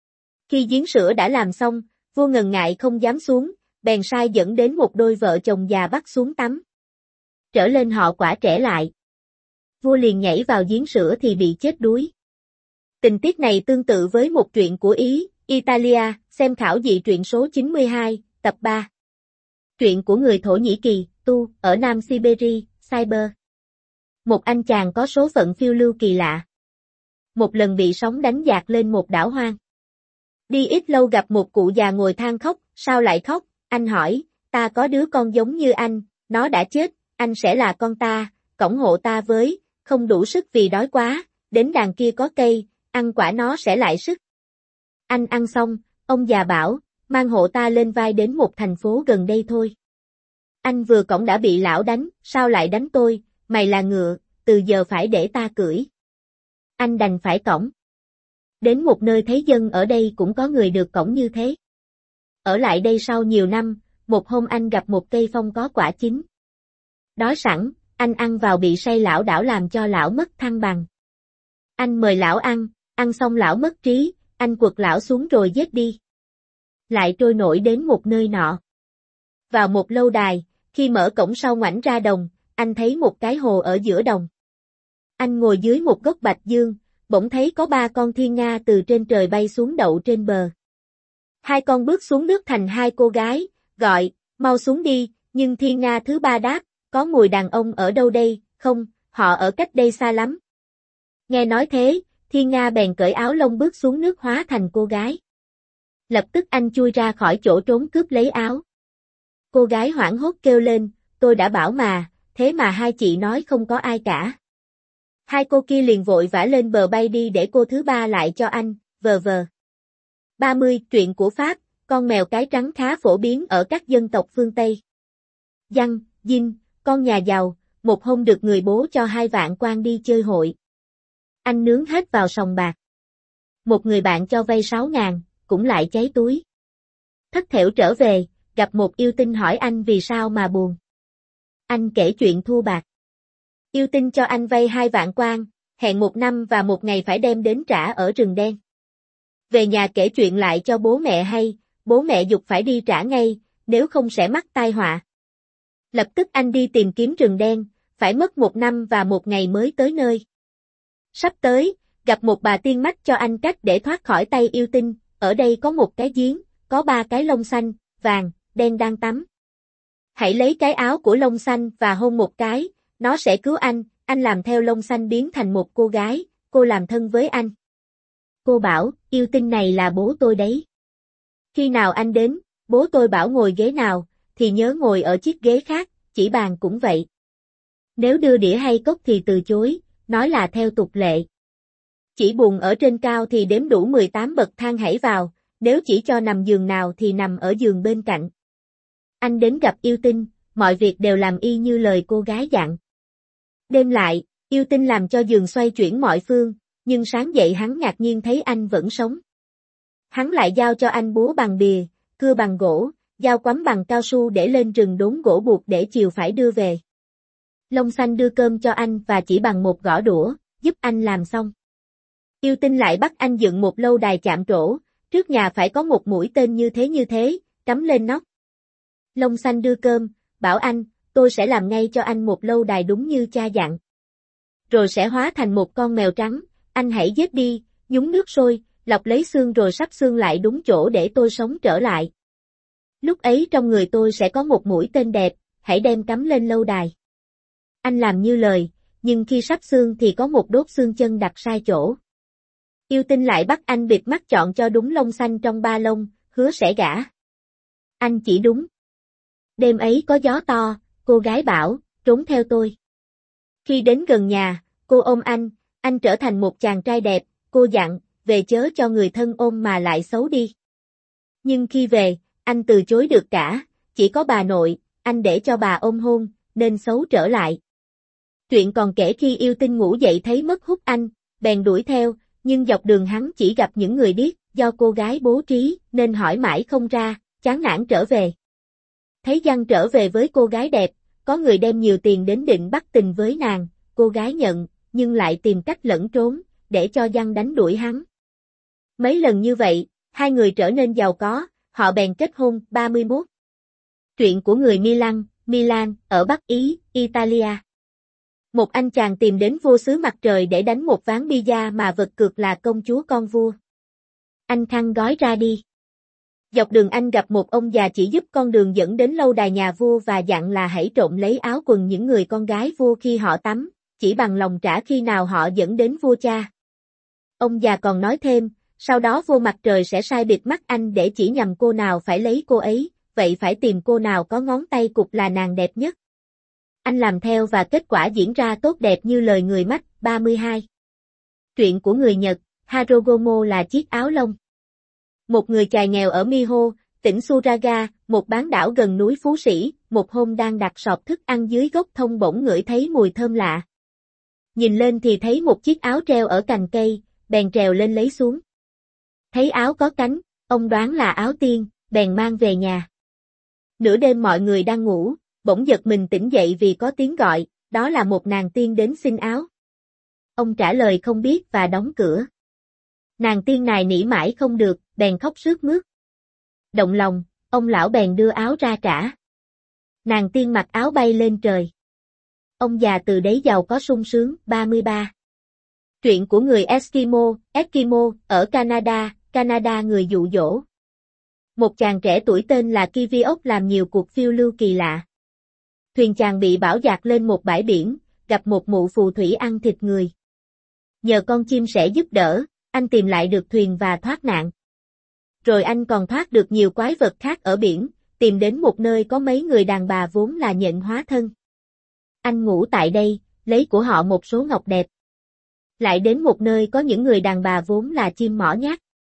Khi giếng sữa đã làm xong, vua ngần ngại không dám xuống, bèn sai dẫn đến một đôi vợ chồng già bắt xuống tắm. Trở lên họ quả trẻ lại. Vua liền nhảy vào giếng sữa thì bị chết đuối. Tình tiết này tương tự với một truyện của Ý, Italia, xem khảo dị truyện số 92, tập 3. Truyện của người Thổ Nhĩ Kỳ, Tu, ở Nam Siberia, Siber. Một anh chàng có số phận phiêu lưu kỳ lạ. Một lần bị sóng đánh dạt lên một đảo hoang. Đi ít lâu gặp một cụ già ngồi than khóc, sao lại khóc, anh hỏi, ta có đứa con giống như anh, nó đã chết, anh sẽ là con ta, cõng hộ ta với, không đủ sức vì đói quá, đến đàn kia có cây, ăn quả nó sẽ lại sức. Anh ăn xong, ông già bảo, mang hộ ta lên vai đến một thành phố gần đây thôi. Anh vừa cõng đã bị lão đánh, sao lại đánh tôi, mày là ngựa, từ giờ phải để ta cưỡi. Anh đành phải cõng. Đến một nơi thấy dân ở đây cũng có người được cõng như thế. Ở lại đây sau nhiều năm, một hôm anh gặp một cây phong có quả chín. Đói sẵn, anh ăn vào bị say lão đảo làm cho lão mất thăng bằng. Anh mời lão ăn xong lão mất trí, anh quật lão xuống rồi giết đi. Lại trôi nổi đến một nơi nọ. Vào một lâu đài, khi mở cổng sau ngoảnh ra đồng, anh thấy một cái hồ ở giữa đồng. Anh ngồi dưới một gốc bạch dương, bỗng thấy có 3 con thiên nga từ trên trời bay xuống đậu trên bờ. 2 con bước xuống nước thành 2 cô gái, gọi, mau xuống đi, nhưng thiên nga thứ 3 đáp, có mùi đàn ông ở đâu đây, không, họ ở cách đây xa lắm. Nghe nói thế, thiên nga bèn cởi áo lông bước xuống nước hóa thành cô gái. Lập tức anh chui ra khỏi chỗ trốn cướp lấy áo. Cô gái hoảng hốt kêu lên, tôi đã bảo mà, thế mà hai chị nói không có ai cả. 2 cô kia liền vội vã lên bờ bay đi để cô thứ 3 lại cho anh, vờ vờ. 30. Truyện của Pháp, con mèo cái trắng khá phổ biến ở các dân tộc phương Tây. Giang, Dinh, con nhà giàu, một hôm được người bố cho 2 vạn quan đi chơi hội. Anh nướng hết vào sòng bạc. Một người bạn cho vay 6.000, cũng lại cháy túi. Thất thểu trở về, gặp một yêu tinh hỏi anh vì sao mà buồn. Anh kể chuyện thua bạc. Yêu tinh cho anh vay 2 vạn quan, hẹn 1 năm và 1 ngày phải đem đến trả ở rừng đen. Về nhà kể chuyện lại cho bố mẹ hay, bố mẹ giục phải đi trả ngay, nếu không sẽ mắc tai họa. Lập tức anh đi tìm kiếm rừng đen, phải mất 1 năm và 1 ngày mới tới nơi. Sắp tới, gặp một bà tiên mách cho anh cách để thoát khỏi tay yêu tinh, ở đây có một cái giếng, có 3 cái lông xanh, vàng, đen đang tắm. Hãy lấy cái áo của lông xanh và hôn một cái, nó sẽ cứu anh làm theo lông xanh biến thành một cô gái, cô làm thân với anh. Cô bảo, yêu tinh này là bố tôi đấy. Khi nào anh đến, bố tôi bảo ngồi ghế nào, thì nhớ ngồi ở chiếc ghế khác, chỉ bàn cũng vậy. Nếu đưa đĩa hay cốc thì từ chối, nói là theo tục lệ. Chỉ buồn ở trên cao thì đếm đủ 18 bậc thang hãy vào, nếu chỉ cho nằm giường nào thì nằm ở giường bên cạnh. Anh đến gặp yêu tinh, mọi việc đều làm y như lời cô gái dặn. Đêm lại, yêu tinh làm cho giường xoay chuyển mọi phương, nhưng sáng dậy hắn ngạc nhiên thấy anh vẫn sống. Hắn lại giao cho anh búa bằng bìa, cưa bằng gỗ, dao quắm bằng cao su để lên rừng đốn gỗ buộc để chiều phải đưa về. Lông xanh đưa cơm cho anh và chỉ bằng một gõ đũa, giúp anh làm xong. Yêu tinh lại bắt anh dựng một lâu đài chạm trổ, trước nhà phải có một mũi tên như thế, cắm lên nóc. Lông xanh đưa cơm, bảo anh, tôi sẽ làm ngay cho anh một lâu đài đúng như cha dặn. Rồi sẽ hóa thành một con mèo trắng, anh hãy giết đi, nhúng nước sôi, lọc lấy xương rồi sắp xương lại đúng chỗ để tôi sống trở lại. Lúc ấy trong người tôi sẽ có một mũi tên đẹp, hãy đem cắm lên lâu đài. Anh làm như lời, nhưng khi sắp xương thì có một đốt xương chân đặt sai chỗ. Yêu tinh lại bắt anh bịt mắt chọn cho đúng lông xanh trong ba lông, hứa sẽ gả. Anh chỉ đúng. Đêm ấy có gió to, cô gái bảo, trốn theo tôi. Khi đến gần nhà, cô ôm anh trở thành một chàng trai đẹp, cô dặn, về chớ cho người thân ôm mà lại xấu đi. Nhưng khi về, anh từ chối được cả, chỉ có bà nội, anh để cho bà ôm hôn, nên xấu trở lại. Chuyện còn kể khi yêu tinh ngủ dậy thấy mất hút anh, bèn đuổi theo, nhưng dọc đường hắn chỉ gặp những người điếc, do cô gái bố trí, nên hỏi mãi không ra, chán nản trở về. Thấy Giăng trở về với cô gái đẹp, có người đem nhiều tiền đến định bắt tình với nàng, cô gái nhận, nhưng lại tìm cách lẩn trốn, để cho Giăng đánh đuổi hắn. Mấy lần như vậy, hai người trở nên giàu có, họ bèn kết hôn. 31. Truyện của người Milan, ở Bắc Ý, Italia. Một anh chàng tìm đến vua xứ mặt trời để đánh một ván bida mà vật cược là công chúa con vua. Anh khăn gói ra đi. Dọc đường anh gặp một ông già chỉ giúp con đường dẫn đến lâu đài nhà vua và dặn là hãy trộm lấy áo quần những người con gái vua khi họ tắm, chỉ bằng lòng trả khi nào họ dẫn đến vua cha. Ông già còn nói thêm, sau đó vua mặt trời sẽ sai bịt mắt anh để chỉ nhằm cô nào phải lấy cô ấy, vậy phải tìm cô nào có ngón tay cụt là nàng đẹp nhất. Anh làm theo và kết quả diễn ra tốt đẹp như lời người mách. 32. Truyện của người Nhật, Harogomo là chiếc áo lông. Một người chài nghèo ở Miho, tỉnh Suraga, một bán đảo gần núi Phú Sĩ, một hôm đang đặt sọt thức ăn dưới gốc thông bỗng ngửi thấy mùi thơm lạ. Nhìn lên thì thấy một chiếc áo treo ở cành cây, bèn trèo lên lấy xuống. Thấy áo có cánh, ông đoán là áo tiên, bèn mang về nhà. Nửa đêm mọi người đang ngủ, bỗng giật mình tỉnh dậy vì có tiếng gọi, đó là một nàng tiên đến xin áo. Ông trả lời không biết và đóng cửa. Nàng tiên nài nỉ mãi không được, bèn khóc sướt mướt. Động lòng, ông lão bèn đưa áo ra trả. Nàng tiên mặc áo bay lên trời. Ông già từ đấy giàu có sung sướng. 33. Truyện của người Eskimo, ở Canada người dụ dỗ. Một chàng trẻ tuổi tên là Kiviok làm nhiều cuộc phiêu lưu kỳ lạ. Thuyền chàng bị bão dạt lên một bãi biển, gặp một mụ phù thủy ăn thịt người. Nhờ con chim sẻ giúp đỡ, anh tìm lại được thuyền và thoát nạn. Rồi anh còn thoát được nhiều quái vật khác ở biển, tìm đến một nơi có mấy người đàn bà vốn là nhện hóa thân. Anh ngủ tại đây, lấy của họ một số ngọc đẹp. Lại đến một nơi có những người đàn bà vốn là chim mỏ nhát.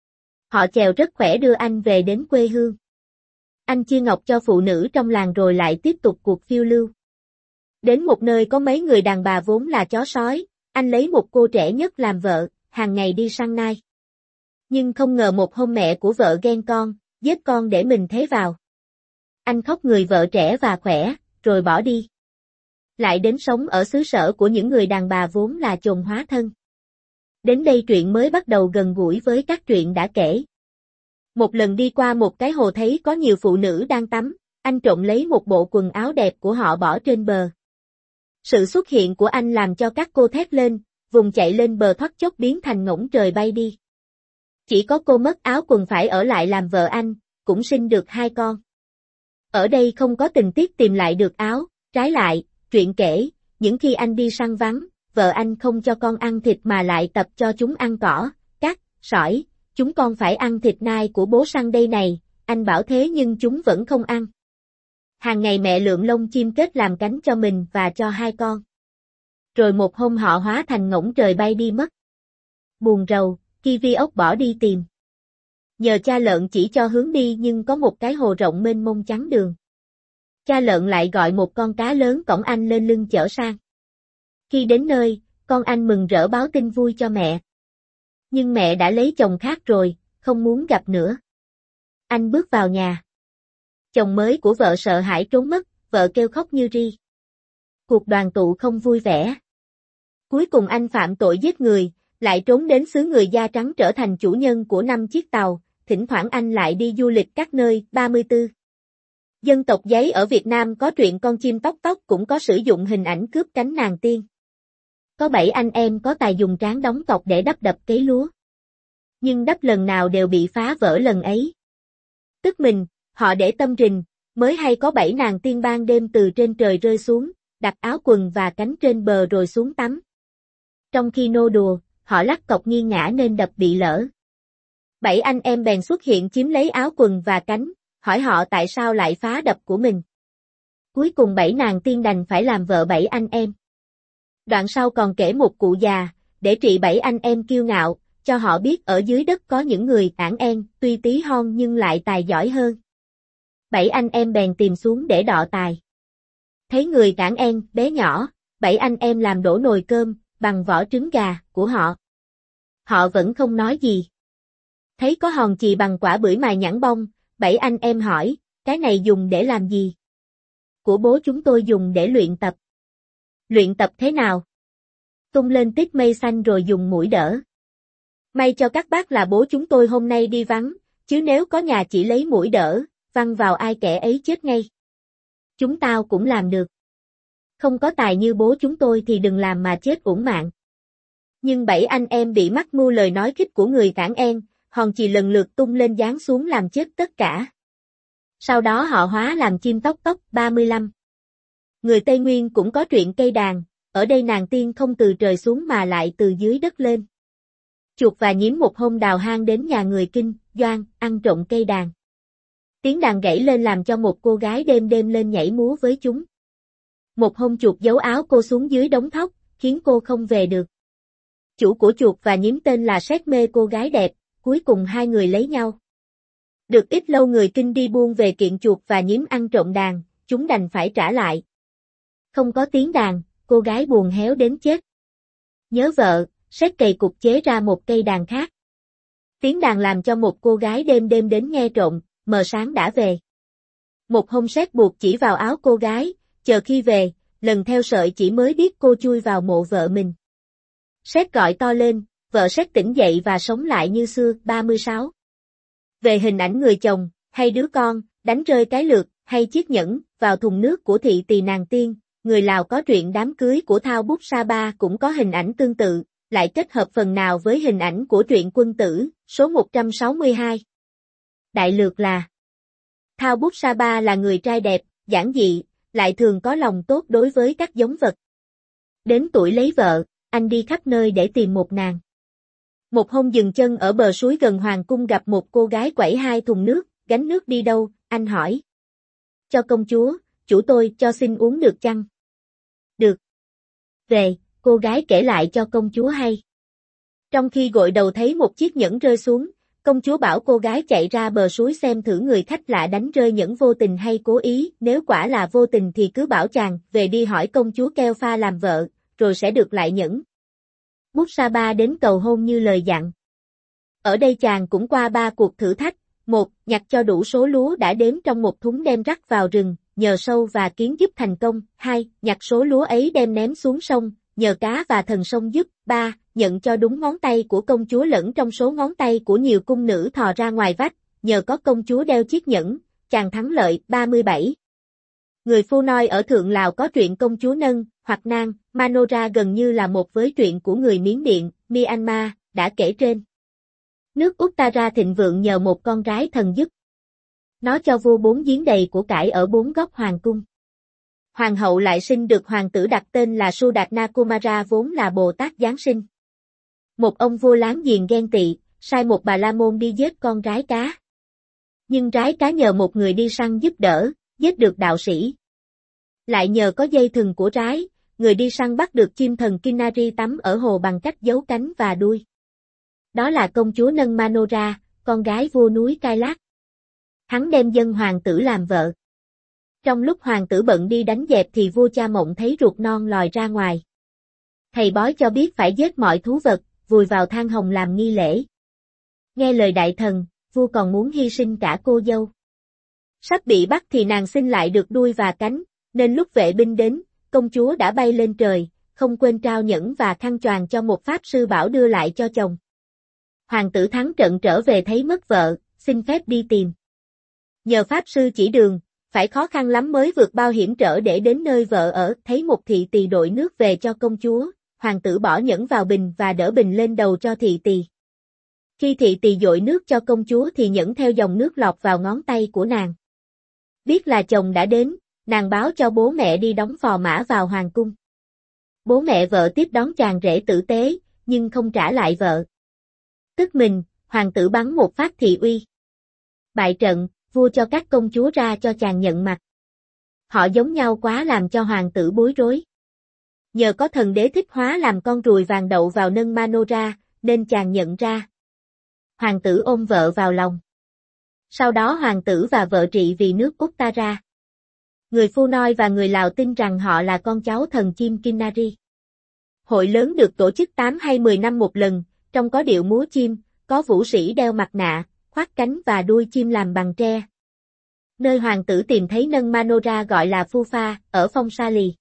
Họ chèo rất khỏe đưa anh về đến quê hương. Anh chia ngọc cho phụ nữ trong làng rồi lại tiếp tục cuộc phiêu lưu. Đến một nơi có mấy người đàn bà vốn là chó sói, anh lấy một cô trẻ nhất làm vợ, hàng ngày đi săn nai. Nhưng không ngờ một hôm mẹ của vợ ghen con, giết con để mình thế vào. Anh khóc người vợ trẻ và khỏe, rồi bỏ đi. Lại đến sống ở xứ sở của những người đàn bà vốn là chồn hóa thân. Đến đây truyện mới bắt đầu gần gũi với các truyện đã kể. Một lần đi qua một cái hồ thấy có nhiều phụ nữ đang tắm, anh trộm lấy một bộ quần áo đẹp của họ bỏ trên bờ. Sự xuất hiện của anh làm cho các cô thét lên, vùng chạy lên bờ thoát chốc biến thành ngỗng trời bay đi. Chỉ có cô mất áo quần phải ở lại làm vợ anh, cũng sinh được 2 con. Ở đây không có tình tiết tìm lại được áo, trái lại, truyện kể, những khi anh đi săn vắng, vợ anh không cho con ăn thịt mà lại tập cho chúng ăn cỏ, cát, sỏi, chúng con phải ăn thịt nai của bố săn đây này, anh bảo thế nhưng chúng vẫn không ăn. Hàng ngày mẹ lượm lông chim kết làm cánh cho mình và cho 2 con. Rồi một hôm họ hóa thành ngỗng trời bay đi mất. Buồn rầu, Kiviok bỏ đi tìm. Nhờ cha lợn chỉ cho hướng đi nhưng có một cái hồ rộng mênh mông chắn đường. Cha lợn lại gọi một con cá lớn cõng anh lên lưng chở sang. Khi đến nơi, con anh mừng rỡ báo tin vui cho mẹ. Nhưng mẹ đã lấy chồng khác rồi, không muốn gặp nữa. Anh bước vào nhà. Chồng mới của vợ sợ hãi trốn mất, vợ kêu khóc như ri. Cuộc đoàn tụ không vui vẻ. Cuối cùng anh phạm tội giết người, lại trốn đến xứ người da trắng trở thành chủ nhân của 5 chiếc tàu, thỉnh thoảng anh lại đi du lịch các nơi. 34. Dân tộc Giấy ở Việt Nam có truyện Con chim tóc tóc cũng có sử dụng hình ảnh cướp cánh nàng tiên. Có 7 anh em có tài dùng trán đóng cọc để đập cấy lúa. Nhưng đắp lần nào đều bị phá vỡ lần ấy. Tức mình, họ để tâm rình, mới hay có 7 nàng tiên ban đêm từ trên trời rơi xuống, đặt áo quần và cánh trên bờ rồi xuống tắm. Trong khi nô đùa, họ lắc cọc nghiêng ngã nên đập bị lỡ. 7 anh em bèn xuất hiện chiếm lấy áo quần và cánh, hỏi họ tại sao lại phá đập của mình. Cuối cùng 7 nàng tiên đành phải làm vợ 7 anh em. Đoạn sau còn kể một cụ già, để trị 7 anh em kiêu ngạo, cho họ biết ở dưới đất có những người ảng en, tuy tí hon nhưng lại tài giỏi hơn. 7 anh em bèn tìm xuống để đọ tài. Thấy người ảng en, bé nhỏ, 7 anh em làm đổ nồi cơm, bằng vỏ trứng gà, của họ. Họ vẫn không nói gì. Thấy có hòn chì bằng quả bưởi mài nhẵn bông, 7 anh em hỏi, cái này dùng để làm gì? Của bố chúng tôi dùng để luyện tập. Luyện tập thế nào? Tung lên tít mây xanh rồi dùng mũi đỡ. May cho các bác là bố chúng tôi hôm nay đi vắng, chứ nếu có nhà chỉ lấy mũi đỡ, văng vào ai kẻ ấy chết ngay. Chúng tao cũng làm được. Không có tài như bố chúng tôi thì đừng làm mà chết uổng mạng. Nhưng 7 anh em bị mắc mưu lời nói khích của người cảng en, hòn chì lần lượt tung lên giáng xuống làm chết tất cả. Sau đó họ hóa làm chim tóc tóc. 35. Người Tây Nguyên cũng có truyện cây đàn, ở đây nàng tiên không từ trời xuống mà lại từ dưới đất lên. Chuột và nhím một hôm đào hang đến nhà người Kinh, Doan, ăn trộm cây đàn. Tiếng đàn gãy lên làm cho một cô gái đêm đêm lên nhảy múa với chúng. Một hôm chuột giấu áo cô xuống dưới đống thóc, khiến cô không về được. Chủ của chuột và nhím tên là Sét mê cô gái đẹp, cuối cùng hai người lấy nhau. Được ít lâu người Kinh đi buôn về kiện chuột và nhím ăn trộm đàn, chúng đành phải trả lại. Không có tiếng đàn, cô gái buồn héo đến chết. Nhớ vợ, Sét cày cục chế ra một cây đàn khác. Tiếng đàn làm cho một cô gái đêm đêm đến nghe trộm, mờ sáng đã về. Một hôm Sét buộc chỉ vào áo cô gái, chờ khi về, lần theo sợi chỉ mới biết cô chui vào mộ vợ mình. Sét gọi to lên, vợ Sét tỉnh dậy và sống lại như xưa. 36. Về hình ảnh người chồng, hay đứa con, đánh rơi cái lược, hay chiếc nhẫn, vào thùng nước của thị tỳ nàng tiên, người Lào có truyện đám cưới của Thao Bút Sa Ba cũng có hình ảnh tương tự, lại kết hợp phần nào với hình ảnh của truyện Quân Tử, số 162. Đại lược là Thao Bút Sa Ba là người trai đẹp, giản dị, lại thường có lòng tốt đối với các giống vật. Đến tuổi lấy vợ, anh đi khắp nơi để tìm một nàng. Một hôm dừng chân ở bờ suối gần hoàng cung gặp một cô gái quẩy 2 thùng nước, gánh nước đi đâu, anh hỏi. Cho công chúa, chủ tôi cho xin uống được chăng? Được. Về, cô gái kể lại cho công chúa hay. Trong khi gội đầu thấy một chiếc nhẫn rơi xuống, công chúa bảo cô gái chạy ra bờ suối xem thử người khách lạ đánh rơi nhẫn vô tình hay cố ý, nếu quả là vô tình thì cứ bảo chàng về đi hỏi công chúa Keo Pha làm vợ, rồi sẽ được lại nhẫn. Bút Sa Ba đến cầu hôn như lời dặn. Ở đây chàng cũng qua 3 cuộc thử thách, 1. Nhặt cho đủ số lúa đã đếm trong một thúng đem rắc vào rừng, nhờ sâu và kiến giúp thành công. 2. Nhặt số lúa ấy đem ném xuống sông, nhờ cá và thần sông giúp. 3. Nhận cho đúng ngón tay của công chúa lẫn trong số ngón tay của nhiều cung nữ thò ra ngoài vách, nhờ có công chúa đeo chiếc nhẫn, chàng thắng lợi. 37. Người Phu Noi ở Thượng Lào có truyện công chúa Nân, hoặc Nang, Manora gần như là một với truyện của người Miến Điện, Myanmar, đã kể trên. Nước Uttara thịnh vượng nhờ một con rái thần giúp. Nó cho vua 4 giếng đầy của cải ở 4 góc hoàng cung. Hoàng hậu lại sinh được hoàng tử đặt tên là Sudatna Kumara vốn là Bồ Tát Giáng sinh. Một ông vua láng giềng ghen tị, sai một bà la môn đi giết con rái cá. Nhưng rái cá nhờ một người đi săn giúp đỡ, giết được đạo sĩ. Lại nhờ có dây thừng của rái, người đi săn bắt được chim thần Kinari tắm ở hồ bằng cách giấu cánh và đuôi. Đó là công chúa Nân Manora, con gái vua núi Cai Lát. Hắn đem dân hoàng tử làm vợ. Trong lúc hoàng tử bận đi đánh dẹp thì vua Cha Mộng thấy ruột non lòi ra ngoài. Thầy bói cho biết phải giết mọi thú vật, vùi vào than hồng làm nghi lễ. Nghe lời đại thần, vua còn muốn hy sinh cả cô dâu. Sắp bị bắt thì nàng xin lại được đuôi và cánh, nên lúc vệ binh đến, công chúa đã bay lên trời, không quên trao nhẫn và khăn choàng cho một pháp sư bảo đưa lại cho chồng. Hoàng tử thắng trận trở về thấy mất vợ, xin phép đi tìm. Nhờ pháp sư chỉ đường, phải khó khăn lắm mới vượt bao hiểm trở để đến nơi vợ ở, thấy một thị tỳ đội nước về cho công chúa, hoàng tử bỏ nhẫn vào bình và đỡ bình lên đầu cho thị tỳ. Khi thị tỳ dội nước cho công chúa thì nhẫn theo dòng nước lọt vào ngón tay của nàng. Biết là chồng đã đến, nàng báo cho bố mẹ đi đóng phò mã vào hoàng cung. Bố mẹ vợ tiếp đón chàng rể tử tế, nhưng không trả lại vợ. Tức mình, hoàng tử bắn một phát thị uy. Bại trận, vua cho các công chúa ra cho chàng nhận mặt. Họ giống nhau quá làm cho hoàng tử bối rối. Nhờ có thần đế thích hóa làm con ruồi vàng đậu vào nâng Manora, nên chàng nhận ra. Hoàng tử ôm vợ vào lòng. Sau đó hoàng tử và vợ trị vì nước Uttara. Người Phu Noi và người Lào tin rằng họ là con cháu thần chim Kinnari. Hội lớn được tổ chức 8 hay 10 năm một lần, trong có điệu múa chim, có vũ sĩ đeo mặt nạ, khoác cánh và đuôi chim làm bằng tre. Nơi hoàng tử tìm thấy nâng Manora gọi là Phu Pha, ở Phong Sa Lì.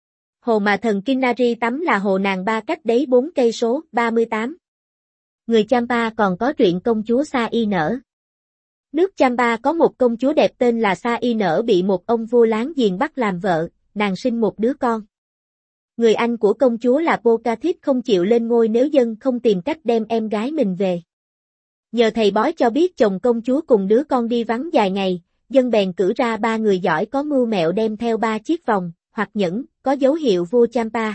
Hồ mà thần Kinnari tắm là hồ Nàng Ba cách đấy 4 cây số, 38. Người Champa còn có truyện công chúa Sa Y Nở. Nước Champa có một công chúa đẹp tên là Sa Y Nở bị một ông vua láng giềng bắt làm vợ, nàng sinh một đứa con. Người anh của công chúa là Pokathit không chịu lên ngôi nếu dân không tìm cách đem em gái mình về. Nhờ thầy bói cho biết chồng công chúa cùng đứa con đi vắng vài ngày, dân bèn cử ra 3 người giỏi có mưu mẹo đem theo 3 chiếc vòng, hoặc nhẫn, có dấu hiệu vua Champa.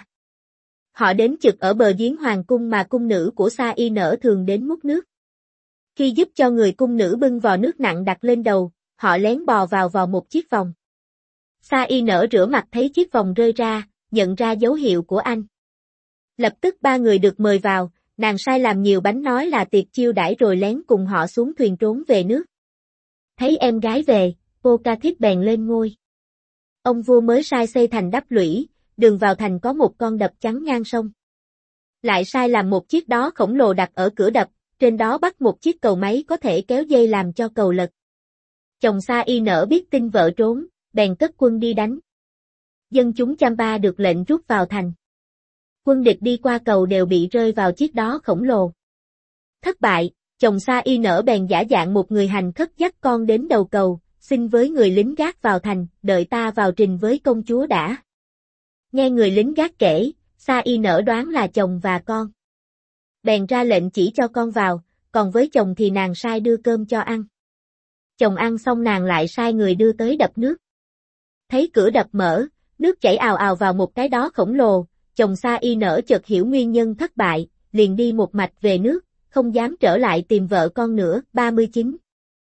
Họ đến trực ở bờ giếng hoàng cung mà cung nữ của Sa Y Nở thường đến múc nước. Khi giúp cho người cung nữ bưng vò nước nặng đặt lên đầu, họ lén bò vào một chiếc vòng. Sa Y Nở rửa mặt thấy chiếc vòng rơi ra, nhận ra dấu hiệu của anh. Lập tức 3 người được mời vào, nàng sai làm nhiều bánh nói là tiệc chiêu đãi rồi lén cùng họ xuống thuyền trốn về nước. Thấy em gái về, Pokathit bèn lên ngôi. Ông vua mới sai xây thành đắp lũy, đường vào thành có một con đập chắn ngang sông. Lại sai làm một chiếc đó khổng lồ đặt ở cửa đập, trên đó bắt một chiếc cầu máy có thể kéo dây làm cho cầu lật. Chồng Sa Y Nở biết tin vợ trốn, bèn cất quân đi đánh. Dân chúng Champa được lệnh rút vào thành. Quân địch đi qua cầu đều bị rơi vào chiếc đó khổng lồ. Thất bại, chồng Sa Y Nở bèn giả dạng một người hành khất dắt con đến đầu cầu, xin với người lính gác vào thành, đợi ta vào trình với công chúa đã. Nghe người lính gác kể, Sa Y Nở đoán là chồng và con. Bèn ra lệnh chỉ cho con vào, còn với chồng thì nàng sai đưa cơm cho ăn. Chồng ăn xong nàng lại sai người đưa tới đập nước. Thấy cửa đập mở, nước chảy ào ào vào một cái đó khổng lồ, chồng Sa Y Nở chợt hiểu nguyên nhân thất bại, liền đi một mạch về nước, không dám trở lại tìm vợ con nữa. 39.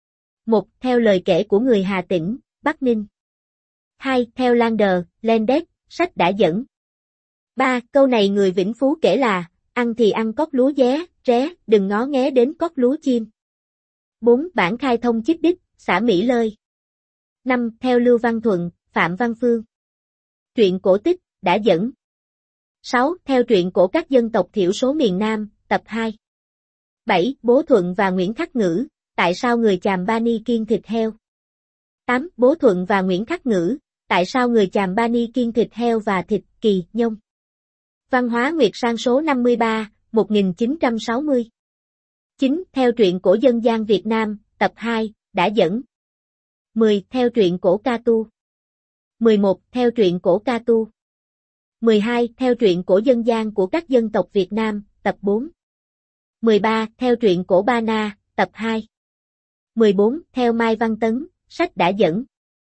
1. Theo lời kể của người Hà Tĩnh, Bắc Ninh. 2. Theo Lander, Landes, sách đã dẫn. 3. Câu này người Vĩnh Phú kể là, ăn thì ăn cóc lúa ré, đừng ngó nghé đến cóc lúa chim. 4. Bản khai thông chích đích, xã Mỹ Lơi. 5. Theo Lưu Văn Thuận, Phạm Văn Phương. Truyện cổ tích, đã dẫn. 6. Theo truyện cổ các dân tộc thiểu số miền Nam, tập 2. 7. Bố Thuận và Nguyễn Khắc Ngữ, tại sao người Chàm Bani kiêng thịt heo? 8. Bố Thuận và Nguyễn Khắc Ngữ, tại sao người Chàm Bani kiêng thịt heo và thịt kỳ nhông? Văn hóa Nguyệt Sang số 53, 1960. 9. Theo truyện cổ dân gian Việt Nam, tập 2, đã dẫn. 10. Theo truyện cổ Ca Tu. 11. Theo truyện cổ Ca Tu. 12. Theo truyện cổ dân gian của các dân tộc Việt Nam, tập 4. 13. Theo truyện cổ Ba Na, tập 2. 14. Theo Mai Văn Tấn, sách đã dẫn.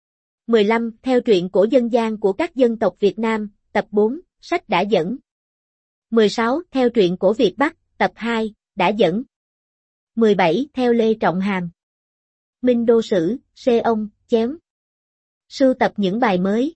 15. Theo truyện cổ dân gian của các dân tộc Việt Nam, tập 4, sách đã dẫn. 16. Theo truyện cổ Việt Bắc, tập 2, đã dẫn. 17. Theo Lê Trọng Hàm. Minh Đô Sử, Xê Ông, chém. Sưu tập những bài mới.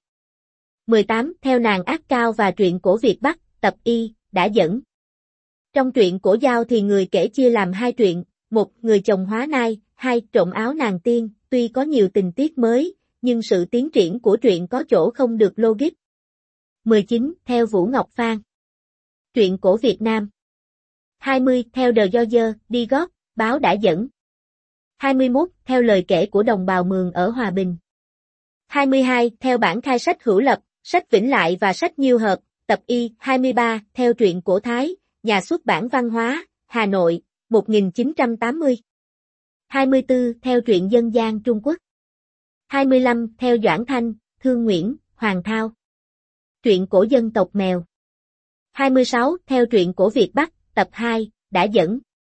18. Theo nàng Ác Cao và truyện cổ Việt Bắc, tập Y, đã dẫn. Trong truyện cổ Giao thì người kể chia làm 2 truyện, 1. Người chồng hóa nai, 2. Trộm áo nàng tiên, tuy có nhiều tình tiết mới, nhưng sự tiến triển của truyện có chỗ không được logic. 19. Theo Vũ Ngọc Phan. Truyện cổ Việt Nam. 20. Theo The Georgia, đi góp, báo đã dẫn. 21. Theo lời kể của đồng bào Mường ở Hòa Bình. 22. Theo bản khai sách hữu lập, sách Vĩnh Lại và sách Nhiêu Hợp, tập Y. 23. Theo truyện cổ Thái, nhà xuất bản Văn hóa, Hà Nội, 1980. 24. Theo truyện dân gian Trung Quốc. 25. Theo Doãn Thanh, Thương Nguyễn, Hoàng Thao. Truyện cổ dân tộc Mèo. 26. Theo truyện cổ Việt Bắc, tập 2, đã dẫn.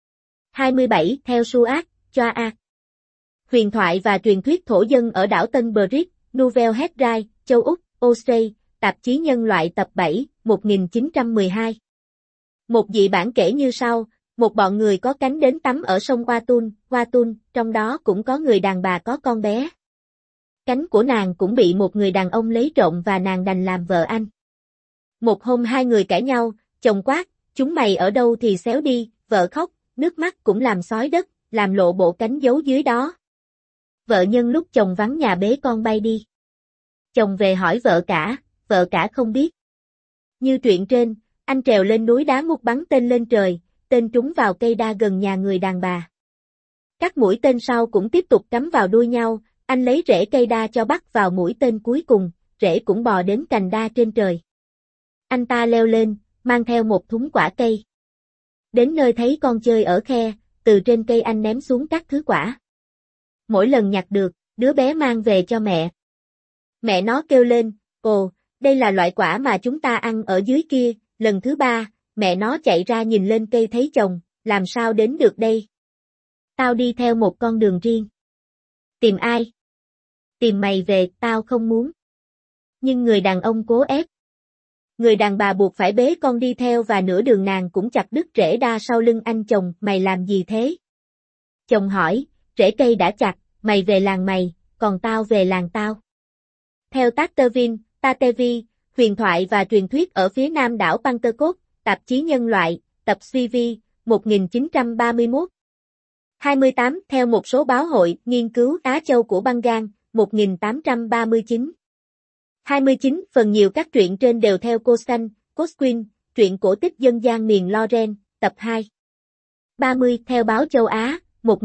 27. Theo Suat, Choa A. Huyền thoại và truyền thuyết thổ dân ở đảo Tân Bridge, Nouvelle-Hébraï, châu Úc, Australia, tạp chí Nhân loại tập 7, 1912. Một dị bản kể như sau, một bọn người có cánh đến tắm ở sông Watun, trong đó cũng có người đàn bà có con bé. Cánh của nàng cũng bị một người đàn ông lấy trộm và nàng đành làm vợ anh. Một hôm hai người cãi nhau, chồng quát, chúng mày ở đâu thì xéo đi, vợ khóc, nước mắt cũng làm xói đất, làm lộ bộ cánh giấu dưới đó. Vợ nhân lúc chồng vắng nhà bế con bay đi. Chồng về hỏi vợ cả không biết. Như truyện trên, anh trèo lên núi đá ngút bắn tên lên trời, tên trúng vào cây đa gần nhà người đàn bà. Các mũi tên sau cũng tiếp tục cắm vào đuôi nhau, anh lấy rễ cây đa cho bắt vào mũi tên cuối cùng, rễ cũng bò đến cành đa trên trời. Anh ta leo lên, mang theo một thúng quả cây. Đến nơi thấy con chơi ở khe, từ trên cây anh ném xuống các thứ quả. Mỗi lần nhặt được, đứa bé mang về cho mẹ. Mẹ nó kêu lên, ồ, đây là loại quả mà chúng ta ăn ở dưới kia, lần thứ 3, mẹ nó chạy ra nhìn lên cây thấy chồng, làm sao đến được đây? Tao đi theo một con đường riêng. Tìm ai? Tìm mày về, tao không muốn. Nhưng người đàn ông cố ép. Người đàn bà buộc phải bế con đi theo và nửa đường nàng cũng chặt đứt rễ đa sau lưng anh chồng, mày làm gì thế? Chồng hỏi, rễ cây đã chặt, mày về làng mày, còn tao về làng tao. Theo Tatevi, huyền thoại và truyền thuyết ở phía nam đảo Pentecost, tạp chí Nhân loại, tập CV, 1931. 28. Theo một số báo hội nghiên cứu Á Châu của Bengal, 1839. 29. Phần nhiều các truyện trên đều theo Cosquin, truyện cổ tích dân gian miền Lorraine, tập 2. 30. Theo báo Châu Á,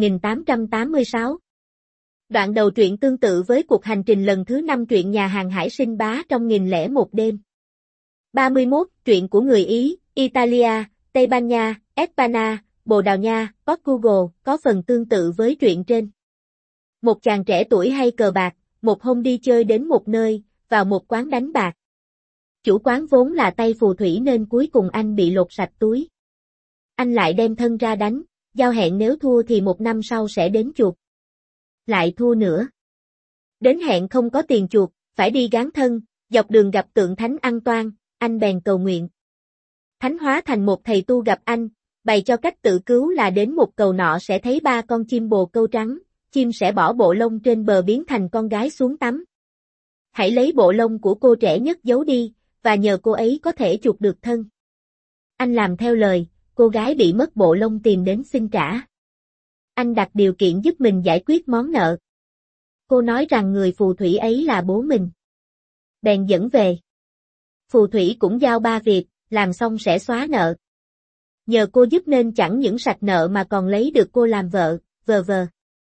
1886. Đoạn đầu truyện tương tự với cuộc hành trình lần thứ 5 truyện nhà hàng hải sinh bá trong 1001 đêm. 31. Truyện của người Ý, Italia, Tây Ban Nha, Espagne, Bồ Đào Nha, Portugal có phần tương tự với truyện trên. Một chàng trẻ tuổi hay cờ bạc, một hôm đi chơi đến một nơi, vào một quán đánh bạc. Chủ quán vốn là tay phù thủy nên cuối cùng anh bị lột sạch túi. Anh lại đem thân ra đánh, giao hẹn nếu thua thì 1 năm sau sẽ đến chuộc. Lại thua nữa. Đến hẹn không có tiền chuộc, phải đi gán thân, dọc đường gặp tượng Thánh An Toan, anh bèn cầu nguyện. Thánh hóa thành một thầy tu gặp anh, bày cho cách tự cứu là đến một cầu nọ sẽ thấy 3 con chim bồ câu trắng, chim sẽ bỏ bộ lông trên bờ biến thành con gái xuống tắm. Hãy lấy bộ lông của cô trẻ nhất giấu đi, và nhờ cô ấy có thể chuộc được thân. Anh làm theo lời, cô gái bị mất bộ lông tìm đến xin trả. Anh đặt điều kiện giúp mình giải quyết món nợ. Cô nói rằng người phù thủy ấy là bố mình. Bèn dẫn về. Phù thủy cũng giao 3 việc, làm xong sẽ xóa nợ. Nhờ cô giúp nên chẳng những sạch nợ mà còn lấy được cô làm vợ, v.v.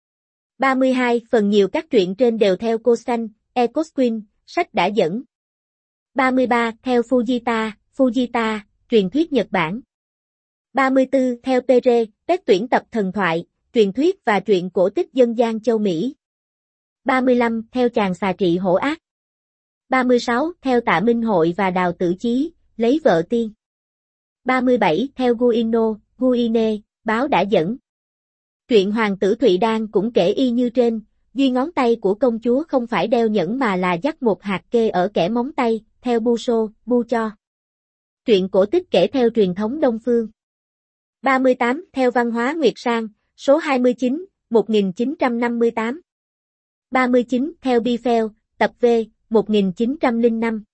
32. Phần nhiều các truyện trên đều theo Cosquin, sách đã dẫn. 33. Theo Fujita, truyền thuyết Nhật Bản. 34. Theo Pere, tuyển tập thần thoại, truyền thuyết và truyện cổ tích dân gian châu Mỹ. 35. Theo chàng xà trị hổ ác. 36. Theo Tạ Minh Hội và Đào Tử Chí, lấy vợ tiên. 37. Theo Guine, báo đã dẫn. Truyện Hoàng tử Thụy Đan cũng kể y như trên, duy ngón tay của công chúa không phải đeo nhẫn mà là dắt một hạt kê ở kẽ móng tay, theo Bu cho. Truyện cổ tích kể theo truyền thống Đông Phương. 38. Theo Văn hóa Nguyệt Sang, số 29, 1958. 39. Theo Biffel, tập V, 1905.